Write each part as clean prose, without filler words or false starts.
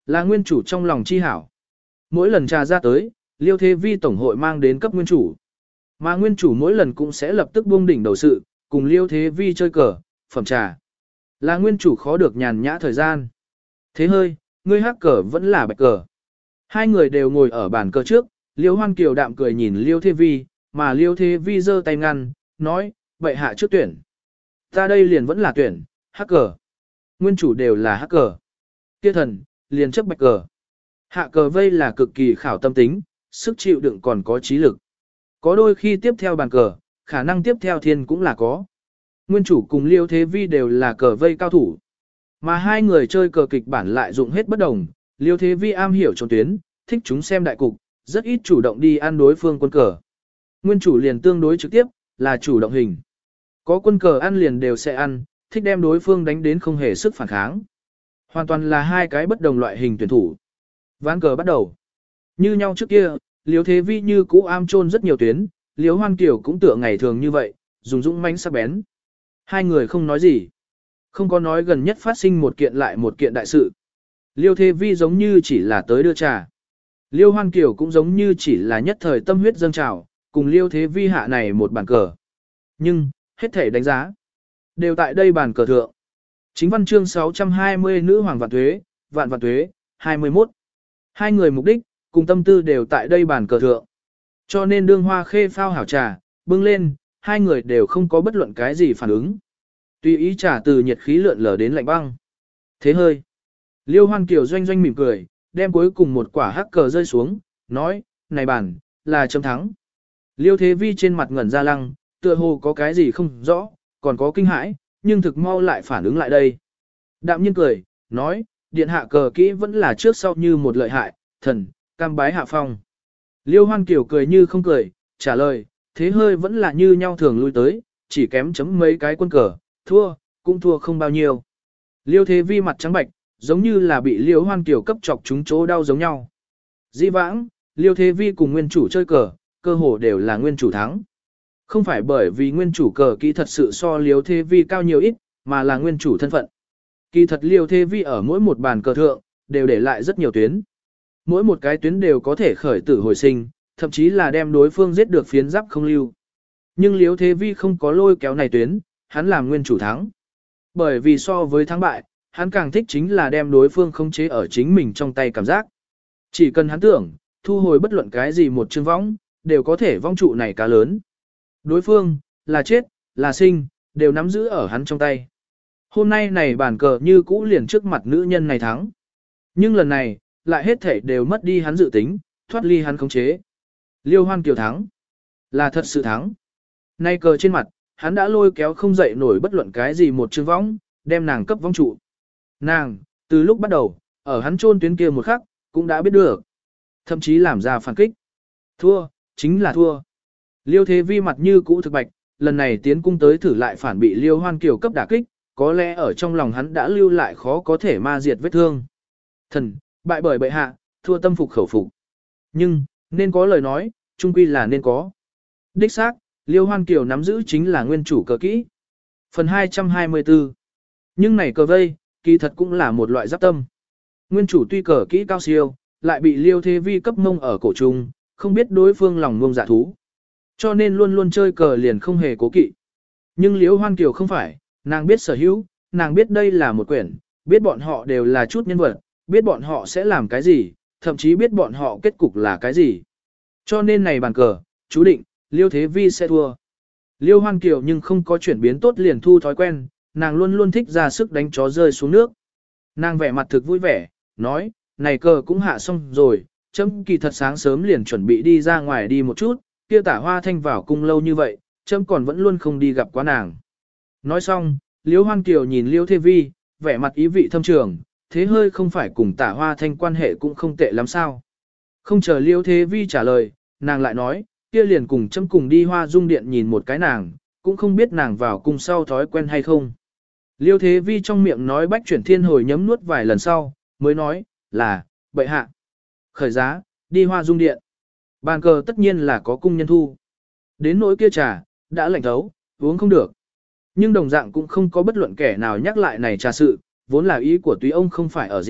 Là nguyên chủ trong lòng chi hảo. Mỗi lần trà ra tới, Liêu Thế Vi tổng hội mang đến cấp nguyên chủ. Mà nguyên chủ mỗi lần cũng sẽ lập tức buông đỉnh đầu sự, cùng Liêu Thế Vi chơi cờ, phẩm trà. Là nguyên chủ khó được nhàn nhã thời gian. Thế hơi, ngươi hát cờ vẫn là bạch cờ. Hai người đều ngồi ở bàn cờ trước, Liêu Hoan Kiều đạm cười nhìn Liêu Thế Vi, mà Liêu Thế Vi giơ tay ngăn, nói, bệ hạ trước tuyển. Ta đây liền vẫn là tuyển, hát cờ. Nguyên chủ đều là hát cờ. Kia thần, liền chấp bạch cờ. Hạ cờ vây là cực kỳ khảo tâm tính, sức chịu đựng còn có trí lực. Có đôi khi tiếp theo bàn cờ, khả năng tiếp theo thiên cũng là có. Nguyên chủ cùng Liêu Thế Vi đều là cờ vây cao thủ. Mà hai người chơi cờ kịch bản lại dụng hết bất đồng. Liêu Thế Vi am hiểu trốn tuyến, thích chúng xem đại cục, rất ít chủ động đi ăn đối phương quân cờ. Nguyên chủ liền tương đối trực tiếp, là chủ động hình. Có quân cờ ăn liền đều sẽ ăn, thích đem đối phương đánh đến không hề sức phản kháng. Hoàn toàn là hai cái bất đồng loại hình tuyển thủ. Ván cờ bắt đầu. Như nhau trước kia, Liêu Thế Vi như cũ am chôn rất nhiều tuyến, Liêu Hoan Kiều cũng tựa ngày thường như vậy, dùng dũng mãnh sắc bén. Hai người không nói gì. Không có nói gần nhất phát sinh một kiện lại một kiện đại sự. Liêu Thế Vi giống như chỉ là tới đưa trà. Liêu Hoan Kiều cũng giống như chỉ là nhất thời tâm huyết dâng trào, cùng Liêu Thế Vi hạ này một bàn cờ. Nhưng, hết thể đánh giá, đều tại đây bàn cờ thượng. Chính văn chương 620 nữ hoàng vạn tuế, 21. Hai người mục đích, cùng tâm tư đều tại đây bàn cờ thượng. Cho nên đương Hoa Khê phao hảo trà, bưng lên, hai người đều không có bất luận cái gì phản ứng. Tùy ý trà từ nhiệt khí lượn lờ đến lạnh băng. Thế hơi. Liêu Hoan Kiều doanh doanh mỉm cười, đem cuối cùng một quả hắc cờ rơi xuống, nói, này bàn, là chấm thắng. Liêu Thế Vi trên mặt ngẩn ra lăng, tựa hồ có cái gì không rõ, còn có kinh hãi, nhưng thực mau lại phản ứng lại đây. Đạm nhiên cười, nói, điện hạ cờ kỹ vẫn là trước sau như một lợi hại, thần, cam bái hạ phong. Liêu Hoan Kiều cười như không cười, trả lời, thế hơi vẫn là như nhau thường lui tới, chỉ kém chấm mấy cái quân cờ, thua, cũng thua không bao nhiêu. Liêu Thế Vi mặt trắng bạch, giống như là bị Liêu Hoan Kiều cấp chọc trúng chỗ đau giống nhau. Dĩ vãng, Liêu Thế Vi cùng nguyên chủ chơi cờ, cơ hồ đều là nguyên chủ thắng. Không phải bởi vì nguyên chủ cờ kỹ thật sự so Liêu Thế Vi cao nhiều ít, mà là nguyên chủ thân phận. Kỳ thật Liêu Thế Vi ở mỗi một bàn cờ thượng, đều để lại rất nhiều tuyến. Mỗi một cái tuyến đều có thể khởi tử hồi sinh, thậm chí là đem đối phương giết được phiến giáp không lưu. Nhưng Liêu Thế Vi không có lôi kéo này tuyến, hắn làm nguyên chủ thắng. Bởi vì so với thắng bại, hắn càng thích chính là đem đối phương khống chế ở chính mình trong tay cảm giác. Chỉ cần hắn tưởng, thu hồi bất luận cái gì một chương võng, đều có thể vong trụ này cá lớn. Đối phương, là chết, là sinh, đều nắm giữ ở hắn trong tay. Hôm nay này bản cờ như cũ liền trước mặt nữ nhân này thắng. Nhưng lần này, lại hết thể đều mất đi hắn dự tính, thoát ly hắn khống chế. Liêu Hoan Kiều thắng. Là thật sự thắng. Nay cờ trên mặt, hắn đã lôi kéo không dậy nổi bất luận cái gì một chương võng, đem nàng cấp vong trụ. Nàng, từ lúc bắt đầu, ở hắn chôn tuyến kia một khắc, cũng đã biết được. Thậm chí làm ra phản kích. Thua, chính là thua. Liêu Thế Vi mặt như cũ thực bạch, lần này tiến cung tới thử lại phản bị Liêu Hoan Kiều cấp đả kích, có lẽ ở trong lòng hắn đã lưu lại khó có thể ma diệt vết thương. Thần, bại bởi bệ hạ, thua tâm phục khẩu phục. Nhưng, nên có lời nói, chung quy là nên có. Đích xác, Liêu Hoan Kiều nắm giữ chính là nguyên chủ cờ kỹ. Phần 224. Nhưng này cờ vây, kỳ thật cũng là một loại giáp tâm. Nguyên chủ tuy cờ kỹ cao siêu, lại bị Liêu Thế Vi cấp mông ở cổ trung, không biết đối phương lòng ngông dạ thú. Cho nên luôn luôn chơi cờ liền không hề cố kỵ. Nhưng Liêu Hoan Kiều không phải, nàng biết sở hữu, nàng biết đây là một quyển, biết bọn họ đều là chút nhân vật, biết bọn họ sẽ làm cái gì, thậm chí biết bọn họ kết cục là cái gì. Cho nên này bàn cờ, chú định, Liêu Thế Vi sẽ thua. Liêu Hoan Kiều nhưng không có chuyển biến tốt liền thu thói quen, nàng luôn luôn thích ra sức đánh chó rơi xuống nước. Nàng vẻ mặt thực vui vẻ, nói, này cờ cũng hạ xong rồi, chấm kỳ thật sáng sớm liền chuẩn bị đi ra ngoài đi một chút, kia Tả Hoa Thanh vào cung lâu như vậy, chấm còn vẫn luôn không đi gặp quá nàng. Nói xong, Liêu Hoan Kiều nhìn Liêu Thế Vi, vẻ mặt ý vị thâm trường, thế hơi không phải cùng Tả Hoa Thanh quan hệ cũng không tệ lắm sao. Không chờ Liêu Thế Vi trả lời, nàng lại nói, kia liền cùng chấm cùng đi Hoa Dung Điện nhìn một cái nàng, cũng không biết nàng vào cung sau thói quen hay không. Liêu Thế Vi trong miệng nói bách chuyển thiên hồi nhấm nuốt vài lần sau, mới nói, là, bệ hạ. Khởi giá, đi Hoa Dung Điện. Bàn cờ tất nhiên là có cung nhân thu. Đến nỗi kia trà, đã lạnh thấu, uống không được. Nhưng đồng dạng cũng không có bất luận kẻ nào nhắc lại này trà sự, vốn là ý của túy ông không phải ở rượu,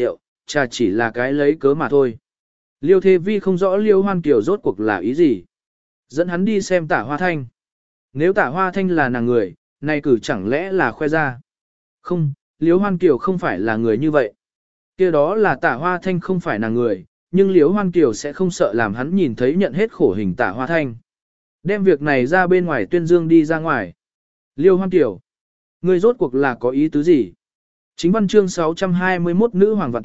trà chỉ là cái lấy cớ mà thôi. Liêu Thế Vi không rõ Liêu Hoan Kiều rốt cuộc là ý gì. Dẫn hắn đi xem Tả Hoa Thanh. Nếu Tả Hoa Thanh là nàng người, này cử chẳng lẽ là khoe ra. Không, Liêu Hoan Kiều không phải là người như vậy. Kia đó là Tả Hoa Thanh không phải nàng người, nhưng Liêu Hoan Kiều sẽ không sợ làm hắn nhìn thấy nhận hết khổ hình Tả Hoa Thanh. Đem việc này ra bên ngoài tuyên dương đi ra ngoài. Liêu Hoan Kiều, ngươi rốt cuộc là có ý tứ gì? Chính văn chương 621 nữ hoàng vạn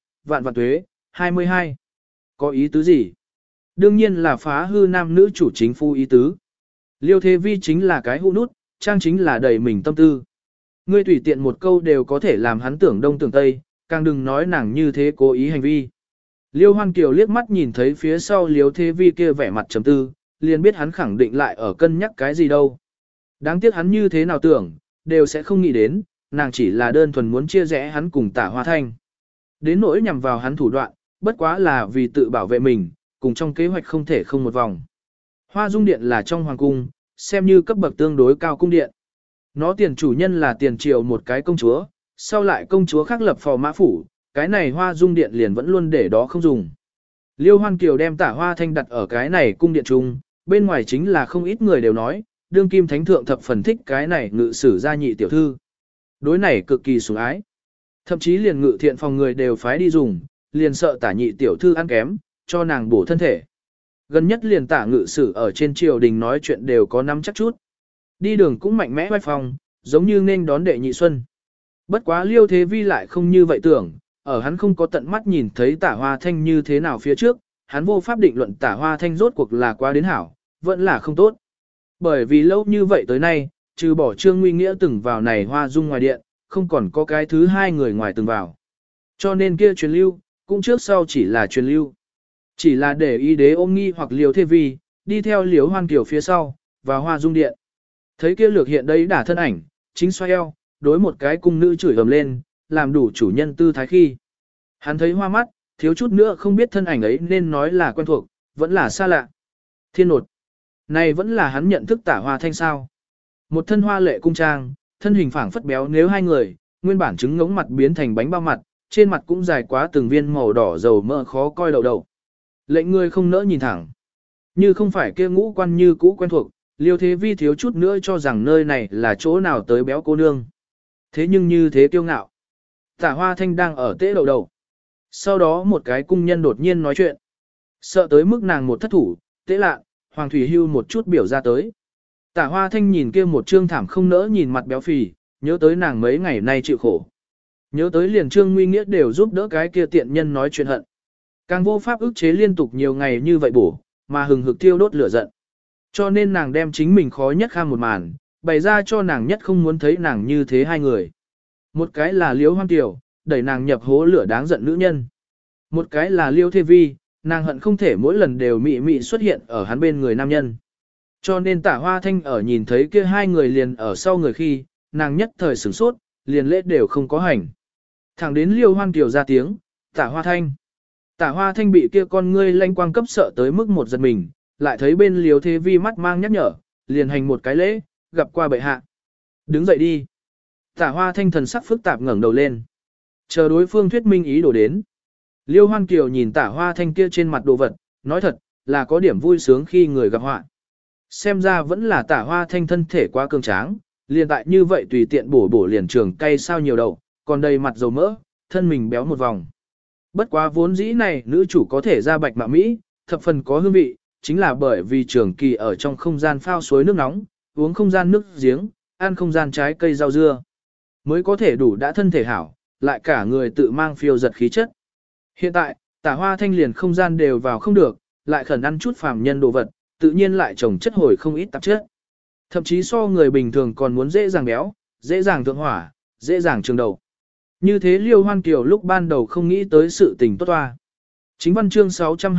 tuế, 22. Có ý tứ gì? Đương nhiên là phá hư nam nữ chủ chính phu ý tứ. Liêu Thế Vi chính là cái hũ nút, trang chính là đầy mình tâm tư. Ngươi tùy tiện một câu đều có thể làm hắn tưởng đông tưởng tây, càng đừng nói nàng như thế cố ý hành vi. Liêu Hoan Kiều liếc mắt nhìn thấy phía sau Liêu Thế Vi kia vẻ mặt trầm tư, liền biết hắn khẳng định lại ở cân nhắc cái gì đâu. Đáng tiếc hắn như thế nào tưởng, đều sẽ không nghĩ đến, nàng chỉ là đơn thuần muốn chia rẽ hắn cùng Tả Hoa Thanh. Đến nỗi nhằm vào hắn thủ đoạn, bất quá là vì tự bảo vệ mình, cùng trong kế hoạch không thể không một vòng. Hoa Dung Điện là trong hoàng cung, xem như cấp bậc tương đối cao cung điện. Nó tiền chủ nhân là tiền triều một cái công chúa, sau lại công chúa khác lập phò mã phủ, cái này Hoa Dung Điện liền vẫn luôn để đó không dùng. Liêu Hoan Kiều đem Tả Hoa Thanh đặt ở cái này cung điện chung, bên ngoài chính là không ít người đều nói, đương kim thánh thượng thập phần thích cái này ngự sử gia nhị tiểu thư. Đối này cực kỳ sủng ái. Thậm chí liền ngự thiện phòng người đều phái đi dùng, liền sợ Tả nhị tiểu thư ăn kém, cho nàng bổ thân thể. Gần nhất liền Tả ngự sử ở trên triều đình nói chuyện đều có nắm chắc chút. Đi đường cũng mạnh mẽ oai phong, giống như nên đón đệ nhị xuân. Bất quá Liêu Thế Vi lại không như vậy tưởng, ở hắn không có tận mắt nhìn thấy Tả Hoa Thanh như thế nào phía trước, hắn vô pháp định luận Tả Hoa Thanh rốt cuộc là quá đến hảo, vẫn là không tốt. Bởi vì lâu như vậy tới nay, trừ bỏ Trương Nguy Nghĩa từng vào này Hoa Dung ngoài điện, không còn có cái thứ hai người ngoài từng vào. Cho nên kia truyền lưu, cũng trước sau chỉ là truyền lưu. Chỉ là để ý đế ôm nghi hoặc Liêu Thế Vi, đi theo Liêu Hoan Kiều phía sau, vào Hoa Dung điện. Thấy kia lược hiện đấy đả thân ảnh, chính xoay eo, đối một cái cung nữ chửi ầm lên, làm đủ chủ nhân tư thái khi. Hắn thấy hoa mắt, thiếu chút nữa không biết thân ảnh ấy nên nói là quen thuộc, vẫn là xa lạ. Thiên nột. Này vẫn là hắn nhận thức Tả Hoa Thanh sao. Một thân hoa lệ cung trang, thân hình phảng phất béo nếu hai người, nguyên bản trứng ngống mặt biến thành bánh bao mặt, trên mặt cũng dài quá từng viên màu đỏ dầu mỡ khó coi đầu đầu. Lệnh người không nỡ nhìn thẳng. Như không phải kia ngũ quan như cũ quen thuộc, Liêu Thế Vi thiếu chút nữa cho rằng nơi này là chỗ nào tới béo cô nương. Thế nhưng như thế kiêu ngạo. Tả Hoa Thanh đang ở tễ đầu đầu. Sau đó một cái cung nhân đột nhiên nói chuyện. Sợ tới mức nàng một thất thủ, tễ lạ, Hoàng Thủy Hưu một chút biểu ra tới. Tả Hoa Thanh nhìn kia một trương thảm không nỡ nhìn mặt béo phì, nhớ tới nàng mấy ngày nay chịu khổ. Nhớ tới liền Trương Nguy Nghĩa đều giúp đỡ cái kia tiện nhân nói chuyện hận. Càng vô pháp ức chế liên tục nhiều ngày như vậy bổ, mà hừng hực thiêu đốt lửa giận. Cho nên nàng đem chính mình khó nhất kham một màn, bày ra cho nàng nhất không muốn thấy nàng như thế hai người. Một cái là Liêu Hoan Kiều, đẩy nàng nhập hố lửa đáng giận nữ nhân. Một cái là Liêu Thế Vi, nàng hận không thể mỗi lần đều mị mị xuất hiện ở hắn bên người nam nhân. Cho nên Tả Hoa Thanh ở nhìn thấy kia hai người liền ở sau người khi, nàng nhất thời sửng sốt, liền lễ đều không có hành. Thẳng đến Liêu Hoan Kiều ra tiếng, Tả Hoa Thanh. Tả Hoa Thanh bị kia con ngươi lanh quang cấp sợ tới mức một giật mình, lại thấy bên Liêu Thế Vi mắt mang nhắc nhở, liền hành một cái lễ, gặp qua bệ hạ. Đứng dậy đi. Tả Hoa Thanh thần sắc phức tạp ngẩng đầu lên. Chờ đối phương thuyết minh ý đồ đến. Liêu Hoan Kiều nhìn Tả Hoa Thanh kia trên mặt đồ vật, nói thật, là có điểm vui sướng khi người gặp họa. Xem ra vẫn là Tả Hoa Thanh thân thể quá cường tráng, liền tại như vậy tùy tiện bổ liền trường cay sao nhiều đầu, còn đầy mặt dầu mỡ, thân mình béo một vòng. Bất quá vốn dĩ này nữ chủ có thể ra bạch mạ Mỹ, thập phần có hương vị, chính là bởi vì trường kỳ ở trong không gian phao suối nước nóng, uống không gian nước giếng, ăn không gian trái cây rau dưa, mới có thể đủ đã thân thể hảo, lại cả người tự mang phiêu giật khí chất. Hiện tại, Tả Hoa Thanh liền không gian đều vào không được, lại khẩn ăn chút phàm nhân đồ vật, tự nhiên lại trồng chất hồi không ít tạp chất. Thậm chí so người bình thường còn muốn dễ dàng béo, dễ dàng thượng hỏa, dễ dàng trường đầu. Như thế Liêu Hoan Kiều lúc ban đầu không nghĩ tới sự tình tốt toa. Chính văn chương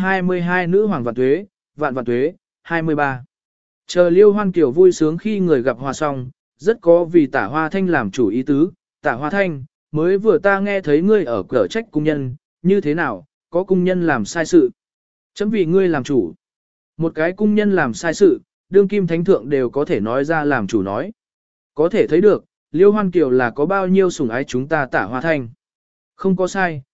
622 nữ hoàng vạn tuế, 23. Chờ Liêu Hoan Kiều vui sướng khi người gặp hòa xong, rất có vì Tả Hoa Thanh làm chủ ý tứ. Tả Hoa Thanh, mới vừa ta nghe thấy ngươi ở cửa trách cung nhân, như thế nào, có cung nhân làm sai sự. Chấm vì ngươi làm chủ. Một cái cung nhân làm sai sự, đương kim thánh thượng đều có thể nói ra làm chủ nói. Có thể thấy được, Liêu Hoan Kiều là có bao nhiêu sủng ái chúng ta Tả Hoa Thanh. Không có sai,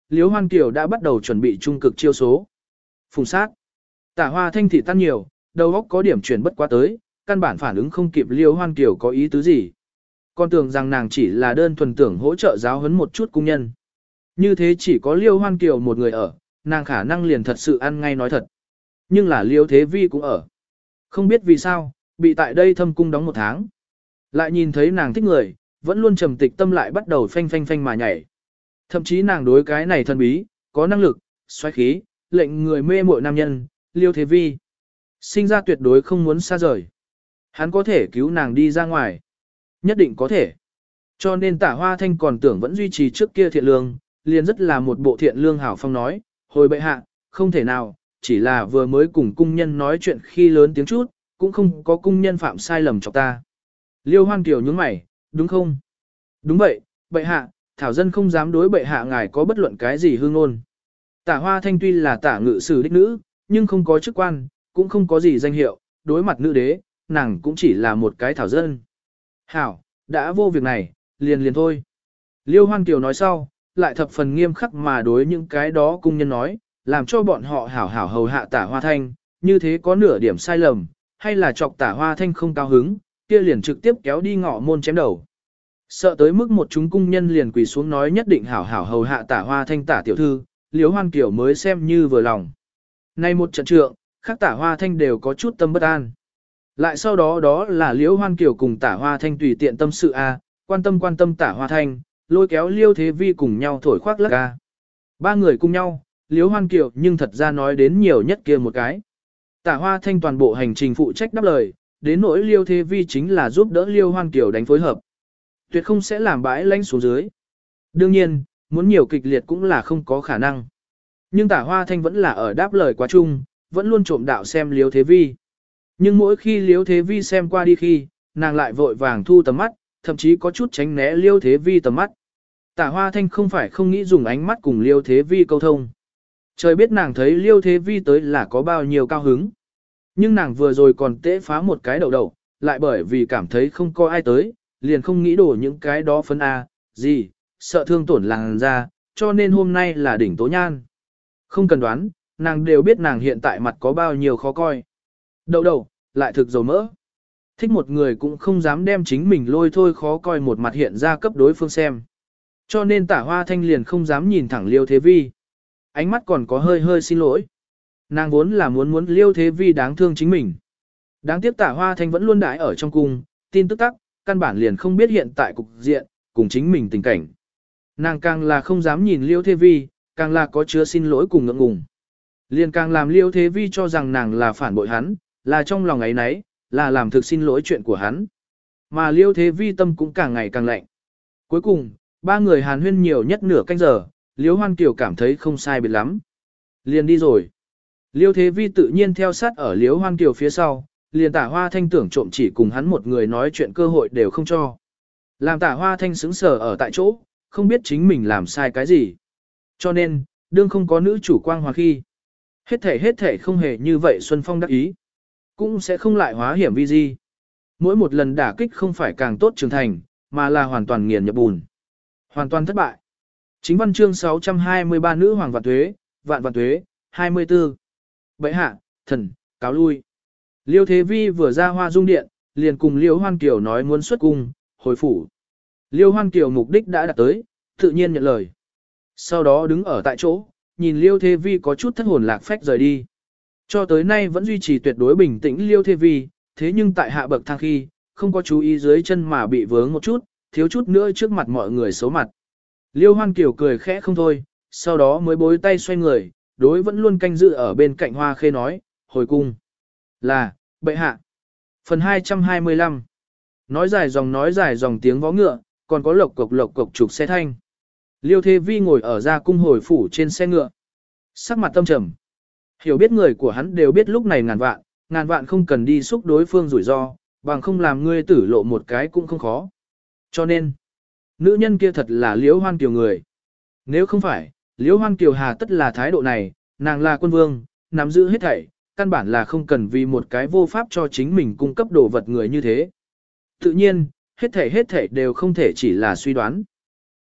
Liễu Hoan Kiều đã bắt đầu chuẩn bị trung cực chiêu số. Phùng sát. Tả Hoa Thanh thị tan nhiều, đầu óc có điểm chuyển bất quá tới, căn bản phản ứng không kịp Liễu Hoan Kiều có ý tứ gì. Con tưởng rằng nàng chỉ là đơn thuần tưởng hỗ trợ giáo huấn một chút cung nhân. Như thế chỉ có Liễu Hoan Kiều một người ở, nàng khả năng liền thật sự ăn ngay nói thật. Nhưng là Liễu Thế Vi cũng ở. Không biết vì sao, bị tại đây thâm cung đóng 1 tháng. Lại nhìn thấy nàng thích người, vẫn luôn trầm tịch tâm lại bắt đầu phanh phanh phanh mà nhảy. Thậm chí nàng đối cái này thân bí, có năng lực, xoáy khí, lệnh người mê muội nam nhân, Liêu Thế Vi. Sinh ra tuyệt đối không muốn xa rời. Hắn có thể cứu nàng đi ra ngoài. Nhất định có thể. Cho nên Tả Hoa Thanh còn tưởng vẫn duy trì trước kia thiện lương, liền rất là một bộ thiện lương hảo phong nói, hồi bệ hạ, không thể nào, chỉ là vừa mới cùng cung nhân nói chuyện khi lớn tiếng chút, cũng không có cung nhân phạm sai lầm cho ta. Liêu Hoan Kiều nhướng mày, đúng không? Đúng vậy, bệ hạ, thảo dân không dám đối bệ hạ ngài có bất luận cái gì hương ngôn. Tả Hoa Thanh tuy là tả ngự sử đích nữ, nhưng không có chức quan, cũng không có gì danh hiệu, đối mặt nữ đế, nàng cũng chỉ là một cái thảo dân. Hảo, đã vô việc này, liền thôi. Liêu Hoan Kiều nói sau, lại thập phần nghiêm khắc mà đối những cái đó cung nhân nói, làm cho bọn họ hảo hảo hầu hạ Tả Hoa Thanh, như thế có nửa điểm sai lầm, hay là chọc Tả Hoa Thanh không cao hứng, kia liền trực tiếp kéo đi ngọ môn chém đầu. Sợ tới mức một chúng cung nhân liền quỳ xuống nói nhất định hảo hảo hầu hạ Tả Hoa Thanh Tả tiểu thư, Liễu Hoan Kiều mới xem như vừa lòng. Nay một trận trượng, khác Tả Hoa Thanh đều có chút tâm bất an. Lại sau đó đó là Liễu Hoan Kiều cùng Tả Hoa Thanh tùy tiện tâm sự quan tâm Tả Hoa Thanh, lôi kéo Liêu Thế Vi cùng nhau thổi khoác lắc a. 3 người cùng nhau, Liễu Hoan Kiều nhưng thật ra nói đến nhiều nhất kia một cái. Tả Hoa Thanh toàn bộ hành trình phụ trách đáp lời, đến nỗi Liêu Thế Vi chính là giúp đỡ Liêu Hoan Kiều đánh phối hợp. Tuyệt không sẽ làm bãi lánh xuống dưới. Đương nhiên, muốn nhiều kịch liệt cũng là không có khả năng. Nhưng Tả Hoa Thanh vẫn là ở đáp lời quá chung, vẫn luôn trộm đạo xem Liêu Thế Vi. Nhưng mỗi khi Liêu Thế Vi xem qua đi khi, nàng lại vội vàng thu tầm mắt, thậm chí có chút tránh né Liêu Thế Vi tầm mắt. Tả Hoa Thanh không phải không nghĩ dùng ánh mắt cùng Liêu Thế Vi câu thông. Trời biết nàng thấy Liêu Thế Vi tới là có bao nhiêu cao hứng. Nhưng nàng vừa rồi còn tễ phá một cái đầu, lại bởi vì cảm thấy không có ai tới, liền không nghĩ đổ những cái đó phấn gì, sợ thương tổn làn da, cho nên hôm nay là đỉnh tố nhan. Không cần đoán, nàng đều biết nàng hiện tại mặt có bao nhiêu khó coi. Đầu, lại thực dầu mỡ. Thích một người cũng không dám đem chính mình lôi thôi khó coi một mặt hiện ra cấp đối phương xem. Cho nên Tả Hoa Thanh liền không dám nhìn thẳng Liêu Thế Vi. Ánh mắt còn có hơi xin lỗi. Nàng vốn là muốn Liêu Thế Vi đáng thương chính mình. Đáng tiếc Tả Hoa Thanh vẫn luôn đãi ở trong cung, tin tức tắc, căn bản liền không biết hiện tại cục diện, cùng chính mình tình cảnh. Nàng càng là không dám nhìn Liêu Thế Vi, càng là có chứa xin lỗi cùng ngượng ngùng. Liền càng làm Liêu Thế Vi cho rằng nàng là phản bội hắn, là trong lòng ấy nấy, là làm thực xin lỗi chuyện của hắn. Mà Liêu Thế Vi tâm cũng càng ngày càng lạnh. Cuối cùng, 3 người hàn huyên nhiều nhất nửa canh giờ, Liêu Hoan Kiều cảm thấy không sai biệt lắm. Liền đi rồi. Liêu Thế Vi tự nhiên theo sát ở Liêu Hoan Kiều phía sau, liền Tả Hoa Thanh tưởng trộm chỉ cùng hắn một người nói chuyện cơ hội đều không cho. Làm Tả Hoa Thanh sững sờ ở tại chỗ, không biết chính mình làm sai cái gì. Cho nên, đương không có nữ chủ quang hòa khi. Hết thể không hề như vậy Xuân Phong đắc ý. Cũng sẽ không lại hóa hiểm vi di. Mỗi một lần đả kích không phải càng tốt trưởng thành, mà là hoàn toàn nghiền nhập bùn. Hoàn toàn thất bại. Chính văn chương 623 nữ hoàng vạn tuế, 24. Bệ hạ, thần, cáo lui. Liêu Thế Vi vừa ra Hoa Dung Điện, liền cùng Liêu Hoan Kiều nói muốn xuất cung, hồi phủ. Liêu Hoan Kiều mục đích đã đạt tới, tự nhiên nhận lời. Sau đó đứng ở tại chỗ, nhìn Liêu Thế Vi có chút thất hồn lạc phách rời đi. Cho tới nay vẫn duy trì tuyệt đối bình tĩnh Liêu Thế Vi, thế nhưng tại hạ bậc thang khi, không có chú ý dưới chân mà bị vướng một chút, thiếu chút nữa trước mặt mọi người xấu mặt. Liêu Hoan Kiều cười khẽ không thôi, sau đó mới bối tay xoay người, đối vẫn luôn canh giữ ở bên cạnh Hoa Khê nói, hồi cung. Là, bệ hạ. Phần 225. Nói dài dòng tiếng vó ngựa, còn có lộc cộc trục xe thanh. Liêu Thế Vi ngồi ở ra cung hồi phủ trên xe ngựa. Sắc mặt tâm trầm. Hiểu biết người của hắn đều biết lúc này ngàn vạn không cần đi xúc đối phương rủi ro, bằng không làm ngươi tử lộ một cái cũng không khó. Cho nên, nữ nhân kia thật là Liễu Hoan Kiều người. Nếu không phải, Liễu Hoan Kiều hà tất là thái độ này, nàng là quân vương, nắm giữ hết thảy, căn bản là không cần vì một cái vô pháp cho chính mình cung cấp đồ vật người như thế. Tự nhiên, hết thảy đều không thể chỉ là suy đoán.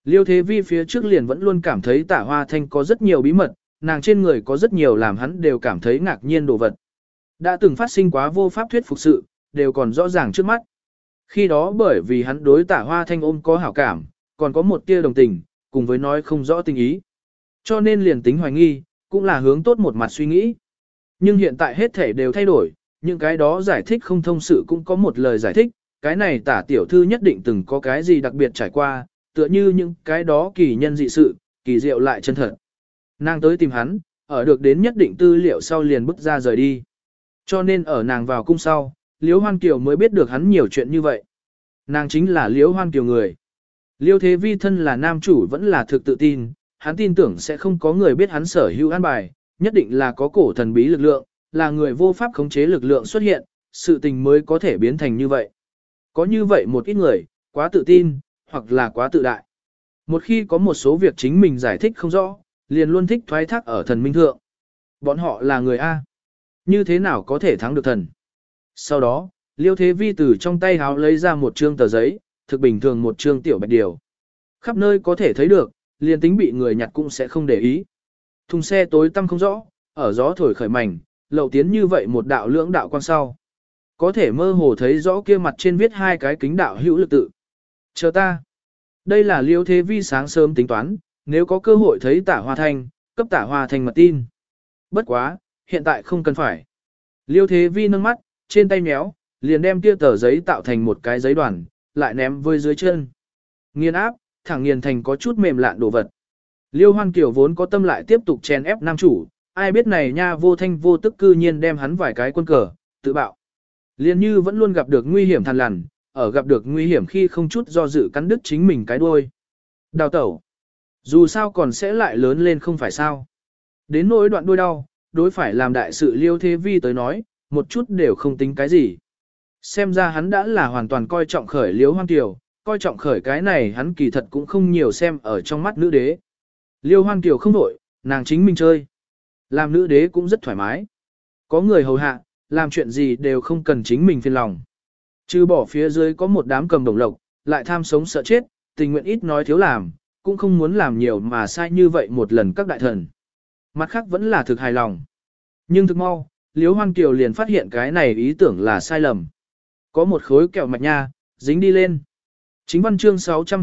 Liêu Thế Vi phía trước liền vẫn luôn cảm thấy Tả Hoa Thanh có rất nhiều bí mật, nàng trên người có rất nhiều làm hắn đều cảm thấy ngạc nhiên đồ vật. Đã từng phát sinh quá vô pháp thuyết phục sự, đều còn rõ ràng trước mắt. Khi đó bởi vì hắn đối Tả Hoa Thanh ôm có hảo cảm, còn có một tia đồng tình, cùng với nói không rõ tình ý. Cho nên liền tính hoài nghi, cũng là hướng tốt một mặt suy nghĩ. Nhưng hiện tại hết thể đều thay đổi, những cái đó giải thích không thông sự cũng có một lời giải thích, cái này Tả tiểu thư nhất định từng có cái gì đặc biệt trải qua, tựa như những cái đó kỳ nhân dị sự, kỳ diệu lại chân thật. Nàng tới tìm hắn, ở được đến nhất định tư liệu sau liền bước ra rời đi. Cho nên ở nàng vào cung sau, Liễu Hoan Kiều mới biết được hắn nhiều chuyện như vậy. Nàng chính là Liễu Hoan Kiều người. Liêu Thế Vi thân là nam chủ vẫn là thực tự tin, hắn tin tưởng sẽ không có người biết hắn sở hữu an bài, nhất định là có cổ thần bí lực lượng, là người vô pháp khống chế lực lượng xuất hiện, sự tình mới có thể biến thành như vậy. Có như vậy một ít người, quá tự tin, hoặc là quá tự đại. Một khi có một số việc chính mình giải thích không rõ, liền luôn thích thoái thác ở thần minh thượng. Bọn họ là người A. Như thế nào có thể thắng được thần? Sau đó, Liêu Thế Vi từ trong tay háo lấy ra một trương tờ giấy, thực bình thường một trương tiểu bạch điều. Khắp nơi có thể thấy được, liền tính bị người nhặt cũng sẽ không để ý. Thùng xe tối tăm không rõ, ở gió thổi khởi mảnh, lậu tiến như vậy một đạo lưỡng đạo quan sau. Có thể mơ hồ thấy rõ kia mặt trên viết hai cái kính đạo hữu lực tự. Chờ ta. Đây là Liêu Thế Vi sáng sớm tính toán, nếu có cơ hội thấy Tả Hoa Thanh, cấp Tả Hoa Thanh mật tin. Bất quá, hiện tại không cần phải. Liêu Thế Vi nâng mắt, trên tay méo, liền đem kia tờ giấy tạo thành một cái giấy đoàn, lại ném với dưới chân. Nghiền áp, thẳng nghiền thành có chút mềm lạn đồ vật. Liêu Hoan Kiều vốn có tâm lại tiếp tục chèn ép nam chủ, ai biết này nha vô thanh vô tức cư nhiên đem hắn vài cái quân cờ, tự bạo. Liên như vẫn luôn gặp được nguy hiểm thằn lằn, ở gặp được nguy hiểm khi không chút do dự cắn đứt chính mình cái đuôi. Đào tẩu. Dù sao còn sẽ lại lớn lên không phải sao. Đến nỗi đoạn đuôi đau, đối phải làm đại sự Liêu Thế Vi tới nói, một chút đều không tính cái gì. Xem ra hắn đã là hoàn toàn coi trọng khởi Liêu Hoan Kiều, coi trọng khởi cái này hắn kỳ thật cũng không nhiều xem ở trong mắt nữ đế. Liêu Hoan Kiều không đổi, nàng chính mình chơi. Làm nữ đế cũng rất thoải mái. Có người hầu hạ, làm chuyện gì đều không cần chính mình phiền lòng. Trừ bỏ phía dưới có một đám cầm đồng lộc, lại tham sống sợ chết, tình nguyện ít nói thiếu làm, cũng không muốn làm nhiều mà sai như vậy một lần các đại thần. Mặt khác vẫn là thực hài lòng. Nhưng thực mau, Liêu Hoan Kiều liền phát hiện cái này ý tưởng là sai lầm. Có một khối kẹo mạch nha, dính đi lên. Chính văn chương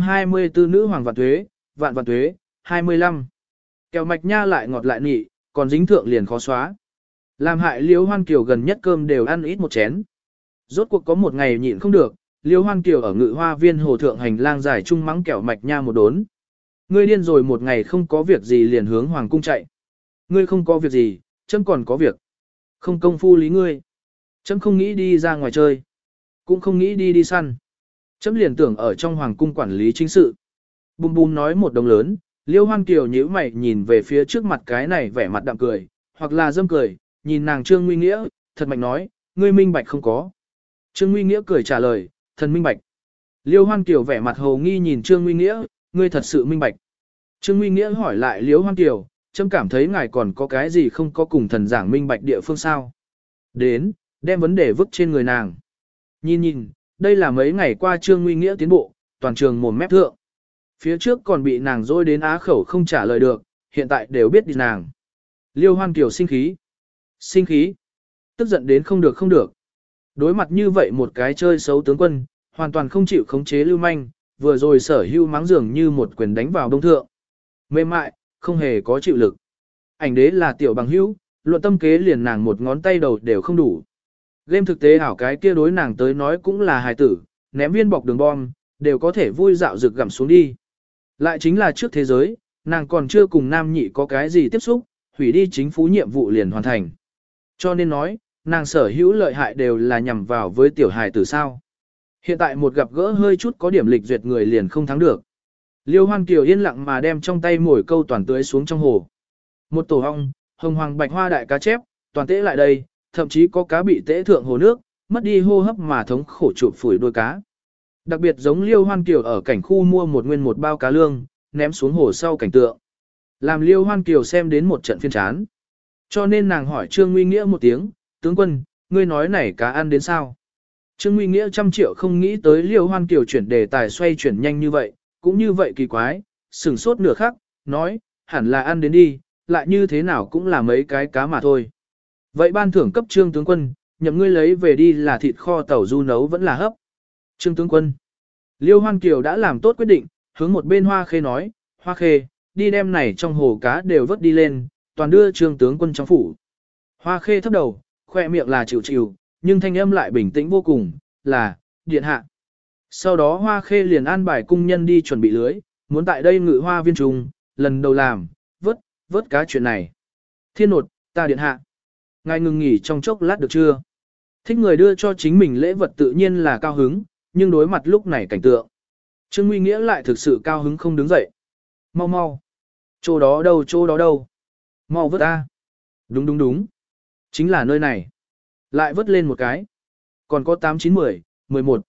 624 nữ hoàng vạn vạn tuế, 25. Kẹo mạch nha lại ngọt lại nị, còn dính thượng liền khó xóa. Làm hại Liêu Hoan Kiều gần nhất cơm đều ăn ít một chén. Rốt cuộc có một ngày nhịn không được, Liêu Hoan Kiều ở Ngự Hoa Viên hồ thượng hành lang dài trung mắng kẹo mạch nha một đốn. Ngươi điên rồi, một ngày không có việc gì liền hướng hoàng cung chạy. Ngươi không có việc gì, chấm còn có việc. Không công phu lý ngươi. Chấm không nghĩ đi ra ngoài chơi. Cũng không nghĩ đi săn. Chấm liền tưởng ở trong hoàng cung quản lý chính sự. Bùm bùm nói một đồng lớn, Liêu Hoan Kiều nhíu mày nhìn về phía trước mặt cái này vẻ mặt đạm cười, hoặc là dâm cười, nhìn nàng Trương Nguy Nghĩa, thật mạnh nói, ngươi minh bạch không có. Trương Nguy Nghĩa cười trả lời, thần minh bạch. Liêu Hoan Kiều vẻ mặt hồ nghi nhìn Trương Nguy Nghĩa, ngươi thật sự minh bạch. Trương Nguy Nghĩa hỏi lại Liêu Hoan Kiều, chấm cảm thấy ngài còn có cái gì không có cùng thần giảng minh bạch địa phương sao. Đến, đem vấn đề vứt trên người nàng. Nhìn, đây là mấy ngày qua Trương Nguy Nghĩa tiến bộ, toàn trường mồm mép thượng. Phía trước còn bị nàng dối đến á khẩu không trả lời được, hiện tại đều biết đi nàng. Liêu Hoan Kiều sinh khí. Sinh khí. Tức giận đến không được. Đối mặt như vậy một cái chơi xấu tướng quân, hoàn toàn không chịu khống chế lưu manh, vừa rồi sở hưu mắng dường như một quyền đánh vào đông thượng. Mềm mại, không hề có chịu lực. Ảnh đế là tiểu bằng hữu, luận tâm kế liền nàng một ngón tay đầu đều không đủ. Game thực tế ảo cái kia đối nàng tới nói cũng là hài tử, ném viên bọc đường bom, đều có thể vui dạo rực gặm xuống đi. Lại chính là trước thế giới, nàng còn chưa cùng nam nhị có cái gì tiếp xúc, hủy đi chính phủ nhiệm vụ liền hoàn thành. Cho nên nói, nàng sở hữu lợi hại đều là nhằm vào với tiểu hài tử sao. Hiện tại một gặp gỡ hơi chút có điểm lịch duyệt người liền không thắng được. Liêu Hoan Kiều yên lặng mà đem trong tay mồi câu toàn tưới xuống trong hồ. Một tổ hong, hồng hoàng bạch hoa đại cá chép, toàn tễ lại đây, thậm chí có cá bị tễ thượng hồ nước, mất đi hô hấp mà thống khổ chụp phủi đuôi cá. Đặc biệt giống Liêu Hoan Kiều ở cảnh khu mua một bao cá lương, ném xuống hồ sau cảnh tượng. Làm Liêu Hoan Kiều xem đến một trận phiên chán. Cho nên nàng hỏi Trương Nguy Nghĩa một tiếng, tướng quân, ngươi nói này cá ăn đến sao? Trương Nguy Nghĩa trăm triệu không nghĩ tới Liêu Hoan Kiều chuyển đề tài xoay chuyển nhanh như vậy, cũng như vậy kỳ quái, sửng sốt nửa khắc, nói, hẳn là ăn đến đi, lại như thế nào cũng là mấy cái cá mà thôi. Vậy ban thưởng cấp trương tướng quân, nhậm ngươi lấy về đi là thịt kho tàu du nấu vẫn là hấp. Trương tướng quân. Liêu Hoan Kiều đã làm tốt quyết định, hướng một bên Hoa Khê nói, Hoa Khê, đi đem này trong hồ cá đều vớt đi lên, toàn đưa trương tướng quân trong phủ. Hoa Khê thấp đầu, khoe miệng là chịu chịu, nhưng thanh âm lại bình tĩnh vô cùng, là, điện hạ. Sau đó Hoa Khê liền an bài cung nhân đi chuẩn bị lưới, muốn tại đây ngự hoa viên trùng, lần đầu làm, vớt cá chuyện này. Thiên nột, ta điện hạ. Ngài ngừng nghỉ trong chốc lát được chưa? Thích người đưa cho chính mình lễ vật tự nhiên là cao hứng, nhưng đối mặt lúc này cảnh tượng. Trương Nguy Nghĩa lại thực sự cao hứng không đứng dậy. Mau mau. Chỗ đó đâu. Mau vớt ta. Đúng. Chính là nơi này. Lại vớt lên một cái. Còn có 8, 9, 10, 11,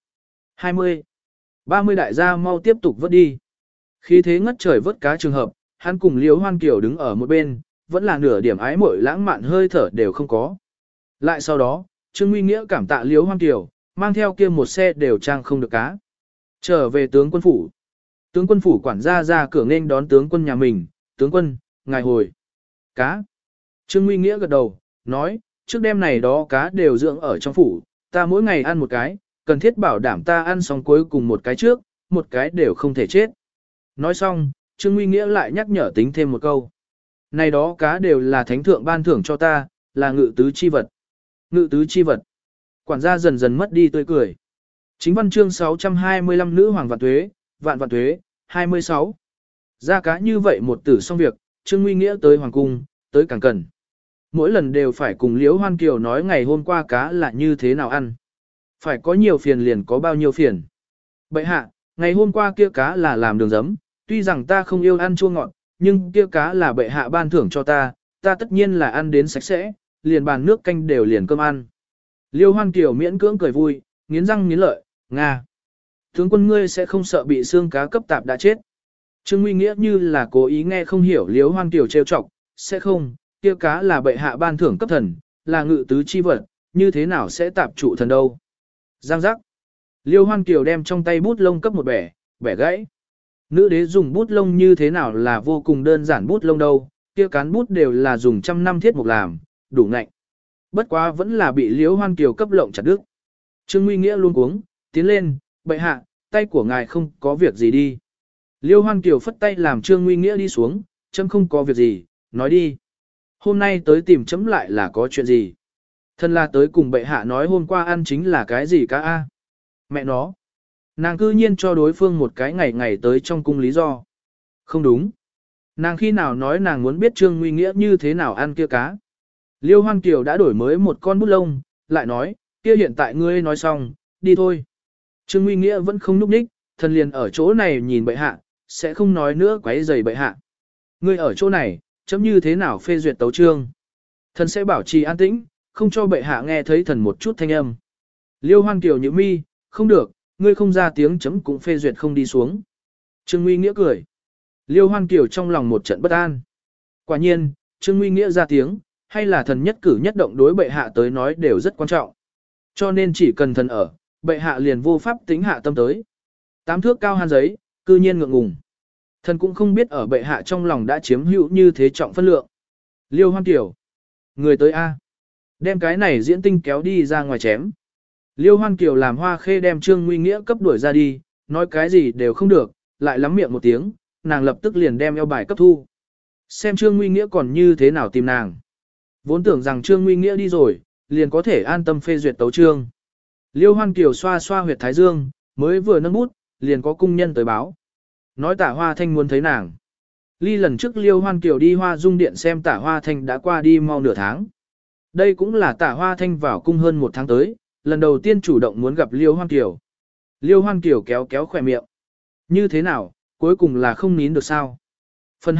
20, 30 đại gia mau tiếp tục vớt đi. Khi thế ngất trời vớt cá trường hợp, hắn cùng Liễu Hoan Kiều đứng ở một bên, vẫn là nửa điểm ái muội lãng mạn hơi thở đều không có. Lại sau đó, Trương Nguy Nghĩa cảm tạ Liễu Hoan Kiều, mang theo kia một xe đều trang không được cá. Trở về tướng quân phủ. Tướng quân phủ quản gia ra cửa nghênh đón tướng quân nhà mình, tướng quân, ngài hồi. Cá. Trương Nguy Nghĩa gật đầu, nói, trước đêm này đó cá đều dưỡng ở trong phủ, ta mỗi ngày ăn một cái, cần thiết bảo đảm ta ăn xong cuối cùng một cái trước, một cái đều không thể chết. Nói xong, Trương Nguy Nghĩa lại nhắc nhở tính thêm một câu. Này đó cá đều là thánh thượng ban thưởng cho ta, là ngự tứ chi vật. Ngự tứ chi vật. Quản gia dần dần mất đi tươi cười. Chính văn chương 625 nữ hoàng vạn tuế, 26. Ra cá như vậy một tử xong việc, Trương Nguy Nghĩa tới hoàng cung, tới càng cần. Mỗi lần đều phải cùng Liễu Hoan Kiều nói ngày hôm qua cá là như thế nào ăn. Phải có nhiều phiền liền có bao nhiêu phiền. Bệ hạ, ngày hôm qua kia cá là làm đường giấm, tuy rằng ta không yêu ăn chua ngọt, nhưng kia cá là bệ hạ ban thưởng cho ta tất nhiên là ăn đến sạch sẽ, liền bàn nước canh đều liền cơm ăn. Liêu Hoan Kiều miễn cưỡng cười vui, nghiến răng nghiến lợi, Nga. Tướng quân ngươi sẽ không sợ bị xương cá cấp tạp đã chết. Trương Nguy Nghĩa như là cố ý nghe không hiểu Liêu Hoan Kiều trêu chọc, sẽ không, kia cá là bệ hạ ban thưởng cấp thần, là ngự tứ chi vật, như thế nào sẽ tạp trụ thần đâu. Giang giác. Liêu Hoan Kiều đem trong tay bút lông cấp một bẻ gãy. Nữ đế dùng bút lông như thế nào là vô cùng đơn giản bút lông đâu, kia cán bút đều là dùng trăm năm thiết mục làm, đủ ngạnh. Bất quá vẫn là bị Liễu Hoan Kiều cấp lộng chặt đứt. Trương Nguy Nghĩa luôn cuống, tiến lên, bệ hạ, tay của ngài không có việc gì đi. Liễu Hoan Kiều phất tay làm Trương Nguy Nghĩa đi xuống, chấm không có việc gì, nói đi. Hôm nay tới tìm chấm lại là có chuyện gì? Thân là tới cùng bệ hạ nói hôm qua ăn chính là cái gì cả a? Mẹ nó. Nàng cư nhiên cho đối phương một cái ngày tới trong cung lý do. Không đúng. Nàng khi nào nói nàng muốn biết Trương Nguy Nghĩa như thế nào ăn kia cá. Liêu Hoan Kiều đã đổi mới một con bút lông, lại nói, kia hiện tại ngươi nói xong, đi thôi. Trương Nguy Nghĩa vẫn không núp đích, thần liền ở chỗ này nhìn bệ hạ, sẽ không nói nữa quấy rầy bệ hạ. Ngươi ở chỗ này, chấm như thế nào phê duyệt tấu chương. Thần sẽ bảo trì an tĩnh, không cho bệ hạ nghe thấy thần một chút thanh âm. Liêu Hoan Kiều nhíu mi, không được, ngươi không ra tiếng chấm cũng phê duyệt không đi xuống. Trương Nguy Nghĩa cười. Liêu Hoan Kiều trong lòng một trận bất an. Quả nhiên, Trương Nguy Nghĩa ra tiếng, hay là thần nhất cử nhất động đối bệ hạ tới nói đều rất quan trọng. Cho nên chỉ cần thần ở, bệ hạ liền vô pháp tính hạ tâm tới. 8 thước cao hàn giấy, cư nhiên ngượng ngùng. Thần cũng không biết ở bệ hạ trong lòng đã chiếm hữu như thế trọng phân lượng. Liêu Hoan Kiều. Người tới A. Đem cái này diễn tinh kéo đi ra ngoài chém. Liêu Hoan Kiều làm Hoa Khê đem Trương Nguy Nghĩa cấp đuổi ra đi, nói cái gì đều không được, lại lắm miệng một tiếng, nàng lập tức liền đem eo bài cấp thu. Xem Trương Nguy Nghĩa còn như thế nào tìm nàng. Vốn tưởng rằng Trương Nguy Nghĩa đi rồi, liền có thể an tâm phê duyệt tấu chương. Liêu Hoan Kiều xoa xoa huyệt thái dương, mới vừa nâng bút, liền có cung nhân tới báo. Nói Tả Hoa Thanh muốn thấy nàng. Ly lần trước Liêu Hoan Kiều đi Hoa Dung Điện xem Tả Hoa Thanh đã qua đi mau nửa tháng. Đây cũng là Tả Hoa Thanh vào cung hơn 1 tháng tới, lần đầu tiên chủ động muốn gặp Liêu Hoan Kiều. Liêu Hoan Kiều kéo kéo khỏe miệng. Như thế nào, cuối cùng là không nín được sao? Phần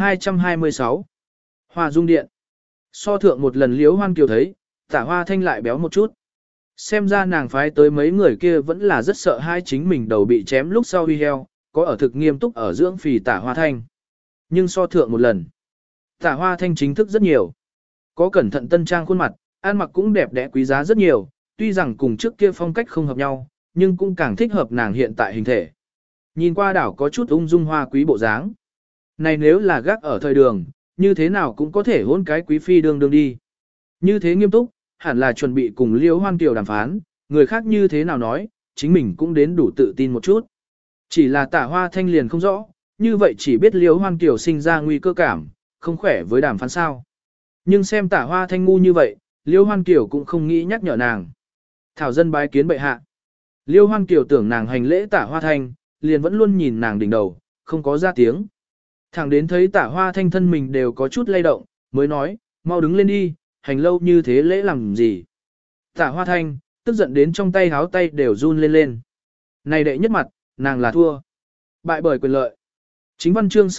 226 Hoa Dung Điện. So thượng một lần Liêu Hoan Kiều thấy, Tả Hoa Thanh lại béo một chút. Xem ra nàng phái tới mấy người kia vẫn là rất sợ hai chính mình đầu bị chém lúc sau huy heo, có ở thực nghiêm túc ở dưỡng phì Tả Hoa Thanh. Nhưng so thượng một lần, Tả Hoa Thanh chính thức rất nhiều. Có cẩn thận tân trang khuôn mặt, ăn mặc cũng đẹp đẽ quý giá rất nhiều, tuy rằng cùng trước kia phong cách không hợp nhau, nhưng cũng càng thích hợp nàng hiện tại hình thể. Nhìn qua đảo có chút ung dung hoa quý bộ dáng. Này nếu là gác ở thời đường, như thế nào cũng có thể hôn cái quý phi đương đương đi. Như thế nghiêm túc, hẳn là chuẩn bị cùng Liễu Hoan Kiều đàm phán, người khác như thế nào nói, chính mình cũng đến đủ tự tin một chút. Chỉ là Tả Hoa Thanh liền không rõ, như vậy chỉ biết Liễu Hoan Kiều sinh ra nguy cơ cảm, không khỏe với đàm phán sao. Nhưng xem Tả Hoa Thanh ngu như vậy, Liễu Hoan Kiều cũng không nghĩ nhắc nhở nàng. Thảo dân bái kiến bệ hạ. Liễu Hoan Kiều tưởng nàng hành lễ Tả Hoa Thanh, liền vẫn luôn nhìn nàng đỉnh đầu, không có ra tiếng. Thẳng đến thấy Tả Hoa Thanh thân mình đều có chút lay động, mới nói, mau đứng lên đi, hành lâu như thế lễ làm gì. Tả Hoa Thanh, tức giận đến trong tay háo tay đều run lên lên. Này đệ nhất mặt, nàng là thua. Bại bởi quyền lợi. Chính văn chương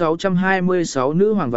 626 nữ hoàng vạn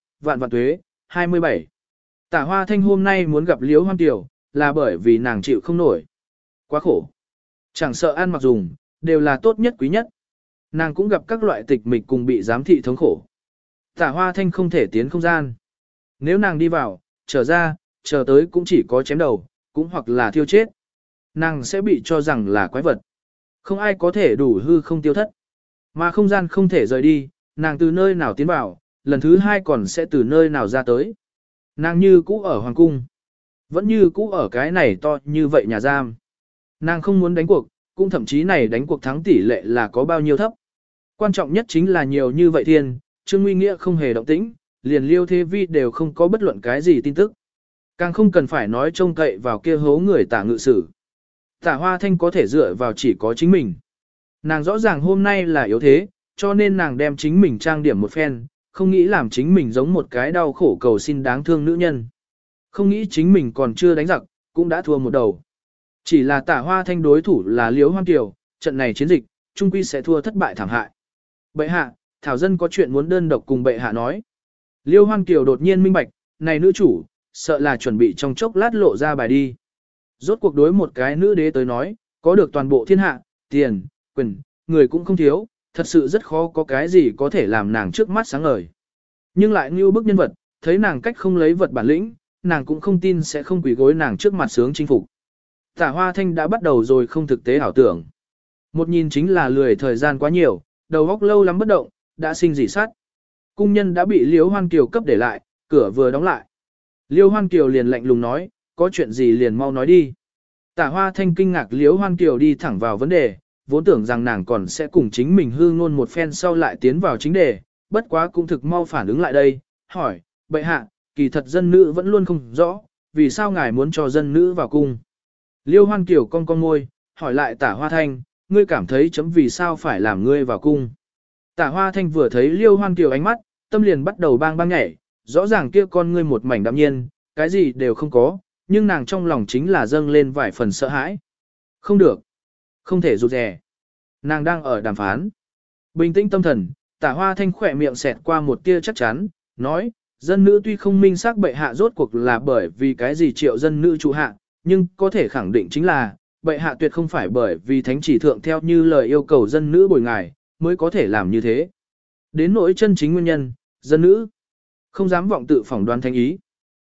tuế, 27. Tả Hoa Thanh hôm nay muốn gặp Liễu Hoan Kiều, là bởi vì nàng chịu không nổi. Quá khổ. Chẳng sợ ăn mặc dùng, đều là tốt nhất quý nhất. Nàng cũng gặp các loại tịch mịch cùng bị giám thị thống khổ. Tả Hoa Thanh không thể tiến không gian. Nếu nàng đi vào, trở ra, chờ tới cũng chỉ có chém đầu, cũng hoặc là thiêu chết. Nàng sẽ bị cho rằng là quái vật. Không ai có thể đủ hư không tiêu thất. Mà không gian không thể rời đi, nàng từ nơi nào tiến vào, lần thứ hai còn sẽ từ nơi nào ra tới. Nàng như cũ ở hoàng cung. Vẫn như cũ ở cái này to như vậy nhà giam. Nàng không muốn đánh cuộc, cũng thậm chí này đánh cuộc thắng tỷ lệ là có bao nhiêu thấp. Quan trọng nhất chính là nhiều như vậy thiên, Trương Nguy Nghĩa không hề động tĩnh, liền Liêu Thế Vi đều không có bất luận cái gì tin tức. Càng không cần phải nói trông cậy vào kia hố người Tả ngự sử. Tả Hoa Thanh có thể dựa vào chỉ có chính mình. Nàng rõ ràng hôm nay là yếu thế, cho nên nàng đem chính mình trang điểm một phen, không nghĩ làm chính mình giống một cái đau khổ cầu xin đáng thương nữ nhân. Không nghĩ chính mình còn chưa đánh giặc, cũng đã thua một đầu. Chỉ là Tả Hoa Thanh đối thủ là Liễu Hoan Kiều, trận này chiến dịch, trung quy sẽ thua thất bại thảm hại. Bệ hạ, Thảo dân có chuyện muốn đơn độc cùng bệ hạ nói. Liễu Hoan Kiều đột nhiên minh bạch, này nữ chủ, sợ là chuẩn bị trong chốc lát lộ ra bài đi. Rốt cuộc đối một cái nữ đế tới nói, có được toàn bộ thiên hạ, tiền, quyền, người cũng không thiếu, thật sự rất khó có cái gì có thể làm nàng trước mắt sáng ngời. Nhưng lại như bức nhân vật, thấy nàng cách không lấy vật bản lĩnh, nàng cũng không tin sẽ không quỳ gối nàng trước mặt sướng chinh phục. Tả Hoa Thanh đã bắt đầu rồi không thực tế ảo tưởng. Một nhìn chính là lười thời gian quá nhiều, đầu óc lâu lắm bất động, đã sinh dị sát. Cung nhân đã bị Liễu Hoan Kiều cấp để lại, cửa vừa đóng lại. Liễu Hoan Kiều liền lạnh lùng nói, có chuyện gì liền mau nói đi. Tả Hoa Thanh kinh ngạc Liễu Hoan Kiều đi thẳng vào vấn đề, vốn tưởng rằng nàng còn sẽ cùng chính mình hư ngôn một phen sau lại tiến vào chính đề, bất quá cũng thực mau phản ứng lại đây, hỏi, bệ hạ, kỳ thật dân nữ vẫn luôn không rõ, vì sao ngài muốn cho dân nữ vào cung. Liêu Hoan Kiều cong cong môi, hỏi lại Tả Hoa Thanh, ngươi cảm thấy chấm vì sao phải làm ngươi vào cung. Tả Hoa Thanh vừa thấy Liêu Hoan Kiều ánh mắt, tâm liền bắt đầu bang bang nhảy, rõ ràng kia con ngươi một mảnh đạm nhiên, cái gì đều không có, nhưng nàng trong lòng chính là dâng lên vài phần sợ hãi. Không được, không thể rụt rè. Nàng đang ở đàm phán. Bình tĩnh tâm thần, Tả Hoa Thanh khỏe miệng xẹt qua một tia chắc chắn, nói, dân nữ tuy không minh xác bệ hạ rốt cuộc là bởi vì cái gì triệu dân nữ trụ hạ, nhưng có thể khẳng định chính là, bệ hạ tuyệt không phải bởi vì thánh chỉ thượng theo như lời yêu cầu dân nữ bồi ngài, mới có thể làm như thế. Đến nỗi chân chính nguyên nhân, dân nữ không dám vọng tự phỏng đoán thánh ý.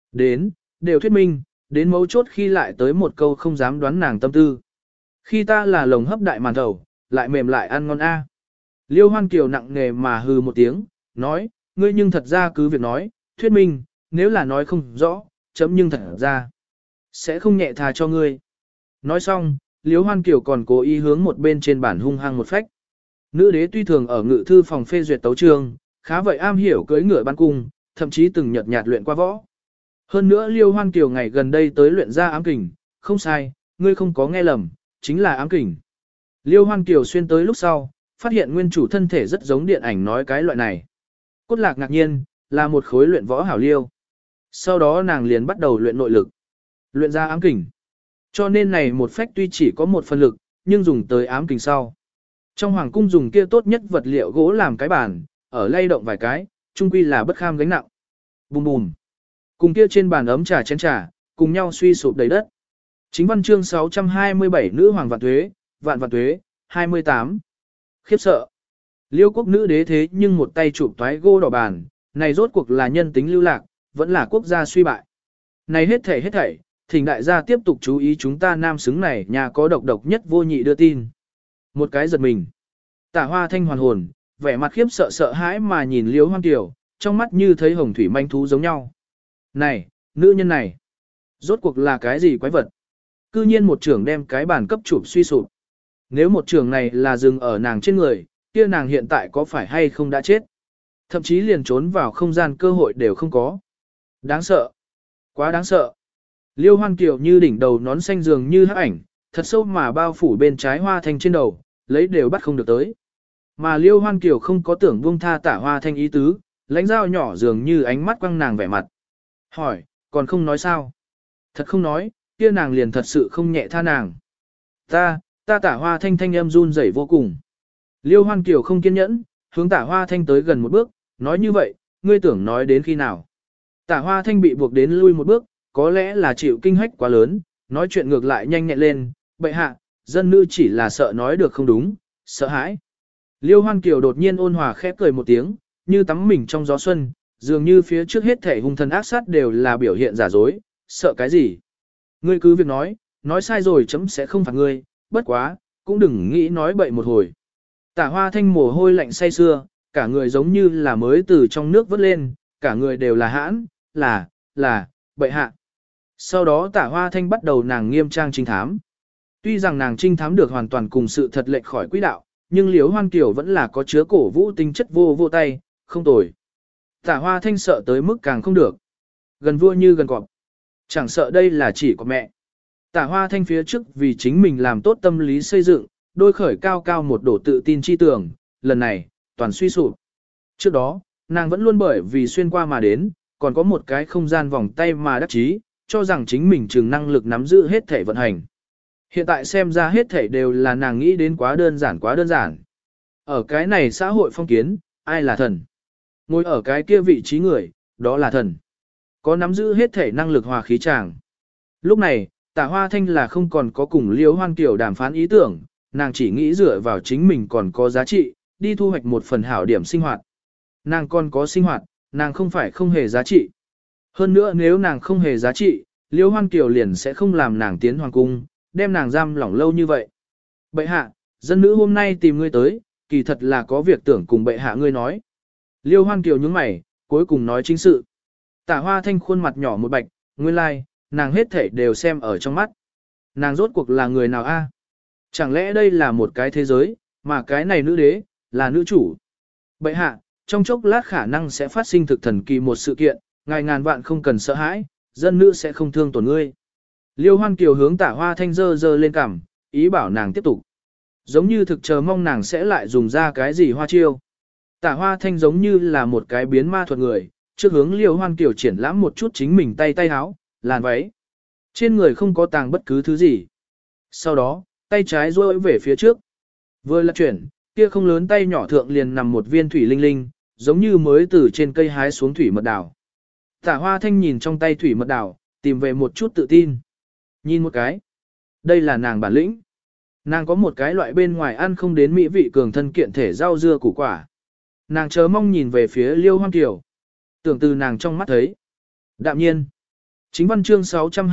Đều thuyết minh, đến mấu chốt khi lại tới một câu không dám đoán nàng tâm tư. Khi ta là lồng hấp đại màn thầu, lại mềm lại ăn ngon a. Liêu Hoan Kiều nặng nề mà hừ một tiếng, nói, ngươi nhưng thật ra cứ việc nói, thuyết minh, nếu là nói không rõ, chấm nhưng thật ra sẽ không nhẹ tha cho ngươi. Nói xong, Liêu Hoan Kiều còn cố ý hướng một bên trên bản hung hăng một phách. Nữ đế tuy thường ở ngự thư phòng phê duyệt tấu chương, khá vậy am hiểu cưỡi ngựa ban cung, thậm chí từng nhợt nhạt luyện qua võ. Hơn nữa Liêu Hoan Kiều ngày gần đây tới luyện ra ám kình, không sai, ngươi không có nghe lầm, chính là ám kình. Liêu Hoan Kiều xuyên tới lúc sau, phát hiện nguyên chủ thân thể rất giống điện ảnh nói cái loại này. Cốt Lạc ngạc nhiên, là một khối luyện võ hảo liêu. Sau đó nàng liền bắt đầu luyện nội lực, luyện ra ám kình. Cho nên này một phách tuy chỉ có một phần lực, nhưng dùng tới ám kình sau. Trong hoàng cung dùng kia tốt nhất vật liệu gỗ làm cái bàn, ở lay động vài cái, chung quy là bất kham gánh nặng. Bùm bùm. Cùng kia trên bàn ấm trà chén trà, cùng nhau suy sụp đầy đất. Chính văn chương 627 nữ hoàng vạn tuế, 28. Khiếp sợ. Liêu quốc nữ đế thế nhưng một tay chụp toái gỗ đỏ bàn, này rốt cuộc là nhân tính lưu lạc, vẫn là quốc gia suy bại. Này hết thảy, thỉnh đại gia tiếp tục chú ý chúng ta nam xứng này nhà có độc nhất vô nhị đưa tin. Một cái giật mình. Tả Hoa Thanh hoàn hồn, vẻ mặt khiếp sợ sợ hãi mà nhìn Liễu Hoan Kiều, trong mắt như thấy hồng thủy manh thú giống nhau. Này, nữ nhân này, rốt cuộc là cái gì quái vật? Cư nhiên một trưởng đem cái bàn cấp chụp suy sụp. Nếu một trưởng này là dừng ở nàng trên người, kia nàng hiện tại có phải hay không đã chết? Thậm chí liền trốn vào không gian cơ hội đều không có. Đáng sợ. Quá đáng sợ. Liêu Hoan Kiều như đỉnh đầu nón xanh dường như hắc ảnh, thật sâu mà bao phủ bên trái Hoa Thanh trên đầu, lấy đều bắt không được tới. Mà Liêu Hoan Kiều không có tưởng buông tha Tả Hoa Thanh ý tứ, lãnh dao nhỏ dường như ánh mắt quăng nàng vẻ mặt. Hỏi, còn không nói sao? Thật không nói, kia nàng liền thật sự không nhẹ tha nàng. Ta Tả Hoa Thanh thanh âm run rẩy vô cùng. Liêu Hoan Kiều không kiên nhẫn, hướng Tả Hoa Thanh tới gần một bước, nói như vậy, ngươi tưởng nói đến khi nào? Tả Hoa Thanh bị buộc đến lui một bước, có lẽ là chịu kinh hách quá lớn, nói chuyện ngược lại nhanh nhẹn lên, bệ hạ, dân nữ chỉ là sợ nói được không đúng, sợ hãi. Liêu Hoan Kiều đột nhiên ôn hòa khẽ cười một tiếng, như tắm mình trong gió xuân, dường như phía trước hết thể hung thần ác sát đều là biểu hiện giả dối, sợ cái gì? Ngươi cứ việc nói sai rồi chấm sẽ không phạt ngươi, bất quá, cũng đừng nghĩ nói bậy một hồi. Tả Hoa Thanh mồ hôi lạnh say sưa, cả người giống như là mới từ trong nước vớt lên, cả người đều là hãn, là, bệ hạ. Sau đó Tả Hoa Thanh bắt đầu nàng nghiêm trang trinh thám. Tuy rằng nàng trinh thám được hoàn toàn cùng sự thật lệch khỏi quỹ đạo, nhưng Liễu Hoan Kiều vẫn là có chứa cổ vũ tinh chất vô tay, không tồi. Tả Hoa Thanh sợ tới mức càng không được. Gần vua như gần cọp. Chẳng sợ đây là chỉ của mẹ. Tả Hoa Thanh phía trước vì chính mình làm tốt tâm lý xây dựng, đôi khởi cao cao một đổ tự tin chi tưởng, lần này, toàn suy sụp. Trước đó, nàng vẫn luôn bởi vì xuyên qua mà đến, còn có một cái không gian vòng tay mà đắc chí, cho rằng chính mình chừng năng lực nắm giữ hết thể vận hành. Hiện tại xem ra hết thể đều là nàng nghĩ đến quá đơn giản. Ở cái này xã hội phong kiến, ai là thần? Ngồi ở cái kia vị trí người, đó là thần. Có nắm giữ hết thể năng lực hòa khí chàng. Lúc này, Tả Hoa Thanh là không còn có cùng Liễu Hoan Kiều đàm phán ý tưởng, nàng chỉ nghĩ dựa vào chính mình còn có giá trị, đi thu hoạch một phần hảo điểm sinh hoạt. Nàng còn có sinh hoạt, nàng không phải không hề giá trị. Hơn nữa nếu nàng không hề giá trị, Liễu Hoan Kiều liền sẽ không làm nàng tiến hoàng cung, đem nàng giam lỏng lâu như vậy. Bệ hạ, dân nữ hôm nay tìm ngươi tới, kỳ thật là có việc tưởng cùng bệ hạ ngươi nói. Liễu Hoan Kiều nhướng mày, cuối cùng nói chính sự. Tả Hoa Thanh khuôn mặt nhỏ một bạch, nguyên lai, like, nàng hết thảy đều xem ở trong mắt. Nàng rốt cuộc là người nào a? Chẳng lẽ đây là một cái thế giới, mà cái này nữ đế, là nữ chủ? Bệ hạ, trong chốc lát khả năng sẽ phát sinh thực thần kỳ một sự kiện, ngài ngàn vạn không cần sợ hãi, dân nữ sẽ không thương tổn ngươi. Liêu Hoan Kiều hướng Tả Hoa Thanh dơ lên cằm, ý bảo nàng tiếp tục. Giống như thực chờ mong nàng sẽ lại dùng ra cái gì hoa chiêu. Tả Hoa Thanh giống như là một cái biến ma thuật người, trước hướng Liêu Hoan Kiều triển lãm một chút chính mình tay áo, làn váy. Trên người không có tàng bất cứ thứ gì. Sau đó, tay trái duỗi về phía trước. Vừa lật chuyển, kia không lớn tay nhỏ thượng liền nằm một viên thủy linh linh, giống như mới từ trên cây hái xuống thủy mật đào. Tả Hoa Thanh nhìn trong tay thủy mật đào, tìm về một chút tự tin. Nhìn một cái. Đây là nàng bản lĩnh. Nàng có một cái loại bên ngoài ăn không đến mỹ vị cường thân kiện thể rau dưa củ quả. Nàng chớ mong nhìn về phía Liêu Hoan Kiều. Tưởng từ nàng trong mắt thấy. Đạm nhiên. Chính văn chương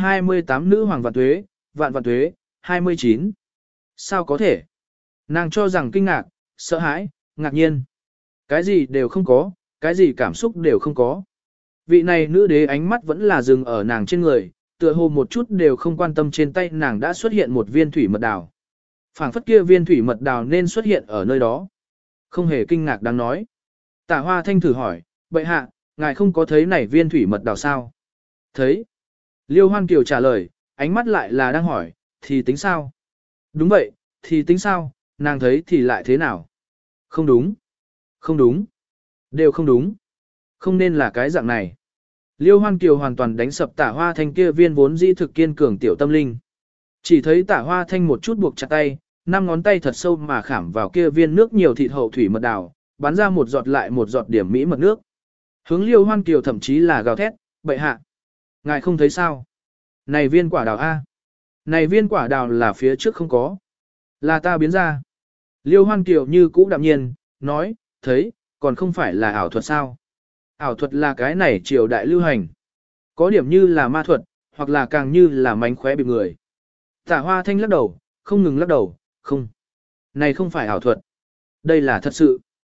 628 nữ hoàng vạn tuế, 29. Sao có thể? Nàng cho rằng kinh ngạc, sợ hãi, ngạc nhiên. Cái gì đều không có, cái gì cảm xúc đều không có. Vị này nữ đế ánh mắt vẫn là dừng ở nàng trên người, tựa hồ một chút đều không quan tâm trên tay nàng đã xuất hiện một viên thủy mật đào. Phảng phất kia viên thủy mật đào nên xuất hiện ở nơi đó. Không hề kinh ngạc đáng nói. Tả Hoa Thanh thử hỏi, bệ hạ, ngài không có thấy này viên thủy mật đào sao? Thấy. Liêu Hoan Kiều trả lời, ánh mắt lại là đang hỏi, thì tính sao? Đúng vậy, thì tính sao, nàng thấy thì lại thế nào? Không đúng. Không đúng. Đều không đúng. Không nên là cái dạng này. Liêu Hoan Kiều hoàn toàn đánh sập Tả Hoa Thanh kia viên vốn dĩ thực kiên cường tiểu tâm linh. Chỉ thấy Tả Hoa Thanh một chút buộc chặt tay, 5 ngón tay thật sâu mà khảm vào kia viên nước nhiều thịt hậu thủy mật đào, bắn ra một giọt lại một giọt điểm mỹ mật nước. Hướng Liêu Hoan Kiều thậm chí là gào thét, bệ hạ. Ngài không thấy sao? Này viên quả đào A. Này viên quả đào là phía trước không có. Là ta biến ra. Liêu Hoan Kiều như cũ đạm nhiên, nói, thấy, còn không phải là ảo thuật sao? Ảo thuật là cái này triều đại lưu hành. Có điểm như là ma thuật, hoặc là càng như là mánh khóe bị người. Tả Hoa Thanh lắc đầu, không ngừng lắc đầu, không. Này không phải ảo thuật. Đây là thật sự.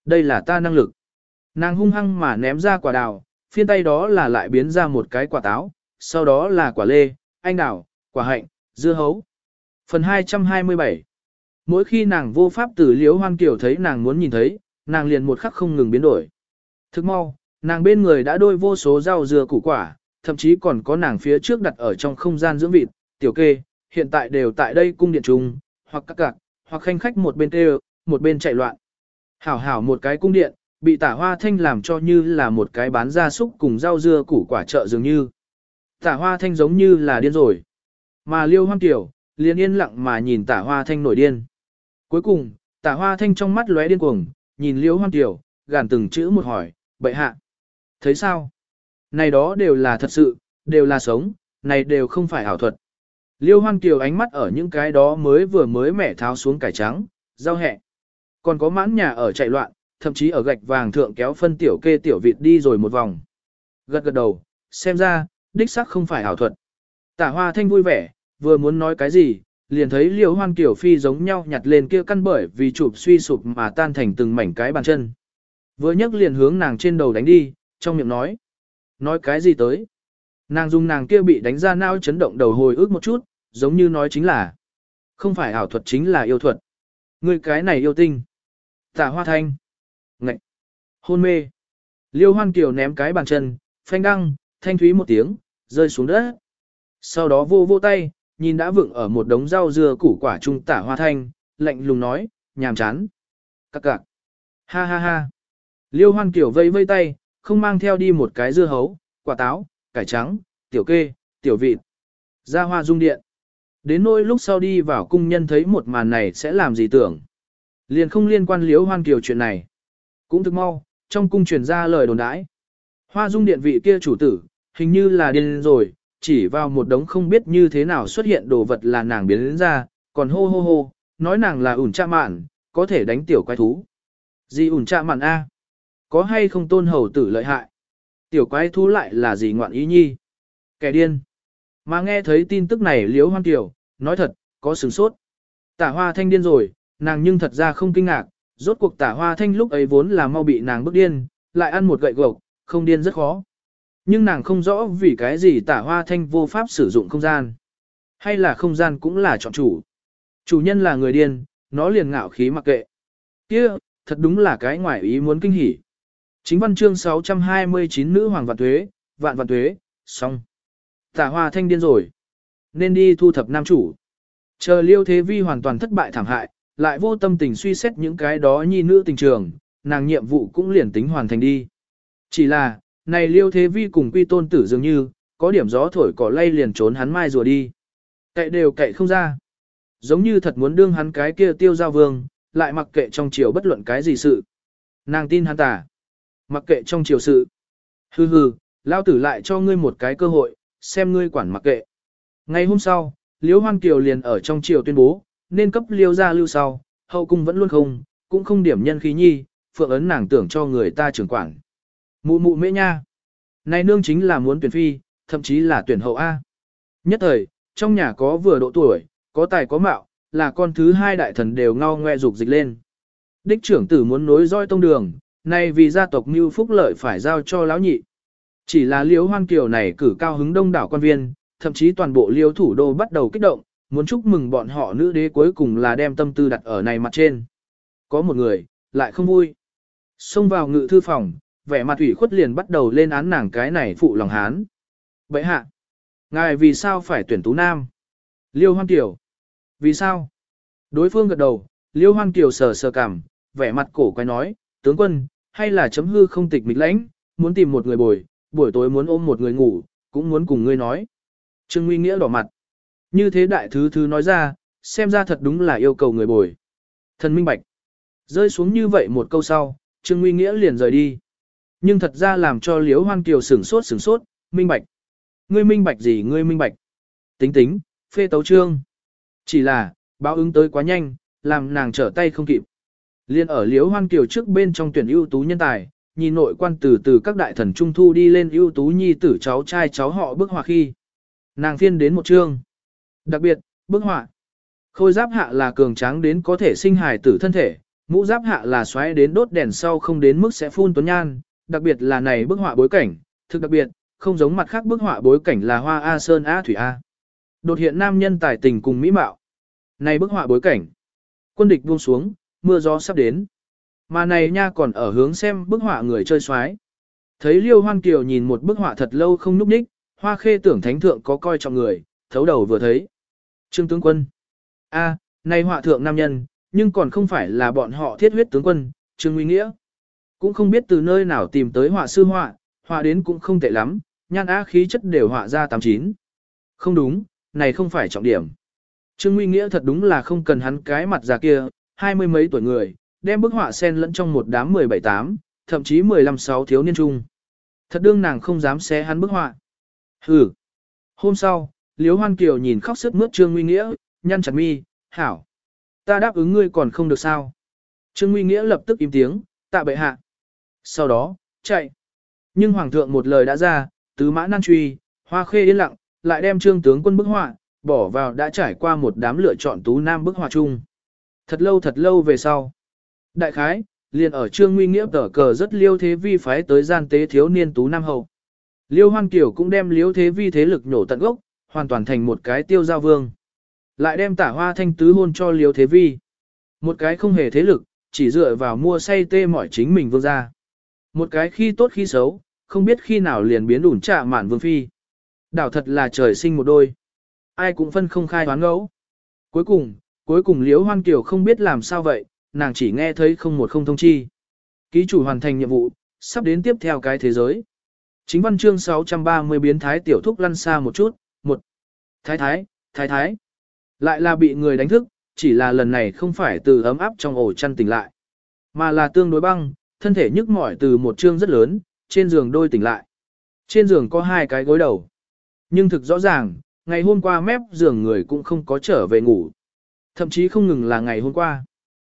Đây là ta năng lực. Nàng hung hăng mà ném ra quả đào, phiên tay đó là lại biến ra một cái quả táo, sau đó là quả lê, anh đào, quả hạnh, dưa hấu. Phần 227. Mỗi khi nàng vô pháp từ Liễu Hoan Kiều thấy nàng muốn nhìn thấy, nàng liền một khắc không ngừng biến đổi. Thức mau, nàng bên người đã đôi vô số rau dưa củ quả, thậm chí còn có nàng phía trước đặt ở trong không gian dưỡng vịt, tiểu kê, hiện tại đều tại đây cung điện trung, hoặc các cạc, hoặc khanh khách một bên kêu, một bên chạy loạn. Hảo hảo một cái cung điện, bị Tả Hoa Thanh làm cho như là một cái bán gia súc cùng rau dưa củ quả chợ dường như. Tả Hoa Thanh giống như là điên rồi. Mà Liêu Hoan Kiều, liền yên lặng mà nhìn Tả Hoa Thanh nổi điên. Cuối cùng, Tả Hoa Thanh trong mắt lóe điên cuồng, nhìn Liêu Hoan Kiều, gàn từng chữ một hỏi, bệ hạ. Thấy sao? Này đó đều là thật sự, đều là sống, này đều không phải ảo thuật. Liêu Hoan Kiều ánh mắt ở những cái đó vừa mới mẻ tháo xuống cải trắng, rau hẹ. Còn có mãn nhà ở chạy loạn, thậm chí ở gạch vàng thượng kéo phân tiểu kê tiểu vịt đi rồi một vòng. Gật gật đầu, xem ra, đích xác không phải ảo thuật. Tả Hoa Thanh vui vẻ, vừa muốn nói cái gì, liền thấy Liêu Hoan Kiều phi giống nhau nhặt lên kia căn bởi vì chụp suy sụp mà tan thành từng mảnh cái bàn chân. Vừa nhấc liền hướng nàng trên đầu đánh đi, trong miệng nói. Nói cái gì tới? Nàng dùng nàng kia bị đánh ra não chấn động đầu hồi ức một chút, giống như nói chính là không phải ảo thuật chính là yêu thuật. Ngươi cái này yêu tinh. Tả Hoa Thanh. Ngậy. Hôn mê. Liêu Hoan Kiều ném cái bàn chân, phanh đăng, thanh thúy một tiếng, rơi xuống đất. Sau đó vô vô tay, nhìn đã vựng ở một đống rau dưa củ quả trung Tả Hoa Thanh, lạnh lùng nói, nhàm chán. Cắc cạc. Ha ha ha. Liêu Hoan Kiều vây vây tay, không mang theo đi một cái dưa hấu, quả táo, cải trắng, tiểu kê, tiểu vịt. Ra Hoa Dung điện. Đến nỗi lúc sau đi vào cung nhân thấy một màn này sẽ làm gì tưởng. Liền không liên quan Liễu Hoan Kiều chuyện này. Cũng thực mau, trong cung truyền ra lời đồn đãi. Hoa Dung điện vị kia chủ tử, hình như là điên rồi, chỉ vào một đống không biết như thế nào xuất hiện đồ vật là nàng biến đến ra, còn hô hô hô, nói nàng là ủn trạ mạn, có thể đánh tiểu quái thú. Gì ủn trạ mạn a? Có hay không tôn hầu tử lợi hại? Tiểu quái thú lại là gì ngoạn ý nhi? Kẻ điên. Mà nghe thấy tin tức này Liễu Hoan Kiều, nói thật, có sửng sốt. Tả Hoa Thanh điên rồi, nàng nhưng thật ra không kinh ngạc, rốt cuộc Tả Hoa Thanh lúc ấy vốn là mau bị nàng bức điên, lại ăn một gậy gộc, không điên rất khó. Nhưng nàng không rõ vì cái gì Tả Hoa Thanh vô pháp sử dụng không gian. Hay là không gian cũng là chọn chủ. Chủ nhân là người điên, nó liền ngạo khí mặc kệ. Kia, thật đúng là cái ngoại ý muốn kinh hỉ. Chính văn chương 629 nữ hoàng vạn tuế, xong. Tả Hoa Thanh điên rồi. Nên đi thu thập nam chủ. Chờ Liêu Thế Vi hoàn toàn thất bại thảm hại, lại vô tâm tình suy xét những cái đó nhi nữ tình trường, nàng nhiệm vụ cũng liền tính hoàn thành đi. Chỉ là, này Liêu Thế Vi cùng Quy Tôn Tử dường như, có điểm gió thổi cỏ lay liền trốn hắn mai rùa đi. Cậy đều cậy không ra. Giống như thật muốn đương hắn cái kia tiêu giao vương, lại mặc kệ trong chiều bất luận cái gì sự. Nàng tin hắn tả. Mặc kệ trong chiều sự. Hừ hừ, lao tử lại cho ngươi một cái cơ hội, xem ngươi quản mặc kệ. Ngày hôm sau, Liễu Hoan Kiều liền ở trong triều tuyên bố, nên cấp Liêu ra lưu sau, hậu cung vẫn luôn không, cũng không điểm nhân khí nhi, phượng ấn nàng tưởng cho người ta trưởng quản. Mụ mụ mễ nha. Này nương chính là muốn tuyển phi, thậm chí là tuyển hậu A. Nhất thời, trong nhà có vừa độ tuổi, có tài có mạo, là con thứ hai đại thần đều ngao ngoe dục dịch lên. Đích trưởng tử muốn nối roi tông đường, này vì gia tộc mưu phúc lợi phải giao cho lão nhị. Chỉ là Liễu Hoan Kiều này cử cao hứng đông đảo quan viên, thậm chí toàn bộ Liêu thủ đô bắt đầu kích động, muốn chúc mừng bọn họ nữ đế cuối cùng là đem tâm tư đặt ở này mặt trên. Có một người, lại không vui. Xông vào ngự thư phòng, vẻ mặt ủy khuất liền bắt đầu lên án nàng cái này phụ lòng hán. Bệ hạ, ngài vì sao phải tuyển tú nam? Liêu Hoan Kiều. Vì sao? Đối phương gật đầu, Liêu Hoan Kiều sờ sờ cằm, vẻ mặt cổ quái nói, tướng quân, hay là chấm hư không tịch mịch lãnh, muốn tìm một người bồi, buổi tối muốn ôm một người ngủ, cũng muốn cùng ngươi nói. Trương Nguy Nghĩa đỏ mặt. Như thế đại thứ nói ra, xem ra thật đúng là yêu cầu người bồi. Thần minh bạch. Rơi xuống như vậy một câu sau, Trương Nguy Nghĩa liền rời đi. Nhưng thật ra làm cho Liễu Hoan Kiều sửng sốt, minh bạch. Ngươi minh bạch gì ngươi minh bạch? Tính, phê tấu trương. Chỉ là, báo ứng tới quá nhanh, làm nàng trở tay không kịp. Liên ở Liễu Hoan Kiều trước bên trong tuyển ưu tú nhân tài, nhìn nội quan từ các đại thần trung thu đi lên ưu tú nhi tử cháu trai cháu họ bức họa khi. Nàng phiên đến một chương. Đặc biệt, bức họa. Khôi giáp hạ là cường tráng đến có thể sinh hài tử thân thể, Mũ giáp hạ là xoáy đến đốt đèn sau không đến mức sẽ phun tuấn nhan, đặc biệt là này bức họa bối cảnh, thực đặc biệt, không giống mặt khác bức họa bối cảnh là hoa A sơn A thủy A. Đột hiện nam nhân tài tình cùng mỹ mạo. Này bức họa bối cảnh. Quân địch buông xuống, mưa gió sắp đến. Mà này nha còn ở hướng xem bức họa người chơi xoái. Thấy Liêu Hoan Kiều nhìn một bức họa thật lâu không núp ních, Hoa Khê tưởng thánh thượng có coi trọng người, thấu đầu vừa thấy. Trương tướng quân. A, này họa thượng nam nhân, nhưng còn không phải là bọn họ thiết huyết tướng quân, Trương Nguy Nghĩa. Cũng không biết từ nơi nào tìm tới họa sư họa đến cũng không tệ lắm, nhan á khí chất đều họa ra 89. Không đúng, này không phải trọng điểm. Trương Nguy Nghĩa thật đúng là không cần hắn cái mặt già kia, 20 mấy tuổi người, đem bức họa xen lẫn trong một đám 17-8, thậm chí 15-6 thiếu niên trung. Thật đương nàng không dám xé hắn bức họa. Hừ. Hôm sau, Liễu Hoan Kiều nhìn khóc sướt mướt Trương Nguy Nghĩa, nhăn chặt mi, hảo. Ta đáp ứng ngươi còn không được sao. Trương Nguy Nghĩa lập tức im tiếng, tạ bệ hạ. Sau đó, chạy. Nhưng Hoàng thượng một lời đã ra, tứ mã nan truy, Hoa Khê yên lặng, lại đem Trương tướng quân bức họa, bỏ vào đã trải qua một đám lựa chọn tú nam bức họa chung. Thật lâu về sau. Đại khái, liền ở Trương Nguy Nghĩa tở cờ rất Liêu Thế Vi phái tới gian tế thiếu niên tú nam hậu. Liêu Hoan Kiều cũng đem Liêu Thế Vi thế lực nhổ tận gốc, hoàn toàn thành một cái tiêu giao vương. Lại đem Tả Hoa Thanh tứ hôn cho Liêu Thế Vi. Một cái không hề thế lực, chỉ dựa vào mua say tê mỏi chính mình vương gia. Một cái khi tốt khi xấu, không biết khi nào liền biến ủn trạ mạn vương phi. Đảo thật là trời sinh một đôi. Ai cũng phân không khai đoán ngẫu. Cuối cùng Liễu Hoan Kiều không biết làm sao vậy, nàng chỉ nghe thấy không thông chi. Ký chủ hoàn thành nhiệm vụ, sắp đến tiếp theo cái thế giới. Chính văn chương 630 biến thái tiểu thúc lăn xa một chút, một. Thái thái. Lại là bị người đánh thức, chỉ là lần này không phải từ ấm áp trong ổ chăn tỉnh lại, mà là tương đối băng, thân thể nhức mỏi từ một chương rất lớn, trên giường đôi tỉnh lại. Trên giường có 2 cái gối đầu. Nhưng thực rõ ràng, ngày hôm qua mép giường người cũng không có trở về ngủ. Thậm chí không ngừng là ngày hôm qua.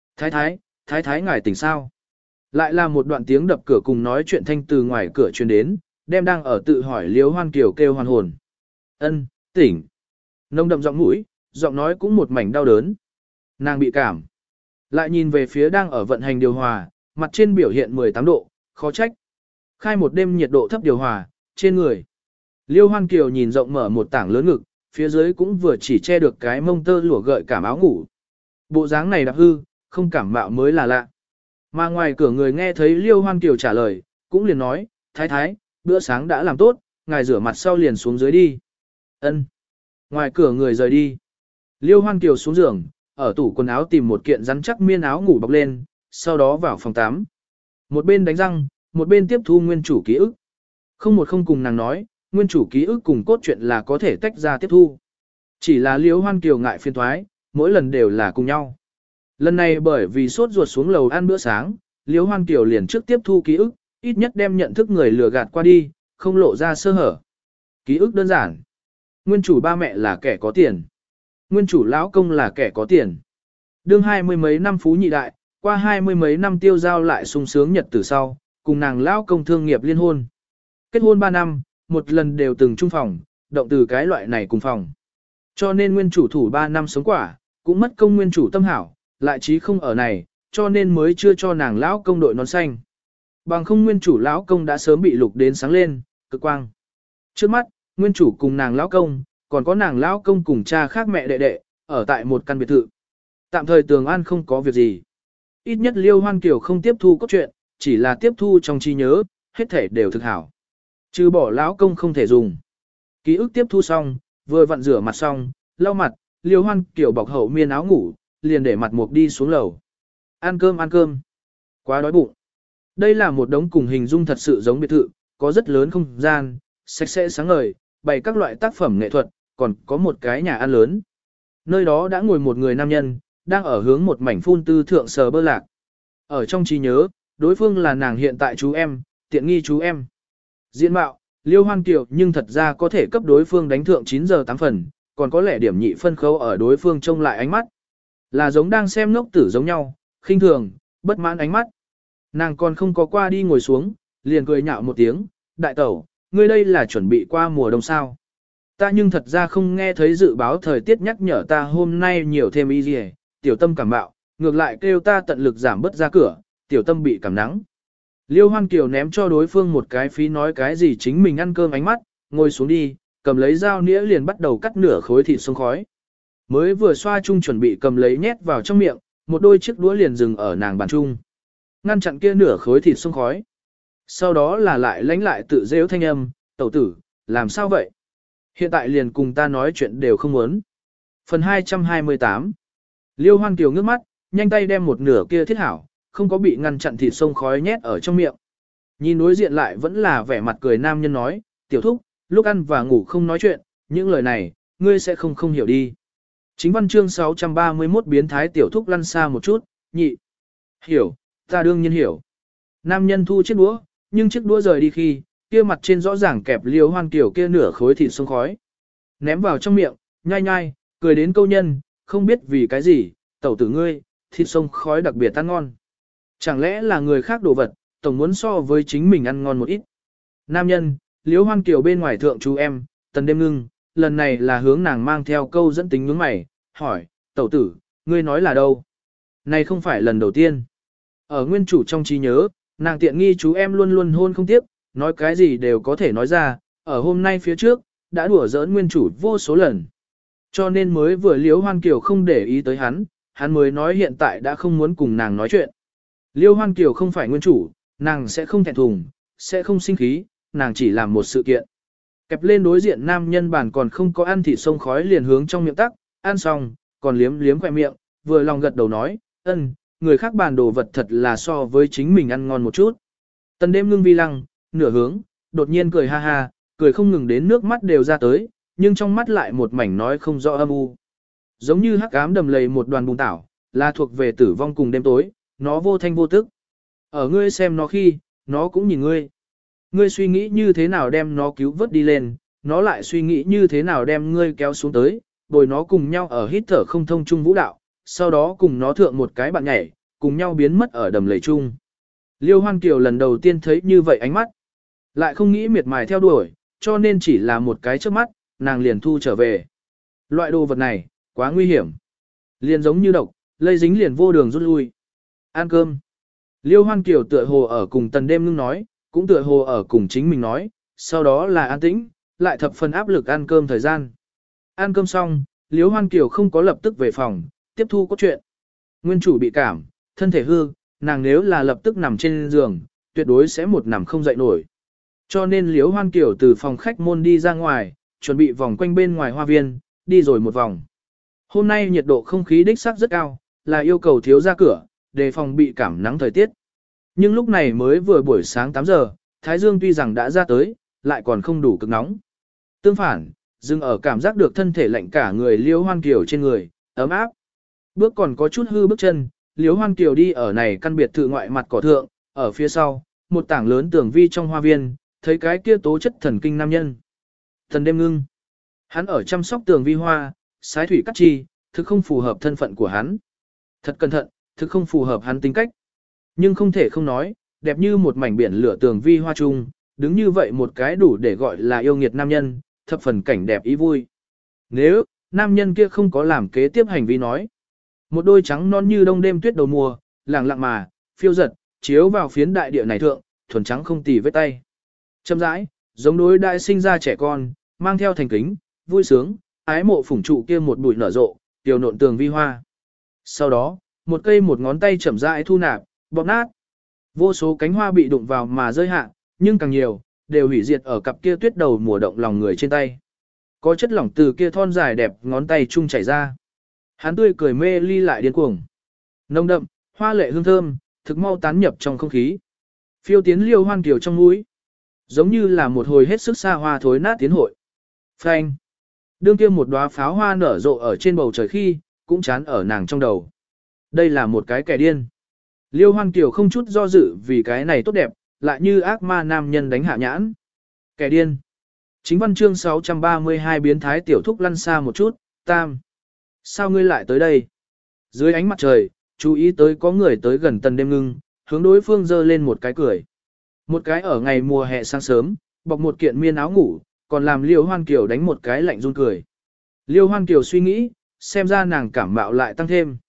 Thái thái ngài tỉnh sao? Lại là một đoạn tiếng đập cửa cùng nói chuyện thanh từ ngoài cửa truyền đến, đem đang ở tự hỏi Liễu Hoan Kiều kêu hoàn hồn. Ân, tỉnh. Nông đậm giọng mũi, giọng nói cũng một mảnh đau đớn. Nàng bị cảm. Lại nhìn về phía đang ở vận hành điều hòa, mặt trên biểu hiện 18 độ, khó trách. Khai một đêm nhiệt độ thấp điều hòa, trên người. Liêu Hoan Kiều nhìn rộng mở một tảng lớn ngực, phía dưới cũng vừa chỉ che được cái mông tơ lụa gợi cảm áo ngủ. Bộ dáng này đặc hư, không cảm mạo mới là lạ. Mà ngoài cửa người nghe thấy Liêu Hoan Kiều trả lời, cũng liền nói, thái, bữa sáng đã làm tốt, ngài rửa mặt sau liền xuống dưới đi. Ân. Ngoài cửa người rời đi. Liêu Hoan Kiều xuống giường, ở tủ quần áo tìm một kiện rắn chắc miên áo ngủ bọc lên, sau đó vào phòng tắm. Một bên đánh răng, một bên tiếp thu nguyên chủ ký ức. Không cùng nàng nói, nguyên chủ ký ức cùng cốt truyện là có thể tách ra tiếp thu. Chỉ là Liễu Hoan Kiều ngại phiền thoái, mỗi lần đều là cùng nhau. Lần này bởi vì sốt ruột xuống lầu ăn bữa sáng, Liễu Hoan Kiều liền trước tiếp thu ký ức, ít nhất đem nhận thức người lừa gạt qua đi, không lộ ra sơ hở. Ký ức đơn giản. Nguyên chủ ba mẹ là kẻ có tiền. Nguyên chủ lão công là kẻ có tiền. Đương 20 mấy năm phú nhị đại, qua 20 mấy năm tiêu giao lại sung sướng nhật từ sau, cùng nàng lão công thương nghiệp liên hôn. Kết hôn 3 năm, một lần đều từng chung phòng, động từ cái loại này cùng phòng. Cho nên nguyên chủ thủ 3 năm sống quả, cũng mất công nguyên chủ tâm hảo, lại chí không ở này, cho nên mới chưa cho nàng lão công đội nón xanh. Bằng không nguyên chủ lão công đã sớm bị lục đến sáng lên, cực quang. Trước mắt, nguyên chủ cùng nàng lão công, còn có nàng lão công cùng cha khác mẹ đệ đệ, ở tại một căn biệt thự. Tạm thời tường an không có việc gì. Ít nhất Liêu Hoan Kiều không tiếp thu cốt truyện, chỉ là tiếp thu trong trí nhớ, hết thể đều thực hảo. Trừ bỏ lão công không thể dùng. Ký ức tiếp thu xong, vừa vặn rửa mặt xong, lau mặt, Liêu Hoan Kiều bọc hậu miên áo ngủ, liền để mặt mục đi xuống lầu. Ăn cơm. Quá đói bụng. Đây là một đống cùng hình dung thật sự giống biệt thự, có rất lớn không gian, sạch sẽ sáng ngời, bày các loại tác phẩm nghệ thuật, còn có một cái nhà ăn lớn. Nơi đó đã ngồi một người nam nhân, đang ở hướng một mảnh phun tư thượng sờ bơ lạc. Ở trong trí nhớ, đối phương là nàng hiện tại chú em, tiện nghi chú em. Diện mạo, Liêu Hoan Kiều nhưng thật ra có thể cấp đối phương đánh thượng 9 giờ 8 phần, còn có lẽ điểm nhị phân khấu ở đối phương trông lại ánh mắt. Là giống đang xem ngốc tử giống nhau, khinh thường, bất mãn ánh mắt. Nàng còn không có qua đi ngồi xuống, liền cười nhạo một tiếng, đại tẩu, ngươi đây là chuẩn bị qua mùa đông sao. Ta nhưng thật ra không nghe thấy dự báo thời tiết nhắc nhở ta hôm nay nhiều thêm y gì, tiểu tâm cảm bạo, ngược lại kêu ta tận lực giảm bớt ra cửa, tiểu tâm bị cảm nắng. Liêu Hoan Kiều ném cho đối phương một cái phí nói cái gì chính mình ăn cơm ánh mắt, ngồi xuống đi, cầm lấy dao nĩa liền bắt đầu cắt nửa khối thịt xông khói. Mới vừa xoa chung chuẩn bị cầm lấy nhét vào trong miệng, một đôi chiếc đũa liền dừng ở nàng bàn chung. Ngăn chặn kia nửa khối thịt xông khói. Sau đó là lại lánh lại tự rêu thanh âm, tẩu tử, làm sao vậy? Hiện tại liền cùng ta nói chuyện đều không muốn. Phần 228 Liêu Hoan Kiều ngước mắt, nhanh tay đem một nửa kia thiết hảo, không có bị ngăn chặn thịt xông khói nhét ở trong miệng. Nhìn đối diện lại vẫn là vẻ mặt cười nam nhân nói, tiểu thúc, lúc ăn và ngủ không nói chuyện, những lời này, ngươi sẽ không hiểu đi. Chính văn chương 631 biến thái tiểu thúc lăn xa một chút, nhị. Hiểu, ta đương nhiên hiểu. Nam nhân thu chiếc đũa, nhưng chiếc đũa rời đi khi, kia mặt trên rõ ràng kẹp Liêu Hoan Kiều kia nửa khối thịt xông khói. Ném vào trong miệng, nhai nhai, cười đến câu nhân, không biết vì cái gì, tẩu tử ngươi, thịt xông khói đặc biệt ăn ngon. Chẳng lẽ là người khác đồ vật, tổng muốn so với chính mình ăn ngon một ít. Nam nhân, Liêu Hoan Kiều bên ngoài thượng chú em, tần đêm ngưng, lần này là hướng nàng mang theo câu dẫn tính nhướng mày, hỏi, tẩu tử, ngươi nói là đâu? Này không phải lần đầu tiên. Ở nguyên chủ trong trí nhớ, nàng tiện nghi chú em luôn luôn hôn không tiếp, nói cái gì đều có thể nói ra, ở hôm nay phía trước, đã đùa giỡn nguyên chủ vô số lần. Cho nên mới vừa Liêu Hoan Kiều không để ý tới hắn mới nói hiện tại đã không muốn cùng nàng nói chuyện. Liêu Hoan Kiều không phải nguyên chủ, nàng sẽ không thẹn thùng, sẽ không sinh khí, nàng chỉ làm một sự kiện. Kẹp lên đối diện nam nhân bản còn không có ăn thịt xông khói liền hướng trong miệng tắc, ăn xong, còn liếm liếm khỏe miệng, vừa lòng gật đầu nói, người khác bàn đồ vật thật là so với chính mình ăn ngon một chút. Tần đêm ngưng vi lăng, nửa hướng, đột nhiên cười ha ha, cười không ngừng đến nước mắt đều ra tới, nhưng trong mắt lại một mảnh nói không rõ âm u. Giống như hắc ám đầm lầy một đoàn bùng tảo, là thuộc về tử vong cùng đêm tối, nó vô thanh vô tức. Ở ngươi xem nó khi, nó cũng nhìn ngươi. Ngươi suy nghĩ như thế nào đem nó cứu vớt đi lên, nó lại suy nghĩ như thế nào đem ngươi kéo xuống tới, bồi nó cùng nhau ở hít thở không thông chung vũ đạo, sau đó cùng nó thượng một cái bạn nhảy, cùng nhau biến mất ở đầm lầy chung. Liêu Hoan Kiều lần đầu tiên thấy như vậy ánh mắt, lại không nghĩ miệt mài theo đuổi, cho nên chỉ là một cái trước mắt, nàng liền thu trở về. Loại đồ vật này, quá nguy hiểm. Liền giống như độc, lây dính liền vô đường rút lui. Ăn cơm. Liêu Hoan Kiều tựa hồ ở cùng tần đêm ngưng nói, cũng tựa hồ ở cùng chính mình nói, sau đó là an tĩnh, lại thập phần áp lực ăn cơm thời gian. Ăn cơm xong, Liêu Hoan Kiều không có lập tức về phòng, tiếp thu cốt truyện. Nguyên chủ bị cảm, thân thể hư, nàng nếu là lập tức nằm trên giường, tuyệt đối sẽ một nằm không dậy nổi. Cho nên Liêu Hoan Kiều từ phòng khách môn đi ra ngoài, chuẩn bị vòng quanh bên ngoài hoa viên, đi rồi một vòng. Hôm nay nhiệt độ không khí đích xác rất cao, là yêu cầu thiếu ra cửa, đề phòng bị cảm nắng thời tiết. Nhưng lúc này mới vừa buổi sáng 8 giờ, Thái Dương tuy rằng đã ra tới, lại còn không đủ cực nóng. Tương phản, dừng ở cảm giác được thân thể lạnh cả người Liêu Hoan Kiều trên người, ấm áp. Bước còn có chút hư bước chân, Liêu Hoan Kiều đi ở này căn biệt thự ngoại mặt cỏ thượng, ở phía sau, một tảng lớn tường vi trong hoa viên, thấy cái kia tố chất thần kinh nam nhân. Thần đêm ngưng. Hắn ở chăm sóc tường vi hoa, sái thủy cắt chi, thực không phù hợp thân phận của hắn. Thật cẩn thận, thực không phù hợp hắn tính cách. Nhưng không thể không nói, đẹp như một mảnh biển lửa tường vi hoa trung, đứng như vậy một cái đủ để gọi là yêu nghiệt nam nhân, thập phần cảnh đẹp ý vui. Nếu, nam nhân kia không có làm kế tiếp hành vi nói. Một đôi trắng non như đông đêm tuyết đầu mùa, lẳng lặng mà, phiêu giật, chiếu vào phiến đại địa này thượng, thuần trắng không tì vết tay. Châm rãi, giống đối đại sinh ra trẻ con, mang theo thành kính, vui sướng, ái mộ phủng trụ kia một bụi nở rộ, tiểu nộn tường vi hoa. Sau đó, một cây một ngón tay chậm rãi thu nạp, bóp nát. Vô số cánh hoa bị đụng vào mà rơi hạ, nhưng càng nhiều, đều hủy diệt ở cặp kia tuyết đầu mùa động lòng người trên tay. Có chất lỏng từ kia thon dài đẹp ngón tay chung chảy ra. Hắn tươi cười mê ly lại điên cuồng. Nồng đậm, hoa lệ hương thơm, thực mau tán nhập trong không khí. Phiêu tiến Liêu Hoan Kiều trong mũi, giống như là một hồi hết sức xa hoa thối nát tiến hội. Phanh. Đương kia một đóa pháo hoa nở rộ ở trên bầu trời khi, cũng chán ở nàng trong đầu. Đây là một cái kẻ điên. Liêu Hoan Kiều không chút do dự vì cái này tốt đẹp, lại như ác ma nam nhân đánh hạ nhãn. Kẻ điên. Chính văn chương 632 biến thái tiểu thúc lăn xa một chút, tam. Sao ngươi lại tới đây? Dưới ánh mặt trời, chú ý tới có người tới gần tần đêm ngưng, hướng đối phương giơ lên một cái cười. Một cái ở ngày mùa hè sáng sớm, bọc một kiện miên áo ngủ, còn làm Liêu Hoan Kiều đánh một cái lạnh run cười. Liêu Hoan Kiều suy nghĩ, xem ra nàng cảm mạo lại tăng thêm.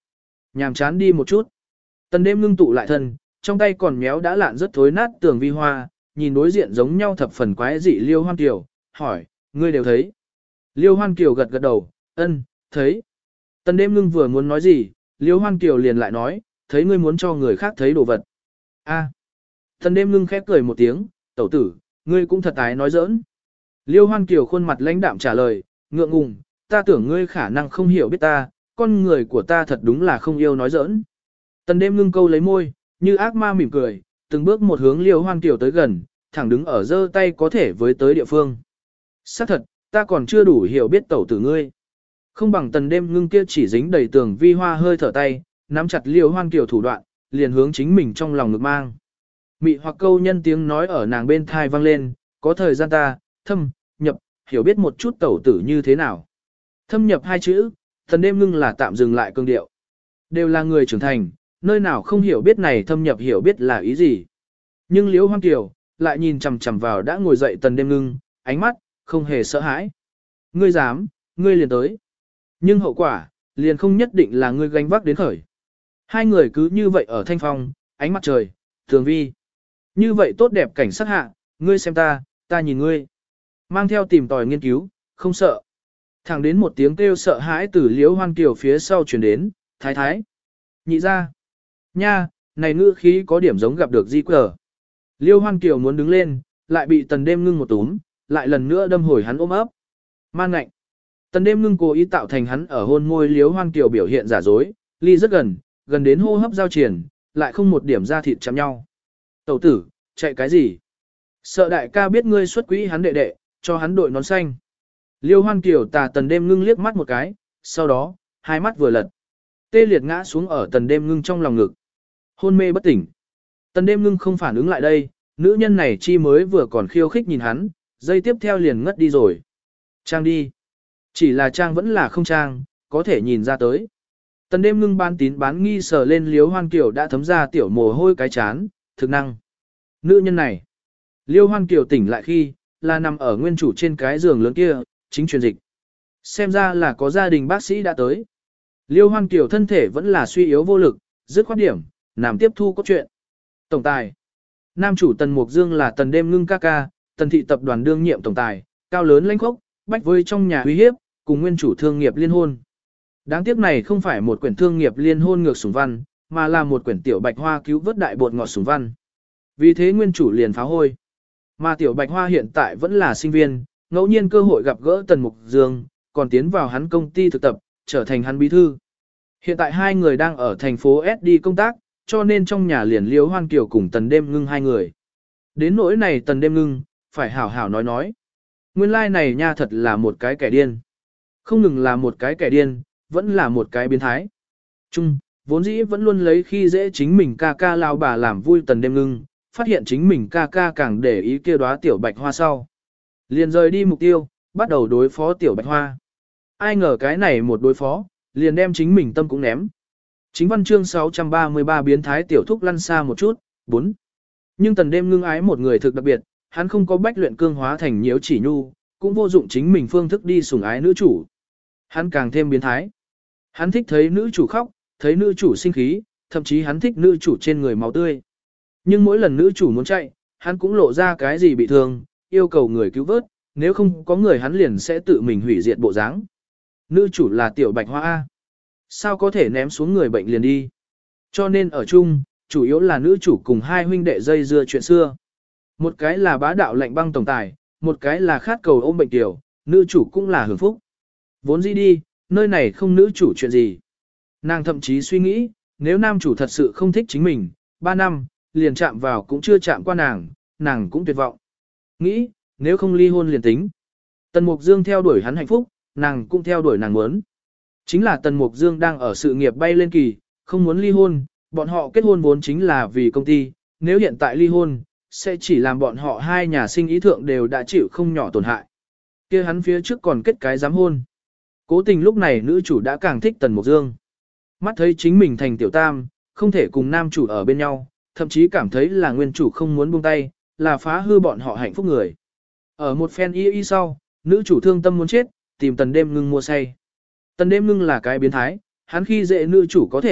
Nhàm chán đi một chút. Tần đêm ngưng tụ lại thân, trong tay còn méo đã lạn rất thối nát tường vi hoa, nhìn đối diện giống nhau thập phần quái dị Liêu Hoan Kiều, hỏi, ngươi đều thấy. Liêu Hoan Kiều gật gật đầu, ân, thấy. Tần đêm ngưng vừa muốn nói gì, Liêu Hoan Kiều liền lại nói, thấy ngươi muốn cho người khác thấy đồ vật. A. Tần đêm ngưng khép cười một tiếng, tẩu tử, ngươi cũng thật ái nói giỡn. Liêu Hoan Kiều khuôn mặt lãnh đạm trả lời, ngượng ngùng, ta tưởng ngươi khả năng không hiểu biết ta, con người của ta thật đúng là không yêu nói giỡn. Tần đêm ngưng câu lấy môi, như ác ma mỉm cười, từng bước một hướng Liêu Hoan Kiều tới gần, thẳng đứng ở giơ tay có thể với tới địa phương. Xác thật, ta còn chưa đủ hiểu biết tẩu tử ngươi. Không bằng tần đêm ngưng kia chỉ dính đầy tường vi hoa hơi thở tay, nắm chặt Liêu Hoan Kiều thủ đoạn, liền hướng chính mình trong lòng ngực mang. Mị hoặc câu nhân tiếng nói ở nàng bên thai vang lên, có thời gian ta, thâm, nhập, hiểu biết một chút tẩu tử như thế nào. Thâm nhập hai chữ, tần đêm ngưng là tạm dừng lại cương điệu. Đều là người trưởng thành, nơi nào không hiểu biết này thâm nhập hiểu biết là ý gì. Nhưng Liễu Hoan Kiều lại nhìn chằm chằm vào đã ngồi dậy tần đêm ngưng, ánh mắt không hề sợ hãi. Ngươi dám, ngươi liền tới. Nhưng hậu quả, liền không nhất định là ngươi gánh vác đến khởi. Hai người cứ như vậy ở thanh phong, ánh mặt trời, tường vi. Như vậy tốt đẹp cảnh sát hạ, ngươi xem ta, ta nhìn ngươi. Mang theo tìm tòi nghiên cứu, không sợ. Thẳng đến một tiếng kêu sợ hãi từ Liễu Hoan Kiều phía sau truyền đến, thái thái. Nhị ra. Nha, này ngữ khí có điểm giống gặp được di quờ. Liêu Hoan Kiều muốn đứng lên, lại bị tần đêm ngưng một túm, lại lần nữa đâm hồi hắn ôm ấp. Man ngạnh. Tần đêm ngưng cố ý tạo thành hắn ở hôn môi Liêu Hoan Kiều biểu hiện giả dối, ly rất gần, gần đến hô hấp giao triển, lại không một điểm ra thịt chạm nhau. Tẩu tử, chạy cái gì? Sợ đại ca biết ngươi xuất quỹ hắn đệ đệ, cho hắn đội nón xanh. Liêu Hoan Kiều tà tần đêm ngưng liếc mắt một cái, sau đó, hai mắt vừa lật. Tê liệt ngã xuống ở tần đêm ngưng trong lòng ngực. Hôn mê bất tỉnh. Tần đêm ngưng không phản ứng lại đây, nữ nhân này chi mới vừa còn khiêu khích nhìn hắn, giây tiếp theo liền ngất đi rồi. Trang đi. Chỉ là Trang vẫn là không Trang, có thể nhìn ra tới. Tần đêm ngưng ban tín bán nghi sờ lên Liêu Hoan Kiều đã thấm ra tiểu mồ hôi cái chán, thực năng. Nữ nhân này. Liêu Hoan Kiều tỉnh lại khi, là nằm ở nguyên chủ trên cái giường lớn kia, chính truyền dịch. Xem ra là có gia đình bác sĩ đã tới. Liêu Hoan Kiều thân thể vẫn là suy yếu vô lực, dứt khoát điểm, làm tiếp thu cốt truyện. Tổng tài. Nam chủ Tần Mục Dương là Tần đêm ngưng ca ca, Tần thị tập đoàn đương nhiệm tổng tài, cao lớn lãnh khốc, bách với trong nhà uy hiếp, cùng nguyên chủ thương nghiệp liên hôn. Đáng tiếc này không phải một quyển thương nghiệp liên hôn ngược sủng văn, mà là một quyển tiểu bạch hoa cứu vớt đại bột ngọt sủng văn. Vì thế nguyên chủ liền phá hôi. Mà tiểu bạch hoa hiện tại vẫn là sinh viên, ngẫu nhiên cơ hội gặp gỡ Tần Mục Dương, còn tiến vào hắn công ty thực tập, trở thành hắn bí thư. Hiện tại hai người đang ở thành phố S đi công tác, cho nên trong nhà liền Liêu Hoan Kiều cùng Tần đêm ngưng hai người. Đến nỗi này Tần đêm ngưng, phải hảo hảo nói. Nguyên lai này nha thật là một cái kẻ điên. Không ngừng là một cái kẻ điên, vẫn là một cái biến thái. Trung, vốn dĩ vẫn luôn lấy khi dễ chính mình ca ca lao bà làm vui Tần đêm ngưng, phát hiện chính mình ca ca càng để ý kia đóa tiểu bạch hoa sau. Liền rời đi mục tiêu, bắt đầu đối phó tiểu bạch hoa. Ai ngờ cái này một đối phó, liền đem chính mình tâm cũng ném. Chính văn chương 633 biến thái tiểu thúc lăn xa một chút, 4. Nhưng tần đêm ngưng ái một người thực đặc biệt, hắn không có bách luyện cương hóa thành nhiễu chỉ nhu, cũng vô dụng chính mình phương thức đi sủng ái nữ chủ. Hắn càng thêm biến thái. Hắn thích thấy nữ chủ khóc, thấy nữ chủ sinh khí, thậm chí hắn thích nữ chủ trên người máu tươi. Nhưng mỗi lần nữ chủ muốn chạy, hắn cũng lộ ra cái gì bị thương, yêu cầu người cứu vớt, nếu không có người hắn liền sẽ tự mình hủy diệt bộ dáng. Nữ chủ là tiểu bạch hoa A. Sao có thể ném xuống người bệnh liền đi? Cho nên ở chung, chủ yếu là nữ chủ cùng hai huynh đệ dây dưa chuyện xưa. Một cái là bá đạo lạnh băng tổng tài, một cái là khát cầu ôm bệnh tiểu, nữ chủ cũng là hưởng phúc. Vốn dĩ đi, nơi này không nữ chủ chuyện gì. Nàng thậm chí suy nghĩ, nếu nam chủ thật sự không thích chính mình, 3 năm, liền chạm vào cũng chưa chạm qua nàng cũng tuyệt vọng. Nghĩ, nếu không ly hôn liền tính. Tần Mục Dương theo đuổi hắn hạnh phúc, nàng cũng theo đuổi nàng muốn. Chính là Tần Mục Dương đang ở sự nghiệp bay lên kỳ, không muốn ly hôn, bọn họ kết hôn vốn chính là vì công ty, nếu hiện tại ly hôn, sẽ chỉ làm bọn họ hai nhà sinh ý thượng đều đã chịu không nhỏ tổn hại. Kia hắn phía trước còn kết cái giám hôn. Cố tình lúc này nữ chủ đã càng thích Tần Mục Dương. Mắt thấy chính mình thành tiểu tam, không thể cùng nam chủ ở bên nhau, thậm chí cảm thấy là nguyên chủ không muốn buông tay, là phá hư bọn họ hạnh phúc người. Ở một phen y sau, nữ chủ thương tâm muốn chết, tìm Tần đêm ngưng mua say. Tần đêm ngưng là cái biến thái, hắn khi dễ nữ chủ có thể,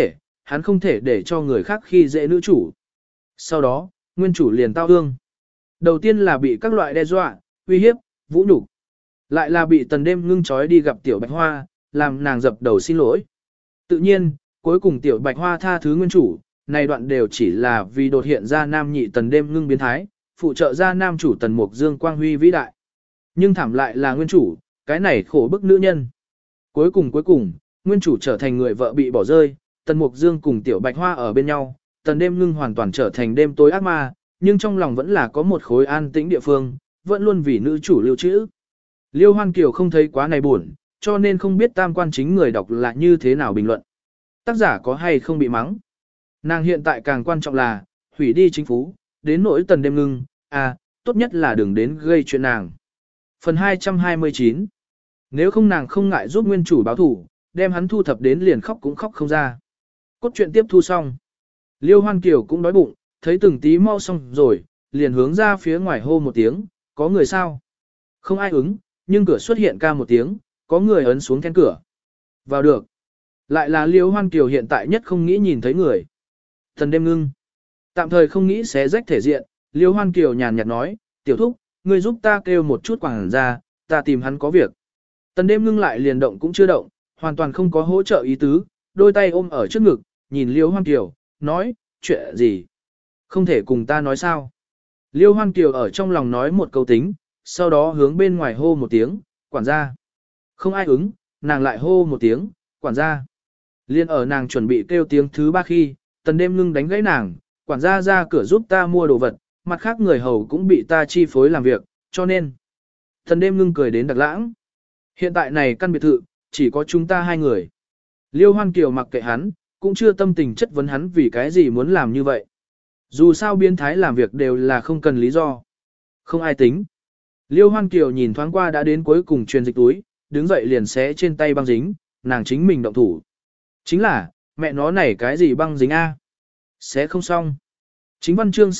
hắn không thể để cho người khác khi dễ nữ chủ. Sau đó, nguyên chủ liền tao ương. Đầu tiên là bị các loại đe dọa, uy hiếp, vũ nhục, lại là bị tần đêm ngưng trói đi gặp tiểu bạch hoa, làm nàng dập đầu xin lỗi. Tự nhiên, cuối cùng tiểu bạch hoa tha thứ nguyên chủ, này đoạn đều chỉ là vì đột hiện ra nam nhị tần đêm ngưng biến thái, phụ trợ ra nam chủ tần mục dương quang huy vĩ đại. Nhưng thảm lại là nguyên chủ, cái này khổ bức nữ nhân. Cuối cùng, nguyên chủ trở thành người vợ bị bỏ rơi, tần mục dương cùng tiểu bạch hoa ở bên nhau, tần đêm ngưng hoàn toàn trở thành đêm tối ác ma, nhưng trong lòng vẫn là có một khối an tĩnh địa phương, vẫn luôn vì nữ chủ lưu trữ. Liêu Hoan Kiều không thấy quá này buồn, cho nên không biết tam quan chính người đọc là như thế nào bình luận. Tác giả có hay không bị mắng. Nàng hiện tại càng quan trọng là, hủy đi chính phú, đến nỗi tần đêm ngưng, tốt nhất là đừng đến gây chuyện nàng. Phần 229. Nếu không nàng không ngại giúp nguyên chủ báo thủ, đem hắn thu thập đến liền khóc cũng khóc không ra. Cốt truyện tiếp thu xong. Liêu Hoan Kiều cũng đói bụng, thấy từng tí mau xong rồi, liền hướng ra phía ngoài hô một tiếng, có người sao? Không ai ứng, nhưng cửa xuất hiện ca một tiếng, có người ấn xuống then cửa. Vào được. Lại là Liêu Hoan Kiều hiện tại nhất không nghĩ nhìn thấy người. Thần đêm ngưng. Tạm thời không nghĩ xé rách thể diện, Liêu Hoan Kiều nhàn nhạt nói, tiểu thúc, ngươi giúp ta kêu một chút quảng ra, ta tìm hắn có việc. Tần đêm ngưng lại liền động cũng chưa động, hoàn toàn không có hỗ trợ ý tứ, đôi tay ôm ở trước ngực, nhìn Liêu Hoan Kiều, nói, chuyện gì? Không thể cùng ta nói sao? Liêu Hoan Kiều ở trong lòng nói một câu tính, sau đó hướng bên ngoài hô một tiếng, quản gia. Không ai ứng, nàng lại hô một tiếng, quản gia. Liên ở nàng chuẩn bị kêu tiếng thứ ba khi, tần đêm ngưng đánh gãy nàng, quản gia ra cửa giúp ta mua đồ vật, mặt khác người hầu cũng bị ta chi phối làm việc, cho nên. Tần đêm ngưng cười đến đặc lãng. Hiện tại này căn biệt thự, chỉ có chúng ta hai người. Liêu Hoan Kiều mặc kệ hắn, cũng chưa tâm tình chất vấn hắn vì cái gì muốn làm như vậy. Dù sao biến thái làm việc đều là không cần lý do. Không ai tính. Liêu Hoan Kiều nhìn thoáng qua đã đến cuối cùng truyền dịch túi, đứng dậy liền xé trên tay băng dính, nàng chính mình động thủ. Chính là, mẹ nó này cái gì băng dính A. Xé không xong. Chính văn chương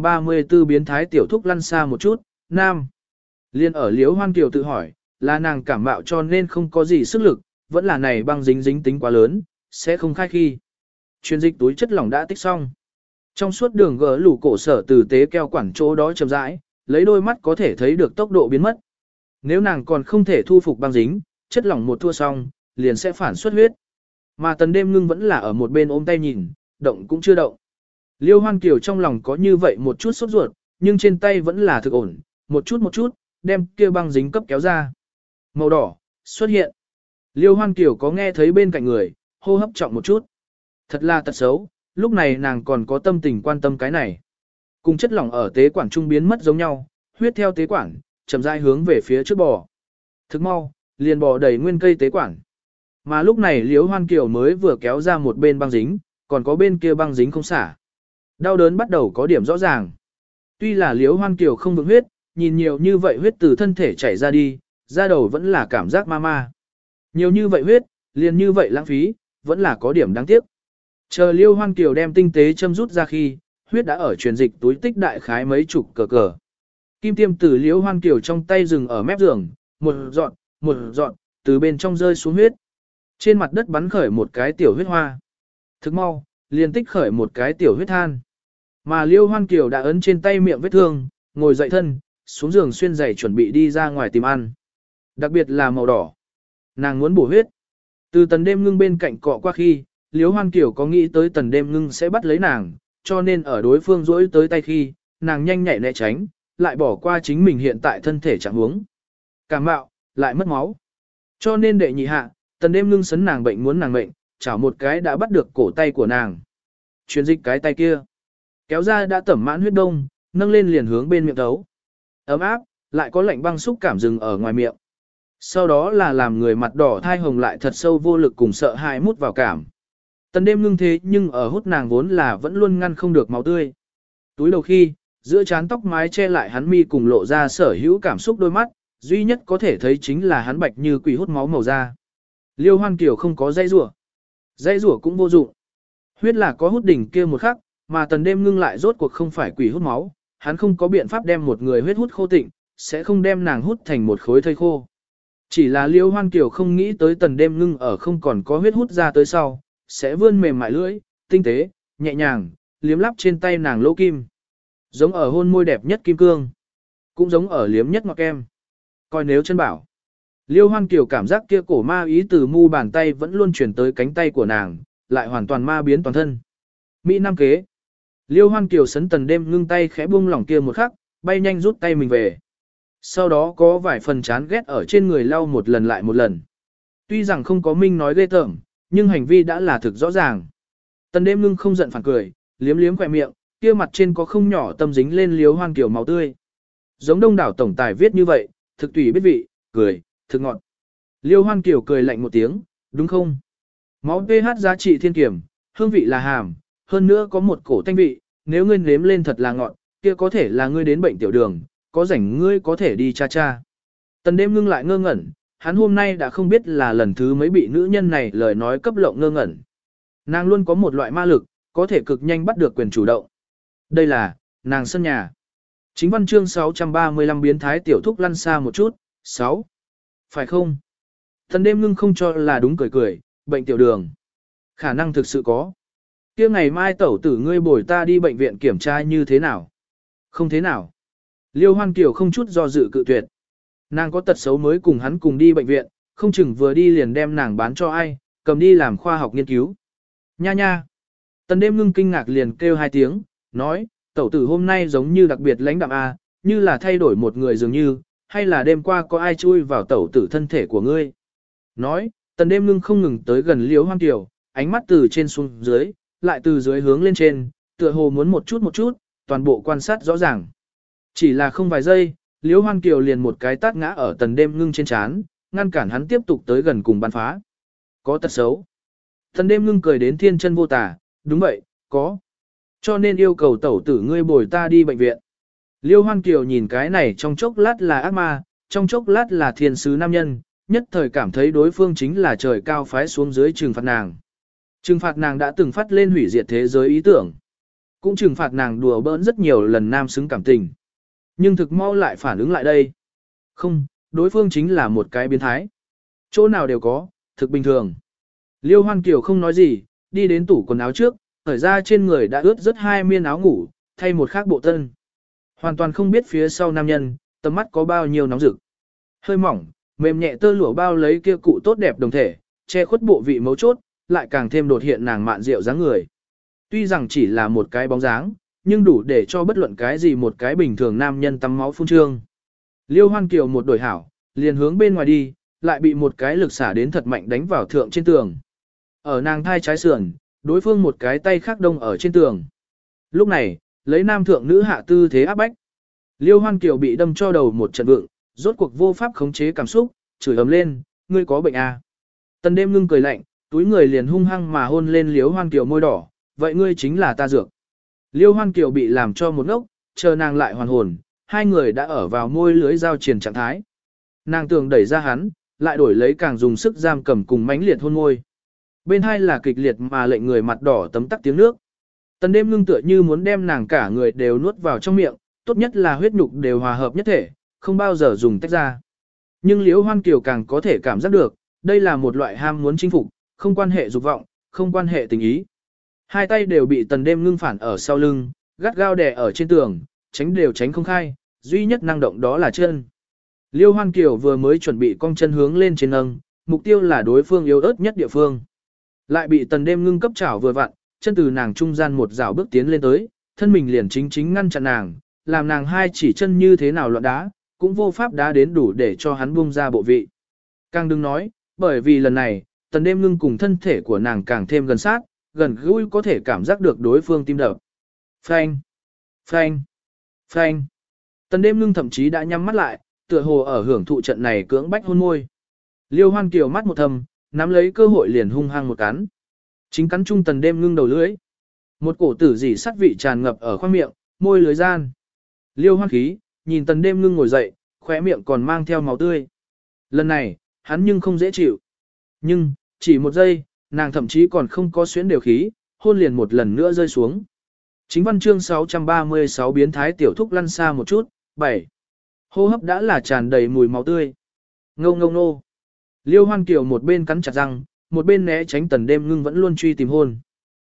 634 biến thái tiểu thúc lăn xa một chút, nam. Liên ở Liêu Hoan Kiều tự hỏi, là nàng cảm mạo cho nên không có gì sức lực, vẫn là này băng dính dính tính quá lớn, sẽ không khai khi. Truyền dịch túi chất lỏng đã tích xong. Trong suốt đường gỡ lủ cổ sở từ tế keo quản chỗ đó chậm rãi, lấy đôi mắt có thể thấy được tốc độ biến mất. Nếu nàng còn không thể thu phục băng dính, chất lỏng một thua xong, liền sẽ phản xuất huyết. Mà tần đêm ngưng vẫn là ở một bên ôm tay nhìn, động cũng chưa động. Liêu Hoan Kiều trong lòng có như vậy một chút sốt ruột, nhưng trên tay vẫn là thực ổn, một chút, đem kia băng dính cấp kéo ra. Màu đỏ, xuất hiện. Liêu Hoan Kiều có nghe thấy bên cạnh người, hô hấp trọng một chút. Thật là tật xấu, lúc này nàng còn có tâm tình quan tâm cái này. Cùng chất lỏng ở tế quản trung biến mất giống nhau, huyết theo tế quản, chậm rãi hướng về phía trước bò. Thức mau, liền bò đầy nguyên cây tế quản. Mà lúc này Liêu Hoan Kiều mới vừa kéo ra một bên băng dính, còn có bên kia băng dính không xả. Đau đớn bắt đầu có điểm rõ ràng. Tuy là Liêu Hoan Kiều không vượng huyết, nhìn nhiều như vậy huyết từ thân thể chảy ra đi, ra đầu vẫn là cảm giác ma ma. Nhiều như vậy huyết, liền như vậy lãng phí, vẫn là có điểm đáng tiếc. Chờ Liêu Hoan Kiều đem tinh tế châm rút ra khi, huyết đã ở truyền dịch túi tích đại khái mấy chục cờ. Kim tiêm từ Liêu Hoan Kiều trong tay dừng ở mép giường, một dọn, từ bên trong rơi xuống huyết. Trên mặt đất bắn khởi một cái tiểu huyết hoa. Thức mau, liền tích khởi một cái tiểu huyết than. Mà Liêu Hoan Kiều đã ấn trên tay miệng vết thương, ngồi dậy thân, xuống giường xuyên giày chuẩn bị đi ra ngoài tìm ăn. Đặc biệt là màu đỏ. Nàng muốn bổ huyết. Từ tần đêm ngưng bên cạnh cọ qua khi, Liêu Hoan Kiều có nghĩ tới tần đêm ngưng sẽ bắt lấy nàng, cho nên ở đối phương rỗi tới tay khi, nàng nhanh nhạy né tránh, lại bỏ qua chính mình hiện tại thân thể trạng huống. Cảm mạo, lại mất máu. Cho nên đệ nhị hạ, tần đêm ngưng sấn nàng bệnh muốn nàng mệnh, chảo một cái đã bắt được cổ tay của nàng. Truyền dịch cái tay kia. Kéo ra đã tẩm mãn huyết đông, nâng lên liền hướng bên miệng thấu. Ấm áp, lại có lạnh băng xúc cảm dừng ở ngoài miệng. Sau đó là làm người mặt đỏ thai hồng lại thật sâu vô lực cùng sợ hãi mút vào cảm. Tần đêm ngưng thế nhưng ở hút nàng vốn là vẫn luôn ngăn không được máu tươi. Túi đầu khi, giữa trán tóc mái che lại hắn mi cùng lộ ra sở hữu cảm xúc đôi mắt, duy nhất có thể thấy chính là hắn bạch như quỷ hút máu màu da. Liêu Hoan Kiều không có dây rủa. Dây rủa cũng vô dụng. Huyết là có hút đỉnh kia một khắc, mà tần đêm ngưng lại rốt cuộc không phải quỷ hút máu, hắn không có biện pháp đem một người huyết hút khô tịnh, sẽ không đem nàng hút thành một khối thây khô. Chỉ là Liêu Hoan Kiều không nghĩ tới tần đêm ngưng ở không còn có huyết hút ra tới sau, sẽ vươn mềm mại lưỡi, tinh tế, nhẹ nhàng, liếm lắp trên tay nàng lỗ kim. Giống ở hôn môi đẹp nhất kim cương, cũng giống ở liếm nhất ngọt kem. Coi nếu chân bảo. Liêu Hoan Kiều cảm giác kia cổ ma ý từ mu bàn tay vẫn luôn chuyển tới cánh tay của nàng, lại hoàn toàn ma biến toàn thân. Mỹ Nam kế. Liêu Hoan Kiều sấn Tần Đêm ngưng tay khẽ buông lỏng kia một khắc, bay nhanh rút tay mình về. Sau đó có vài phần chán ghét ở trên người lau một lần lại một lần. Tuy rằng không có minh nói ghê tởm, nhưng hành vi đã là thực rõ ràng. Tần Đêm ngưng không giận phản cười, liếm liếm khỏe miệng, kia mặt trên có không nhỏ tâm dính lên Liêu Hoan Kiều máu tươi. Giống đông đảo tổng tài viết như vậy, thực tùy biết vị, cười, thực ngọt. Liêu Hoan Kiều cười lạnh một tiếng, đúng không? Máu pH giá trị thiên kiểm, hương vị là hàm, hơn nữa có một cổ tanh vị, nếu ngươi nếm lên thật là ngọt, kia có thể là ngươi đến bệnh tiểu đường, có rảnh ngươi có thể đi cha cha. Tần Đêm ngưng lại ngơ ngẩn, hắn hôm nay đã không biết là lần thứ mấy bị nữ nhân này lời nói cấp lộng ngơ ngẩn. Nàng luôn có một loại ma lực, có thể cực nhanh bắt được quyền chủ động. Đây là, nàng sân nhà. Chính văn chương 635 biến thái tiểu thúc lăn xa một chút, 6. Phải không? Tần Đêm ngưng không cho là đúng cười cười, bệnh tiểu đường. Khả năng thực sự có. Kia ngày mai tẩu tử ngươi bồi ta đi bệnh viện kiểm tra như thế nào? Không thế nào. Liêu Hoan Kiều không chút do dự cự tuyệt. Nàng có tật xấu mới cùng hắn cùng đi bệnh viện, không chừng vừa đi liền đem nàng bán cho ai, cầm đi làm khoa học nghiên cứu. Nha nha. Tần Đêm ngưng kinh ngạc liền kêu hai tiếng, nói, tẩu tử hôm nay giống như đặc biệt lãnh đạm a, như là thay đổi một người dường như, hay là đêm qua có ai chui vào tẩu tử thân thể của ngươi. Nói, Tần Đêm ngưng không ngừng tới gần Liêu Hoan Kiều, ánh mắt từ trên xuống dưới, lại từ dưới hướng lên trên, tựa hồ muốn một chút, toàn bộ quan sát rõ ràng. Chỉ là không vài giây, Liêu Hoan Kiều liền một cái tát ngã ở Tần Đêm ngưng trên trán, ngăn cản hắn tiếp tục tới gần cùng bắn phá. Có tật xấu. Tần Đêm ngưng cười đến thiên chân vô tả, đúng vậy, có. Cho nên yêu cầu tẩu tử ngươi bồi ta đi bệnh viện. Liêu Hoan Kiều nhìn cái này trong chốc lát là ác ma, trong chốc lát là thiên sứ nam nhân, nhất thời cảm thấy đối phương chính là trời cao phái xuống dưới trừng phạt nàng. Trừng phạt nàng đã từng phát lên hủy diệt thế giới ý tưởng. Cũng trừng phạt nàng đùa bỡn rất nhiều lần nam xứng cảm tình. Nhưng thực mau lại phản ứng lại đây. Không, đối phương chính là một cái biến thái. Chỗ nào đều có, thực bình thường. Liêu Hoan Kiều không nói gì, đi đến tủ quần áo trước, thở ra trên người đã ướt rất hai miên áo ngủ, thay một khác bộ tân. Hoàn toàn không biết phía sau nam nhân, tầm mắt có bao nhiêu nóng rực. Hơi mỏng, mềm nhẹ tơ lụa bao lấy kia cụ tốt đẹp đồng thể, che khuất bộ vị mấu chốt, lại càng thêm đột hiện nàng mạn rượu dáng người. Tuy rằng chỉ là một cái bóng dáng, nhưng đủ để cho bất luận cái gì một cái bình thường nam nhân tắm máu phun trương. Liêu Hoan Kiều một đổi hảo, liền hướng bên ngoài đi, lại bị một cái lực xả đến thật mạnh đánh vào thượng trên tường. Ở nàng thai trái sườn, đối phương một cái tay khác đông ở trên tường. Lúc này, lấy nam thượng nữ hạ tư thế áp bách. Liêu Hoan Kiều bị đâm cho đầu một trận vượng, rốt cuộc vô pháp khống chế cảm xúc, chửi ầm lên, ngươi có bệnh à. Tần Đêm ngưng cười lạnh, túi người liền hung hăng mà hôn lên Liêu Hoan Kiều môi đỏ, vậy ngươi chính là ta dược. Liêu Hoan Kiều bị làm cho một ngốc, chờ nàng lại hoàn hồn, hai người đã ở vào môi lưới giao triển trạng thái. Nàng tưởng đẩy ra hắn, lại đổi lấy càng dùng sức giam cầm cùng mãnh liệt hôn môi. Bên hai là kịch liệt mà lệnh người mặt đỏ tấm tắc tiếng nước. Tần Đêm ngưng tựa như muốn đem nàng cả người đều nuốt vào trong miệng, tốt nhất là huyết nhục đều hòa hợp nhất thể, không bao giờ dùng tách ra. Nhưng Liễu Hoan Kiều càng có thể cảm giác được, đây là một loại ham muốn chinh phục, không quan hệ dục vọng, không quan hệ tình ý. Hai tay đều bị Tần Đêm ngưng phản ở sau lưng, gắt gao đè ở trên tường, tránh đều tránh không khai, duy nhất năng động đó là chân. Liêu Hoan Kiều vừa mới chuẩn bị cong chân hướng lên trên nâng, mục tiêu là đối phương yếu ớt nhất địa phương. Lại bị Tần Đêm ngưng cấp chảo vừa vặn, chân từ nàng trung gian một dạo bước tiến lên tới, thân mình liền chính ngăn chặn nàng, làm nàng hai chỉ chân như thế nào loạn đá, cũng vô pháp đá đến đủ để cho hắn buông ra bộ vị. Càng đừng nói, bởi vì lần này, Tần Đêm ngưng cùng thân thể của nàng càng thêm gần sát, gần gũi có thể cảm giác được đối phương tim đập. Phanh, phanh, phanh. Tần Đêm ngưng thậm chí đã nhắm mắt lại, tựa hồ ở hưởng thụ trận này cưỡng bách hôn môi. Liêu Hoan Kiều mắt một thầm, nắm lấy cơ hội liền hung hăng một cắn. Chính cắn chung Tần Đêm ngưng đầu lưỡi. Một cổ tử dỉ sắt vị tràn ngập ở khoang miệng, môi lưới gian. Liêu Hoan khí, nhìn Tần Đêm ngưng ngồi dậy, khóe miệng còn mang theo máu tươi. Lần này, hắn nhưng không dễ chịu. Nhưng, chỉ một giây, nàng thậm chí còn không có xuyến đều khí, hôn liền một lần nữa rơi xuống. Chính văn chương 636 biến thái tiểu thúc lăn xa một chút, 7. Hô hấp đã là tràn đầy mùi máu tươi. Ngâu ngâu nô. Liêu Hoan Kiều một bên cắn chặt răng, một bên né tránh Tần Đêm ngưng vẫn luôn truy tìm hôn.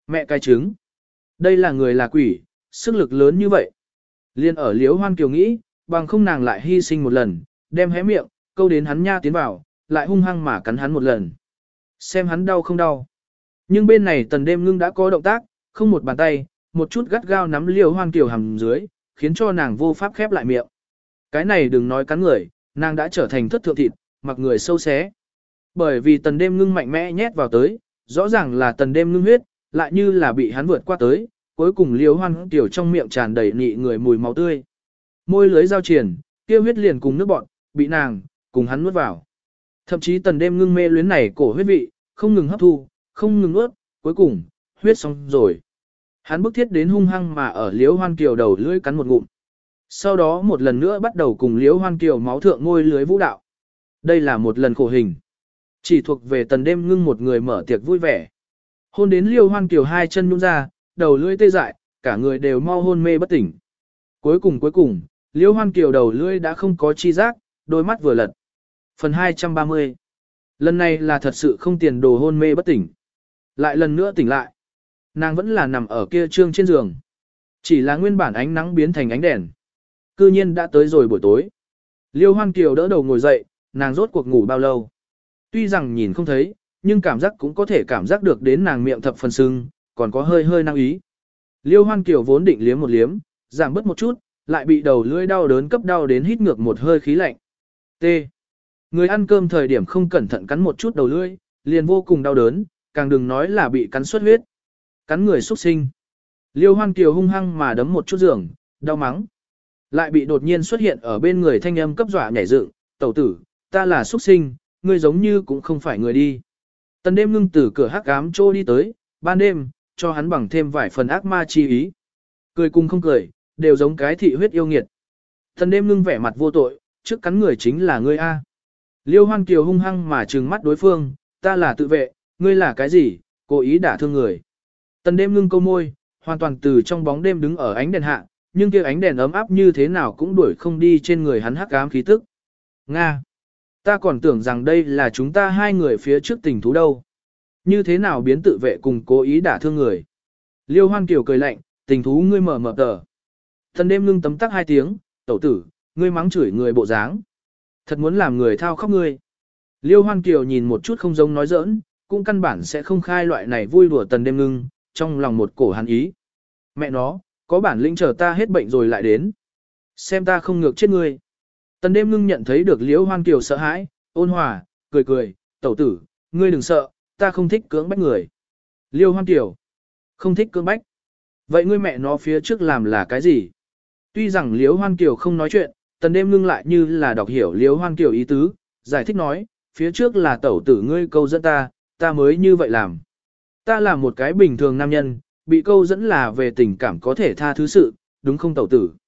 Mẹ cái trứng. Đây là người là quỷ, sức lực lớn như vậy. Liên ở Liễu Hoan Kiều nghĩ, bằng không nàng lại hy sinh một lần, đem hé miệng, câu đến hắn nha tiến vào, lại hung hăng mà cắn hắn một lần. Xem hắn đau không đau. Nhưng bên này Tần Đêm Ngưng đã có động tác, không một bàn tay, một chút gắt gao nắm Liễu Hoan Kiều hầm dưới, khiến cho nàng vô pháp khép lại miệng. Cái này đừng nói cắn người, nàng đã trở thành thất thượng thịt, mặc người sâu xé. Bởi vì Tần Đêm Ngưng mạnh mẽ nhét vào tới, rõ ràng là Tần Đêm Ngưng huyết, lại như là bị hắn vượt qua tới, cuối cùng Liễu Hoan Kiều trong miệng tràn đầy nị người mùi máu tươi. Môi lưới giao triển, kia huyết liền cùng nước bọn, bị nàng, cùng hắn nuốt vào. Thậm chí Tần Đêm Ngưng mê luyến này cổ huyết vị, không ngừng hấp thu, không ngừng nuốt, cuối cùng, huyết xong rồi. Hắn bức thiết đến hung hăng mà ở Liễu Hoan Kiều đầu lưỡi cắn một ngụm. Sau đó một lần nữa bắt đầu cùng Liễu Hoan Kiều máu thượng môi lưới vũ đạo. Đây là một lần khổ hình. Chỉ thuộc về Tần Đêm Ngưng một người mở tiệc vui vẻ. Hôn đến Liễu Hoan Kiều hai chân nhũn ra, đầu lưỡi tê dại, cả người đều mau hôn mê bất tỉnh. Cuối cùng, Liễu Hoan Kiều đầu lưỡi đã không có chi giác, đôi mắt vừa lật. Phần 230. Lần này là thật sự không tiền đồ hôn mê bất tỉnh. Lại lần nữa tỉnh lại. Nàng vẫn là nằm ở kia trương trên giường. Chỉ là nguyên bản ánh nắng biến thành ánh đèn. Cư nhiên đã tới rồi buổi tối. Liễu Hoan Kiều đỡ đầu ngồi dậy, nàng rốt cuộc ngủ bao lâu. Tuy rằng nhìn không thấy, nhưng cảm giác cũng có thể cảm giác được đến nàng miệng thập phần sưng, còn có hơi hơi năng ý. Liễu Hoan Kiều vốn định liếm một liếm, giảm bớt một chút, lại bị đầu lưỡi đau đớn cấp đau đến hít ngược một hơi khí lạnh. T. Người ăn cơm thời điểm không cẩn thận cắn một chút đầu lưỡi, liền vô cùng đau đớn, càng đừng nói là bị cắn xuất huyết. Cắn người xuất sinh. Liễu Hoan Kiều hung hăng mà đấm một chút giường, đau mắng. Lại bị đột nhiên xuất hiện ở bên người thanh âm cấp dọa nhảy dựng, "Tẩu tử, ta là xuất sinh, ngươi giống như cũng không phải người đi." Tần Đêm Ngưng từ cửa hắc ám trô đi tới, ban đêm, cho hắn bằng thêm vài phần ác ma chi ý. Cười cùng không cười, đều giống cái thị huyết yêu nghiệt. Tần Đêm Ngưng vẻ mặt vô tội, trước cắn người chính là ngươi a. Liễu Hoan Kiều hung hăng mà trừng mắt đối phương, "Ta là tự vệ, ngươi là cái gì, cố ý đả thương người." Tần Đêm Ngưng câu môi, hoàn toàn từ trong bóng đêm đứng ở ánh đèn hạ, nhưng kia ánh đèn ấm áp như thế nào cũng đuổi không đi trên người hắn hắc ám khí tức. "Nga, ta còn tưởng rằng đây là chúng ta hai người phía trước tình thú đâu. Như thế nào biến tự vệ cùng cố ý đả thương người?" Liễu Hoan Kiều cười lạnh, "Tình thú ngươi mở mở tờ." Tần Đêm Ngưng tấm tắc hai tiếng, "Tẩu tử, ngươi mắng chửi người bộ dáng. Thật muốn làm người thao khóc ngươi." Liễu Hoan Kiều nhìn một chút không giống nói giỡn, cũng căn bản sẽ không khai loại này vui đùa Tần Đêm Ngưng, trong lòng một cổ hắn ý. Mẹ nó, có bản lĩnh chờ ta hết bệnh rồi lại đến. Xem ta không ngược chết ngươi. Tần Đêm Ngưng nhận thấy được Liễu Hoan Kiều sợ hãi, ôn hòa, cười cười, "Tẩu tử, ngươi đừng sợ, ta không thích cưỡng bách người." Liễu Hoan Kiều, không thích cưỡng bách. Vậy ngươi mẹ nó phía trước làm là cái gì? Tuy rằng Liễu Hoan Kiều không nói chuyện, Tần Đêm Ngưng lại như là đọc hiểu Liễu Hoan Kiều ý tứ, giải thích nói, phía trước là tẩu tử ngươi câu dẫn ta mới như vậy làm. Ta là một cái bình thường nam nhân, bị câu dẫn là về tình cảm có thể tha thứ sự, đúng không tẩu tử?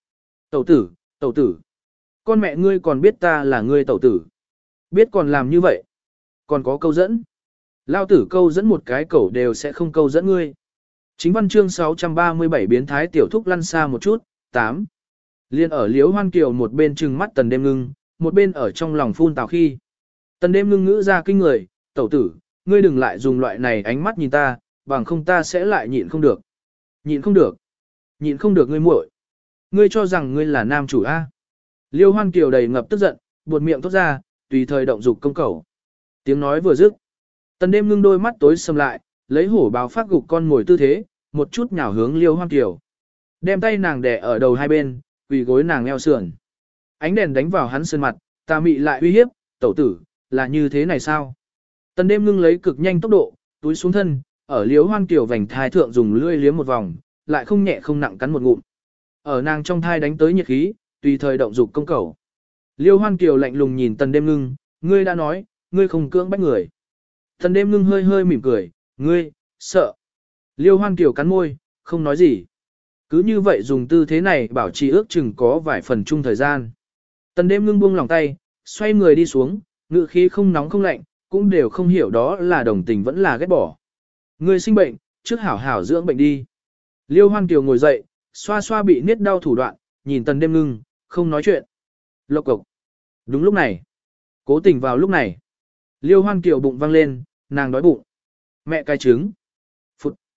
Tẩu tử, con mẹ ngươi còn biết ta là ngươi tẩu tử. Biết còn làm như vậy. Còn có câu dẫn. Lao tử câu dẫn một cái cẩu đều sẽ không câu dẫn ngươi. Chính văn chương 637 biến thái tiểu thúc lăn xa một chút, 8. Liên ở Liễu Hoan Kiều một bên trừng mắt Tần Đêm Ngưng, một bên ở trong lòng phun tào khi. Tần Đêm Ngưng ngữ ra kinh người, "Tẩu tử, ngươi đừng lại dùng loại này ánh mắt nhìn ta, bằng không ta sẽ lại nhịn không được." Nhịn không được ngươi muội. Ngươi cho rằng ngươi là nam chủ a? Liễu Hoan Kiều đầy ngập tức giận, buột miệng thốt ra, tùy thời động dục công cẩu. Tiếng nói vừa dứt, Tần Đêm Ngưng đôi mắt tối sầm lại, lấy hổ báo phát gục con ngồi tư thế, một chút nhào hướng Liễu Hoan Kiều. Đem tay nàng đè ở đầu hai bên, quỳ gối nàng eo sườn. Ánh đèn đánh vào hắn sơn mặt, tà mị lại uy hiếp, "Tẩu tử, là như thế này sao?" Tần Đêm Ngưng lấy cực nhanh tốc độ, túi xuống thân, ở Liễu Hoan Kiều vành thai thượng dùng lưỡi liếm một vòng, lại không nhẹ không nặng cắn một ngụm. Ở nàng trong thai đánh tới nhiệt khí, tùy thời động dục công cẩu. Liễu Hoan Kiều lạnh lùng nhìn Tần Đêm Ngưng, "Ngươi đã nói, ngươi không cưỡng bách người." Tần Đêm Ngưng hơi hơi mỉm cười, "Ngươi, sợ." Liễu Hoan Kiều cắn môi, không nói gì. Cứ như vậy dùng tư thế này bảo trì ước chừng có vài phần chung thời gian. Tần Đêm Ngưng buông lòng tay, xoay người đi xuống, ngữ khí không nóng không lạnh, cũng đều không hiểu đó là đồng tình vẫn là ghét bỏ. "Ngươi sinh bệnh, trước hảo hảo dưỡng bệnh đi." Liễu Hoan Kiều ngồi dậy, xoa xoa bị niết đau thủ đoạn, nhìn Tần Đêm Ngưng, không nói chuyện. Lộc cộc. Đúng lúc này. Cố tình vào lúc này. Liễu Hoan Kiều bụng văng lên, nàng đói bụng. "Mẹ cái trứng." Phụt.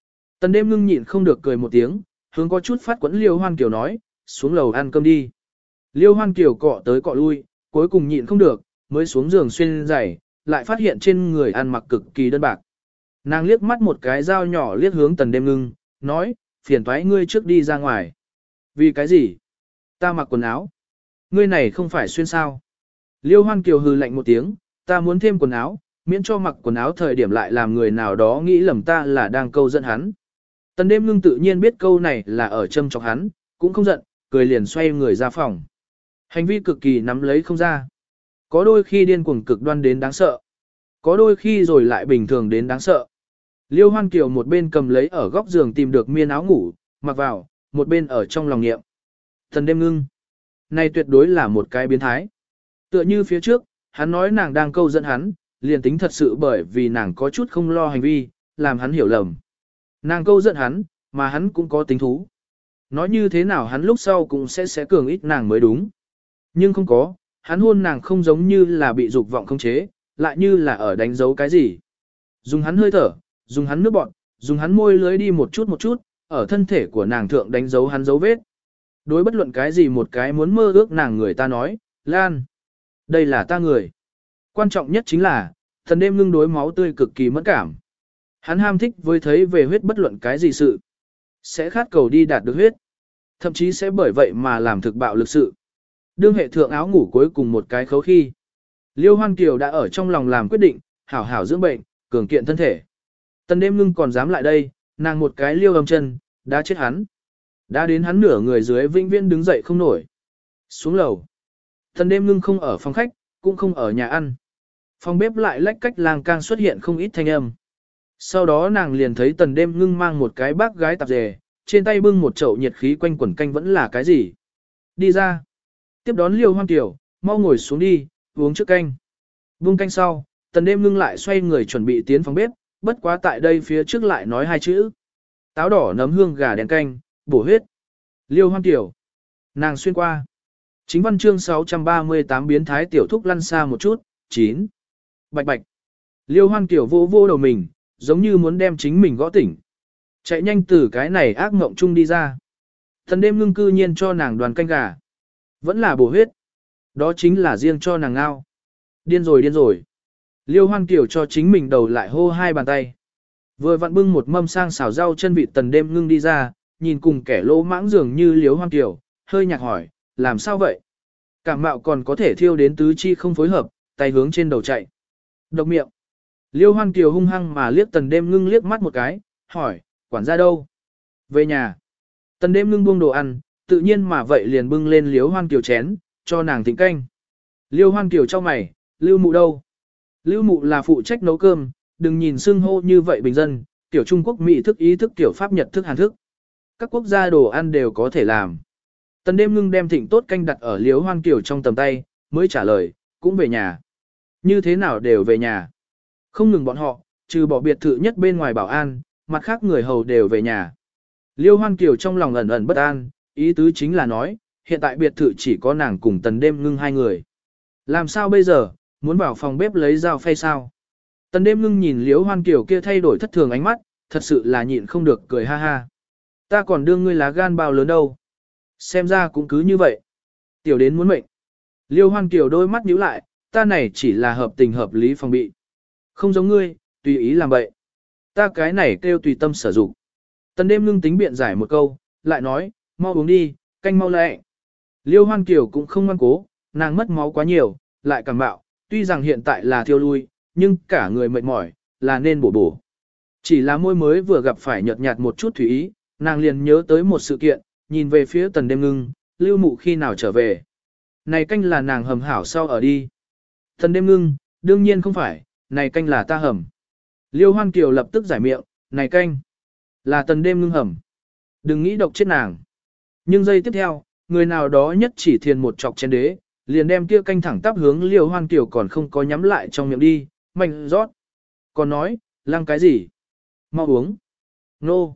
Tần đêm ngưng nhịn không được cười một tiếng, hướng có chút phát quẫn Liêu Hoan Kiều nói, xuống lầu ăn cơm đi. Liêu Hoan Kiều cọ tới cọ lui, cuối cùng nhịn không được, mới xuống giường xuyên giày, lại phát hiện trên người ăn mặc cực kỳ đơn bạc. Nàng liếc mắt một cái dao nhỏ liếc hướng tần đêm ngưng, nói, phiền toái ngươi trước đi ra ngoài. Vì cái gì? Ta mặc quần áo. Ngươi này không phải xuyên sao. Liêu Hoan Kiều hừ lạnh một tiếng, ta muốn thêm quần áo, miễn cho mặc quần áo thời điểm lại làm người nào đó nghĩ lầm ta là đang câu dẫn hắn. Tần đêm ngưng tự nhiên biết câu này là ở châm chọc hắn, cũng không giận, cười liền xoay người ra phòng. Hành vi cực kỳ nắm lấy không ra. Có đôi khi điên cuồng cực đoan đến đáng sợ. Có đôi khi rồi lại bình thường đến đáng sợ. Liêu Hoan Kiều một bên cầm lấy ở góc giường tìm được miên áo ngủ, mặc vào, một bên ở trong lòng niệm. Tần đêm ngưng. Này tuyệt đối là một cái biến thái. Tựa như phía trước, hắn nói nàng đang câu dẫn hắn, liền tính thật sự bởi vì nàng có chút không lo hành vi, làm hắn hiểu lầm. Nàng câu dẫn hắn, mà hắn cũng có tính thú. Nói như thế nào hắn lúc sau cũng sẽ cường ít nàng mới đúng. Nhưng không có, hắn hôn nàng không giống như là bị dục vọng khống chế, lại như là ở đánh dấu cái gì. Dùng hắn hơi thở, dùng hắn nước bọt, dùng hắn môi lưới đi một chút, ở thân thể của nàng thượng đánh dấu hắn dấu vết. Đối bất luận cái gì một cái muốn mơ ước nàng người ta nói, Lan, đây là ta người. Quan trọng nhất chính là, thần đêm ngưng đối máu tươi cực kỳ mẫn cảm. Hắn ham thích với thấy về huyết bất luận cái gì sự. Sẽ khát cầu đi đạt được huyết. Thậm chí sẽ bởi vậy mà làm thực bạo lực sự. Đương hệ thượng áo ngủ cuối cùng một cái khấu khi. Liêu Hoan Kiều đã ở trong lòng làm quyết định, hảo hảo dưỡng bệnh, cường kiện thân thể. Tần đêm ngưng còn dám lại đây, nàng một cái liêu âm chân, đã chết hắn. Đã đến hắn nửa người dưới vĩnh viễn đứng dậy không nổi. Xuống lầu. Tần đêm ngưng không ở phòng khách, cũng không ở nhà ăn. Phòng bếp lại lách cách lang cang xuất hiện không ít thanh âm. Sau đó nàng liền thấy tần đêm ngưng mang một cái bác gái tạp dề, trên tay bưng một chậu nhiệt khí quanh quẩn canh vẫn là cái gì. Đi ra. Tiếp đón Liêu Hoan Kiều, mau ngồi xuống đi, uống trước canh. Buông canh sau, tần đêm ngưng lại xoay người chuẩn bị tiến phòng bếp, bất quá tại đây phía trước lại nói hai chữ. Táo đỏ nấm hương gà đèn canh, bổ huyết. Liêu Hoan Kiều. Nàng xuyên qua. Chính văn chương 638 biến thái tiểu thúc lăn xa một chút, 9. Bạch bạch. Liêu Hoan Kiều vô vô đầu mình, giống như muốn đem chính mình gõ tỉnh. Chạy nhanh từ cái này ác ngộng chung đi ra. Thần đêm ngưng cư nhiên cho nàng đoàn canh gà. Vẫn là bổ huyết. Đó chính là riêng cho nàng ngao. Điên rồi điên rồi. Liêu Hoan Kiều cho chính mình đầu lại hô hai bàn tay. Vừa vặn bưng một mâm sang xào rau chân vịt tần đêm ngưng đi ra, nhìn cùng kẻ lỗ mãng dường như Liêu Hoan Kiều, hơi nhạc hỏi, làm sao vậy? Cảm mạo còn có thể thiêu đến tứ chi không phối hợp, tay hướng trên đầu chạy. Độc miệng. Liêu Hoan Kiều hung hăng mà liếc tần đêm ngưng liếc mắt một cái, hỏi, quản gia đâu? Về nhà. Tần đêm ngưng buông đồ ăn, tự nhiên mà vậy liền bưng lên Liêu Hoan Kiều chén, cho nàng thịnh canh. Liêu Hoan Kiều cho mày, Lưu Mụ đâu? Lưu Mụ là phụ trách nấu cơm, đừng nhìn xưng hô như vậy bình dân, tiểu Trung Quốc Mỹ thức ý thức tiểu Pháp Nhật thức Hàn thức. Các quốc gia đồ ăn đều có thể làm. Tần đêm ngưng đem thịnh tốt canh đặt ở Liêu Hoan Kiều trong tầm tay, mới trả lời, cũng về nhà. Như thế nào đều về nhà. Không ngừng bọn họ, trừ bỏ biệt thự nhất bên ngoài bảo an, mặt khác người hầu đều về nhà. Liêu Hoan Kiều trong lòng ẩn ẩn bất an, ý tứ chính là nói, hiện tại biệt thự chỉ có nàng cùng tần đêm ngưng hai người. Làm sao bây giờ, muốn vào phòng bếp lấy dao phay sao? Tần đêm ngưng nhìn Liêu Hoan Kiều kia thay đổi thất thường ánh mắt, thật sự là nhịn không được cười ha ha. Ta còn đương ngươi lá gan bao lớn đâu. Xem ra cũng cứ như vậy. Tiểu đến muốn mệnh. Liêu Hoan Kiều đôi mắt nhíu lại, ta này chỉ là hợp tình hợp lý phòng bị. Không giống ngươi, tùy ý làm vậy. Ta cái này kêu tùy tâm sử dụng. Tần đêm ngưng tính biện giải một câu, lại nói, mau uống đi, canh mau lẹ. Liêu Hoan Kiều cũng không ngoan cố, nàng mất máu quá nhiều, lại cảm bạo, tuy rằng hiện tại là thiêu lui, nhưng cả người mệt mỏi, là nên bổ bổ. Chỉ là môi mới vừa gặp phải nhợt nhạt một chút thủy ý, nàng liền nhớ tới một sự kiện, nhìn về phía tần đêm ngưng, Lưu Mụ khi nào trở về. Này canh là nàng hầm hảo sau ở đi. Tần đêm ngưng, đương nhiên không phải, này canh là ta hầm. Liêu Hoan Kiều lập tức giải miệng, này canh, là tần đêm ngưng hầm. Đừng nghĩ độc chết nàng. Nhưng giây tiếp theo, người nào đó nhất chỉ thiền một chọc chén đế, liền đem kia canh thẳng tắp hướng Liêu Hoan Kiều còn không có nhắm lại trong miệng đi, mạnh rót. Còn nói, lăng cái gì? Mau uống. Nô.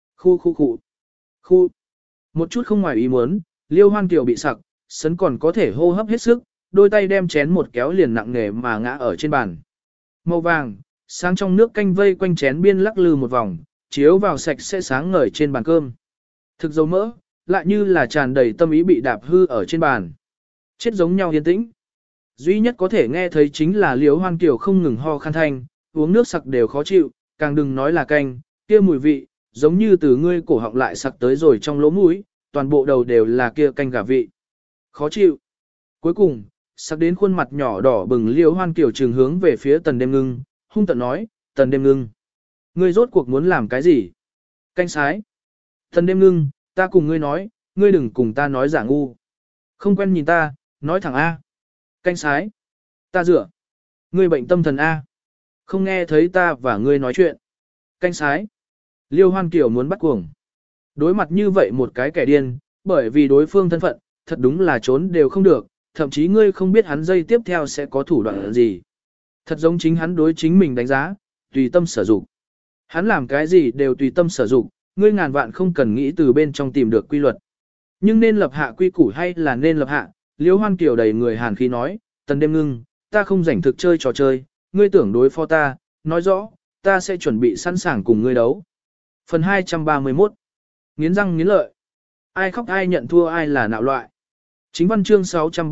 Khu. Một chút không ngoài ý muốn, Liêu Hoan Kiều bị sặc, sấn còn có thể hô hấp hết sức, đôi tay đem chén một kéo liền nặng nề mà ngã ở trên bàn. Màu vàng, sáng trong nước canh vây quanh chén biên lắc lư một vòng, chiếu vào sạch sẽ sáng ngời trên bàn cơm. Thực dầu mỡ, lại như là tràn đầy tâm ý bị đạp hư ở trên bàn. Chết giống nhau yên tĩnh. Duy nhất có thể nghe thấy chính là Liễu Hoan Kiều không ngừng ho khan thanh, uống nước sặc đều khó chịu, càng đừng nói là canh, kia mùi vị, giống như từ ngươi cổ họng lại sặc tới rồi trong lỗ mũi, toàn bộ đầu đều là kia canh gà vị. Khó chịu. Cuối cùng, sặc đến khuôn mặt nhỏ đỏ bừng Liễu Hoan Kiều trường hướng về phía Tần Đêm Ngưng, hung tợn nói, Tần Đêm Ngưng, ngươi rốt cuộc muốn làm cái gì? Canh sái. Tần Đêm Ngưng, ta cùng ngươi nói, ngươi đừng cùng ta nói giả ngu. Không quen nhìn ta, nói thẳng A. Canh sái. Ta dựa. Ngươi bệnh tâm thần A. Không nghe thấy ta và ngươi nói chuyện. Canh sái. Liêu Hoan Kiều muốn bắt cuồng. Đối mặt như vậy một cái kẻ điên, bởi vì đối phương thân phận, thật đúng là trốn đều không được, thậm chí ngươi không biết hắn dây tiếp theo sẽ có thủ đoạn gì. Thật giống chính hắn đối chính mình đánh giá, tùy tâm sử dụng. Hắn làm cái gì đều tùy tâm sử dụng, ngươi ngàn vạn không cần nghĩ từ bên trong tìm được quy luật. Nhưng nên lập hạ quy củ hay là nên lập hạ, Liễu Hoan Kiều đầy người hàn khí nói, Tần Đêm Ngưng, ta không rảnh thực chơi trò chơi, ngươi tưởng đối phó ta, nói rõ, ta sẽ chuẩn bị sẵn sàng cùng ngươi đấu. Phần 231 Nghiến răng nghiến lợi. Ai khóc ai nhận thua ai là nạo loại. Chính văn chương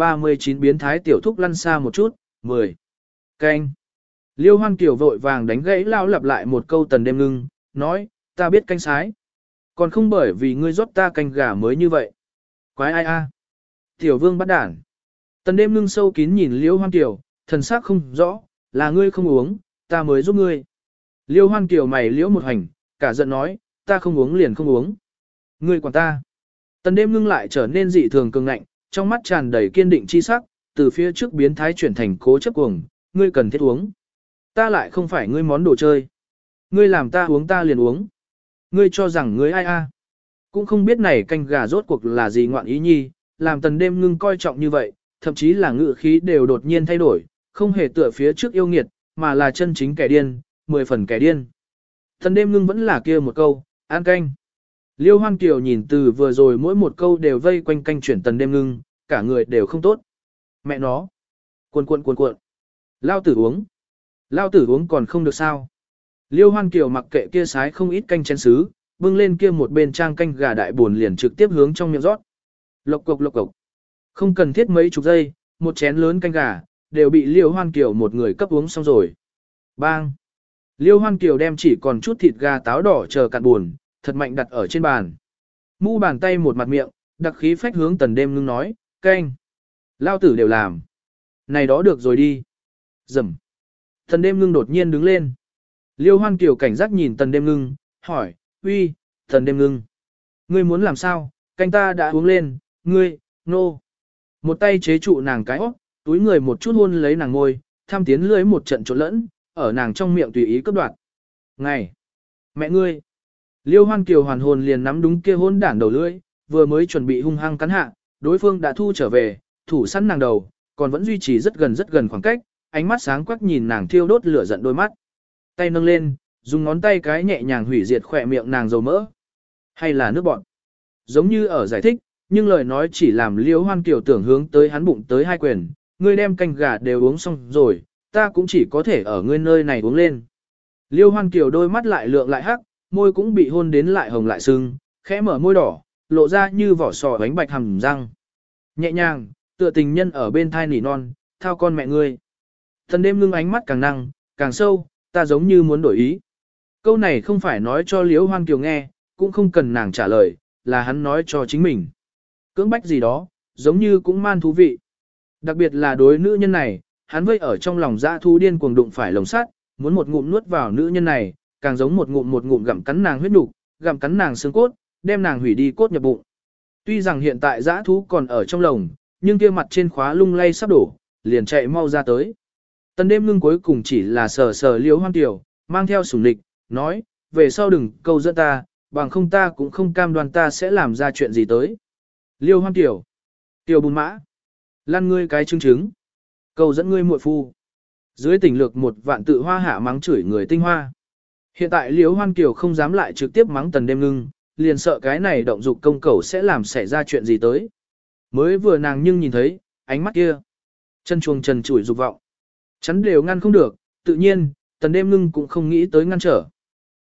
639 biến thái tiểu thúc lăn xa một chút, 10. Canh. Liêu Hoan Kiều vội vàng đánh gãy lao lặp lại một câu Tần Đêm Ngưng, nói, ta biết canh sái. Còn không bởi vì ngươi rót ta canh gà mới như vậy. Quái ai a? Tiểu vương bắt đản. Tần Đêm Ngưng sâu kín nhìn Liêu Hoan Kiều, thần sắc không rõ, là ngươi không uống, ta mới giúp ngươi. Liêu Hoan Kiều mày liễu một hành, cả giận nói, ta không uống liền không uống. Ngươi quản ta. Tần Đêm Ngưng lại trở nên dị thường cường ngạnh, trong mắt tràn đầy kiên định chi sắc, từ phía trước biến thái chuyển thành cố chấp cuồng, ngươi cần thiết uống. Ta lại không phải ngươi món đồ chơi. Ngươi làm ta uống ta liền uống. Ngươi cho rằng ngươi ai a? Cũng không biết này canh gà rốt cuộc là gì ngoạn ý nhi, làm Tần Đêm Ngưng coi trọng như vậy, thậm chí là ngữ khí đều đột nhiên thay đổi, không hề tựa phía trước yêu nghiệt, mà là chân chính kẻ điên, 10 phần kẻ điên. Tần Đêm Ngưng vẫn là kia một câu, ăn canh. Liêu Hoan Kiều nhìn từ vừa rồi mỗi một câu đều vây quanh canh chuyển Tần Đêm Ngưng, cả người đều không tốt. Mẹ nó. Cuộn cuộn cuộn cuộn. Lao tử uống. Lao tử uống còn không được sao. Liêu Hoan Kiều mặc kệ kia sái không ít canh chén sứ, bưng lên kia một bên trang canh gà đại buồn liền trực tiếp hướng trong miệng rót. Lộc cộc lộc cộc. Không cần thiết mấy chục giây, một chén lớn canh gà, đều bị Liêu Hoan Kiều một người cấp uống xong rồi. Bang. Liêu Hoan Kiều đem chỉ còn chút thịt gà táo đỏ chờ cạn buồn, thật mạnh đặt ở trên bàn. Mu bàn tay một mặt miệng, đặc khí phách hướng Tần Đêm Ngưng nói, canh. Lao tử đều làm. Này đó được rồi đi. Dầm. Tần Đêm Ngưng đột nhiên đứng lên. Liêu Hoan Kiều cảnh giác nhìn Tần Đêm Ngưng, hỏi, uy, Tần Đêm Ngưng. Ngươi muốn làm sao, canh ta đã uống lên, ngươi, nô. No. Một tay chế trụ nàng cái óc, túi người một chút hôn lấy nàng ngôi, tham tiến lưới một trận trộn lẫn, ở nàng trong miệng tùy ý cướp đoạt. Ngày. Mẹ ngươi. Liêu Hoan Kiều hoàn hồn liền nắm đúng kia hôn đản đầu lưỡi, vừa mới chuẩn bị hung hăng cắn hạ, đối phương đã thu trở về, thủ sẵn nàng đầu, còn vẫn duy trì rất gần khoảng cách, ánh mắt sáng quắc nhìn nàng thiêu đốt lửa giận đôi mắt. Tay nâng lên, dùng ngón tay cái nhẹ nhàng hủy diệt khỏe miệng nàng dầu mỡ. Hay là nước bọt. Giống như ở giải thích, nhưng lời nói chỉ làm Liêu Hoan Kiều tưởng hướng tới hắn bụng tới hai quyền, ngươi đem canh gà đều uống xong rồi, ta cũng chỉ có thể ở ngươi nơi này uống lên. Liêu Hoan Kiều đôi mắt lại lượng lại hắc, môi cũng bị hôn đến lại hồng lại sưng, khẽ mở môi đỏ, lộ ra như vỏ sò bánh bạch hầm răng. Nhẹ nhàng, tựa tình nhân ở bên thai nỉ non, thao con mẹ ngươi. Tần Đêm Ngưng ánh mắt càng năng, càng sâu, ta giống như muốn đổi ý. Câu này không phải nói cho Liễu Hoan Kiều nghe, cũng không cần nàng trả lời, là hắn nói cho chính mình. Cưỡng bách gì đó, giống như cũng man thú vị. Đặc biệt là đối nữ nhân này, hắn vây ở trong lòng dã thú điên cuồng đụng phải lồng sắt, muốn một ngụm nuốt vào nữ nhân này, càng giống một ngụm gặm cắn nàng huyết nục, gặm cắn nàng xương cốt, đem nàng hủy đi cốt nhập bụng. Tuy rằng hiện tại dã thú còn ở trong lồng, nhưng kia mặt trên khóa lung lay sắp đổ, liền chạy mau ra tới. Tần Đêm Ngưng cuối cùng chỉ là sờ Liễu Hoan Kiều, mang theo sủng lịch, nói, về sau đừng câu dẫn ta, bằng không ta cũng không cam đoan ta sẽ làm ra chuyện gì tới. Liêu Hoan Kiều, Kiều bùn mã, lăn ngươi cái trứng trứng, câu dẫn ngươi muội phu. Dưới tình lược một vạn tự hoa hạ mắng chửi người tinh hoa. Hiện tại Liễu Hoan Kiều không dám lại trực tiếp mắng Tần Đêm Ngưng, liền sợ cái này động dục công cầu sẽ làm xảy ra chuyện gì tới. Mới vừa nàng nhưng nhìn thấy, ánh mắt kia, chân chuồng trần chủi dục vọng. Chắn đều ngăn không được, tự nhiên, Tần Đêm Ngưng cũng không nghĩ tới ngăn trở.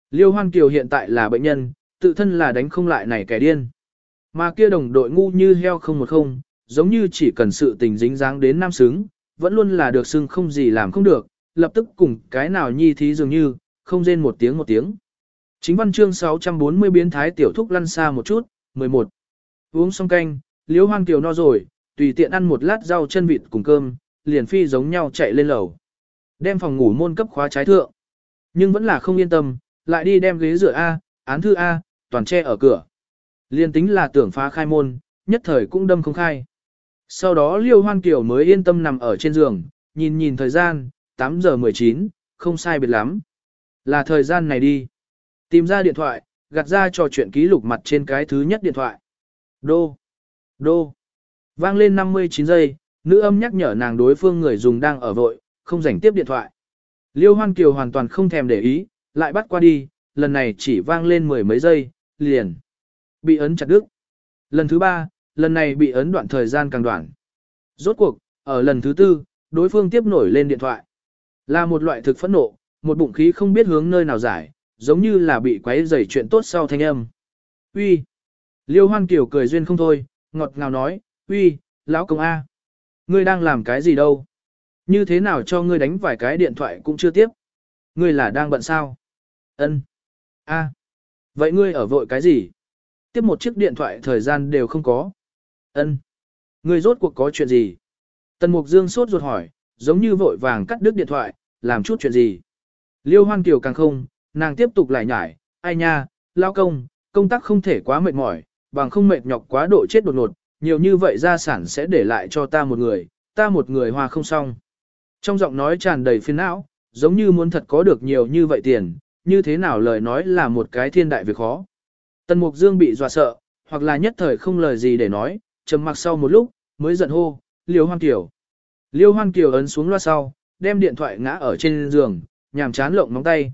Liêu Hoan Kiều hiện tại là bệnh nhân, tự thân là đánh không lại này kẻ điên. Mà kia đồng đội ngu như heo không một không, giống như chỉ cần sự tình dính dáng đến nam xứng, vẫn luôn là được xưng không gì làm không được, lập tức cùng cái nào nhi thí dường như, không rên một tiếng một tiếng. Chính văn chương 640 biến thái tiểu thúc lăn xa một chút, 11. Uống xong canh, Liêu Hoan Kiều no rồi, tùy tiện ăn một lát rau chân vịt cùng cơm, liền phi giống nhau chạy lên lầu. Đem phòng ngủ môn cấp khóa trái thượng. Nhưng vẫn là không yên tâm, lại đi đem ghế dựa A, án thư A, toàn che ở cửa. Liên tính là tưởng phá khai môn, nhất thời cũng đâm không khai. Sau đó Liêu Hoan Kiều mới yên tâm nằm ở trên giường, nhìn thời gian, 8 giờ 19, không sai biệt lắm. Là thời gian này đi. Tìm ra điện thoại, gạt ra trò chuyện ký lục mặt trên cái thứ nhất điện thoại. Đô, đô. Vang lên 59 giây, nữ âm nhắc nhở nàng đối phương người dùng đang ở vội, không rảnh tiếp điện thoại. Liêu Hoan Kiều hoàn toàn không thèm để ý, lại bắt qua đi, lần này chỉ vang lên mười mấy giây, liền. Bị ấn chặt đứt. Lần thứ ba, lần này bị ấn đoạn thời gian càng đoạn. Rốt cuộc, ở lần thứ tư, đối phương tiếp nổi lên điện thoại. Là một loại thực phẫn nộ, một bụng khí không biết hướng nơi nào giải, giống như là bị quấy rầy chuyện tốt sau thanh âm. Uy. Liêu Hoan Kiều cười duyên không thôi, ngọt ngào nói, uy, lão công A. Ngươi đang làm cái gì đâu? Như thế nào cho ngươi đánh vài cái điện thoại cũng chưa tiếp? Ngươi là đang bận sao? Ân. A. Vậy ngươi ở vội cái gì? Tiếp một chiếc điện thoại thời gian đều không có. Ân. Ngươi rốt cuộc có chuyện gì? Tần Mục Dương sốt ruột hỏi, giống như vội vàng cắt đứt điện thoại, làm chút chuyện gì? Liêu Hoan Kiều càng không, nàng tiếp tục lại nhải, ai nha, lao công tác không thể quá mệt mỏi, bằng không mệt nhọc quá độ chết đột ngột, nhiều như vậy gia sản sẽ để lại cho ta một người hòa không xong. Trong giọng nói tràn đầy phiền não, giống như muốn thật có được nhiều như vậy tiền, như thế nào lời nói là một cái thiên đại việc khó. Tần Mục Dương bị dọa sợ, hoặc là nhất thời không lời gì để nói, trầm mặc sau một lúc, mới giận hô, Liêu Hoan Kiều. Liêu Hoan Kiều ấn xuống loa sau, đem điện thoại ngã ở trên giường, nhàm chán lộng móng tay,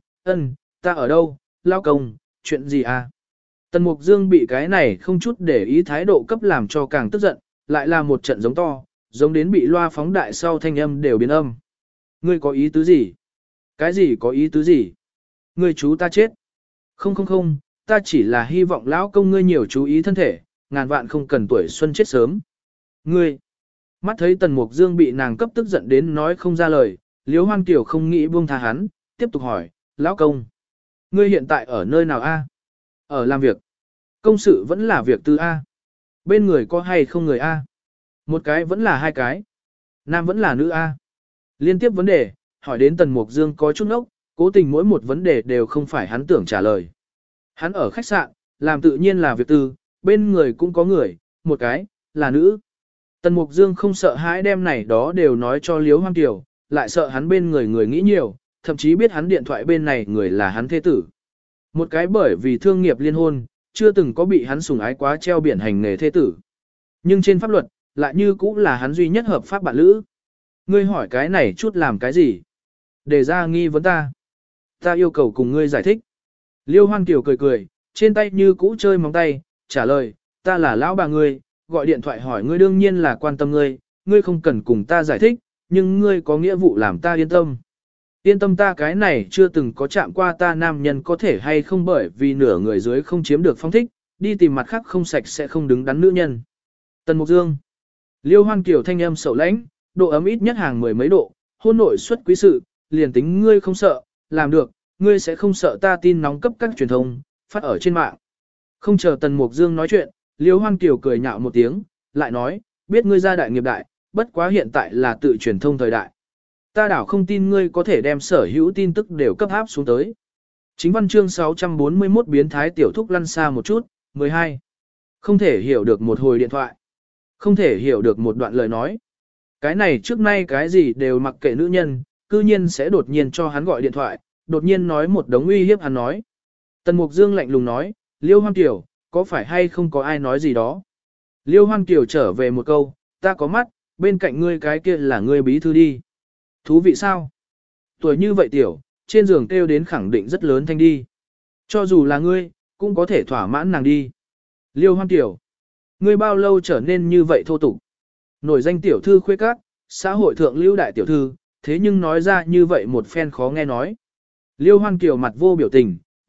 ta ở đâu, lao công, chuyện gì à? Tần Mục Dương bị cái này không chút để ý thái độ cấp làm cho càng tức giận, lại là một trận giống to, giống đến bị loa phóng đại sau thanh âm đều biến âm. Ngươi có ý tứ gì? Cái gì có ý tứ gì? Ngươi chú ta chết. Không, ta chỉ là hy vọng lão công ngươi nhiều chú ý thân thể, ngàn vạn không cần tuổi xuân chết sớm. Ngươi, mắt thấy Tần Mục Dương bị nàng cấp tức giận đến nói không ra lời, Liêu Hoan Kiều không nghĩ buông tha hắn, tiếp tục hỏi, lão công, ngươi hiện tại ở nơi nào a? Ở làm việc. Công sự vẫn là việc tư a. Bên người có hay không người a? Một cái vẫn là hai cái. Nam vẫn là nữ a. Liên tiếp vấn đề, hỏi đến Tần Mục Dương có chút ngốc, cố tình mỗi một vấn đề đều không phải hắn tưởng trả lời. Hắn ở khách sạn, làm tự nhiên là việc tư, bên người cũng có người, một cái, là nữ. Tần Mục Dương không sợ hãi đem này đó đều nói cho Liêu Hoan Kiều, lại sợ hắn bên người nghĩ nhiều, thậm chí biết hắn điện thoại bên này người là hắn thế tử. Một cái bởi vì thương nghiệp liên hôn, chưa từng có bị hắn sủng ái quá treo biển hành nghề thế tử. Nhưng trên pháp luật, lại như cũng là hắn duy nhất hợp pháp bạn lữ. Ngươi hỏi cái này chút làm cái gì? Để ra nghi vấn ta. Ta yêu cầu cùng ngươi giải thích. Liêu Hoan Kiều cười, trên tay như cũ chơi móng tay, trả lời, ta là lão bà ngươi, gọi điện thoại hỏi ngươi đương nhiên là quan tâm ngươi không cần cùng ta giải thích, nhưng ngươi có nghĩa vụ làm ta yên tâm. Yên tâm ta cái này chưa từng có chạm qua ta nam nhân có thể hay không bởi vì nửa người dưới không chiếm được phong thích, đi tìm mặt khác không sạch sẽ không đứng đắn nữ nhân. Tần Mục Dương. Liêu Hoan Kiều thanh âm sầu lãnh, độ ấm ít nhất hàng mười mấy độ, hôn nội xuất quý sự, liền tính ngươi không sợ, làm được, ngươi sẽ không sợ ta tin nóng cấp các truyền thông, phát ở trên mạng. Không chờ Tần Mục Dương nói chuyện, Liêu Hoan Kiều cười nhạo một tiếng, lại nói, biết ngươi gia đại nghiệp đại, bất quá hiện tại là tự truyền thông thời đại. Ta đảo không tin ngươi có thể đem sở hữu tin tức đều cấp áp xuống tới. Chính văn chương 641 biến thái tiểu thúc lăn xa một chút, 12. Không thể hiểu được một hồi điện thoại. Không thể hiểu được một đoạn lời nói. Cái này trước nay cái gì đều mặc kệ nữ nhân, cư nhiên sẽ đột nhiên cho hắn gọi điện thoại, đột nhiên nói một đống uy hiếp hắn nói. Tần Mục Dương lạnh lùng nói, Liêu Hoan Kiều, có phải hay không có ai nói gì đó? Liêu Hoan Kiều trở về một câu, ta có mắt, bên cạnh ngươi cái kia là ngươi bí thư đi. Thú vị sao? Tuổi như vậy tiểu, trên giường kêu đến khẳng định rất lớn thanh đi. Cho dù là ngươi, cũng có thể thỏa mãn nàng đi. Liêu Hoan Kiều, ngươi bao lâu trở nên như vậy thô tục? Nổi danh tiểu thư khuê các, xã hội thượng lưu đại tiểu thư, thế nhưng nói ra như vậy một phen khó nghe nói. Liêu Hoan Kiều mặt vô biểu tình,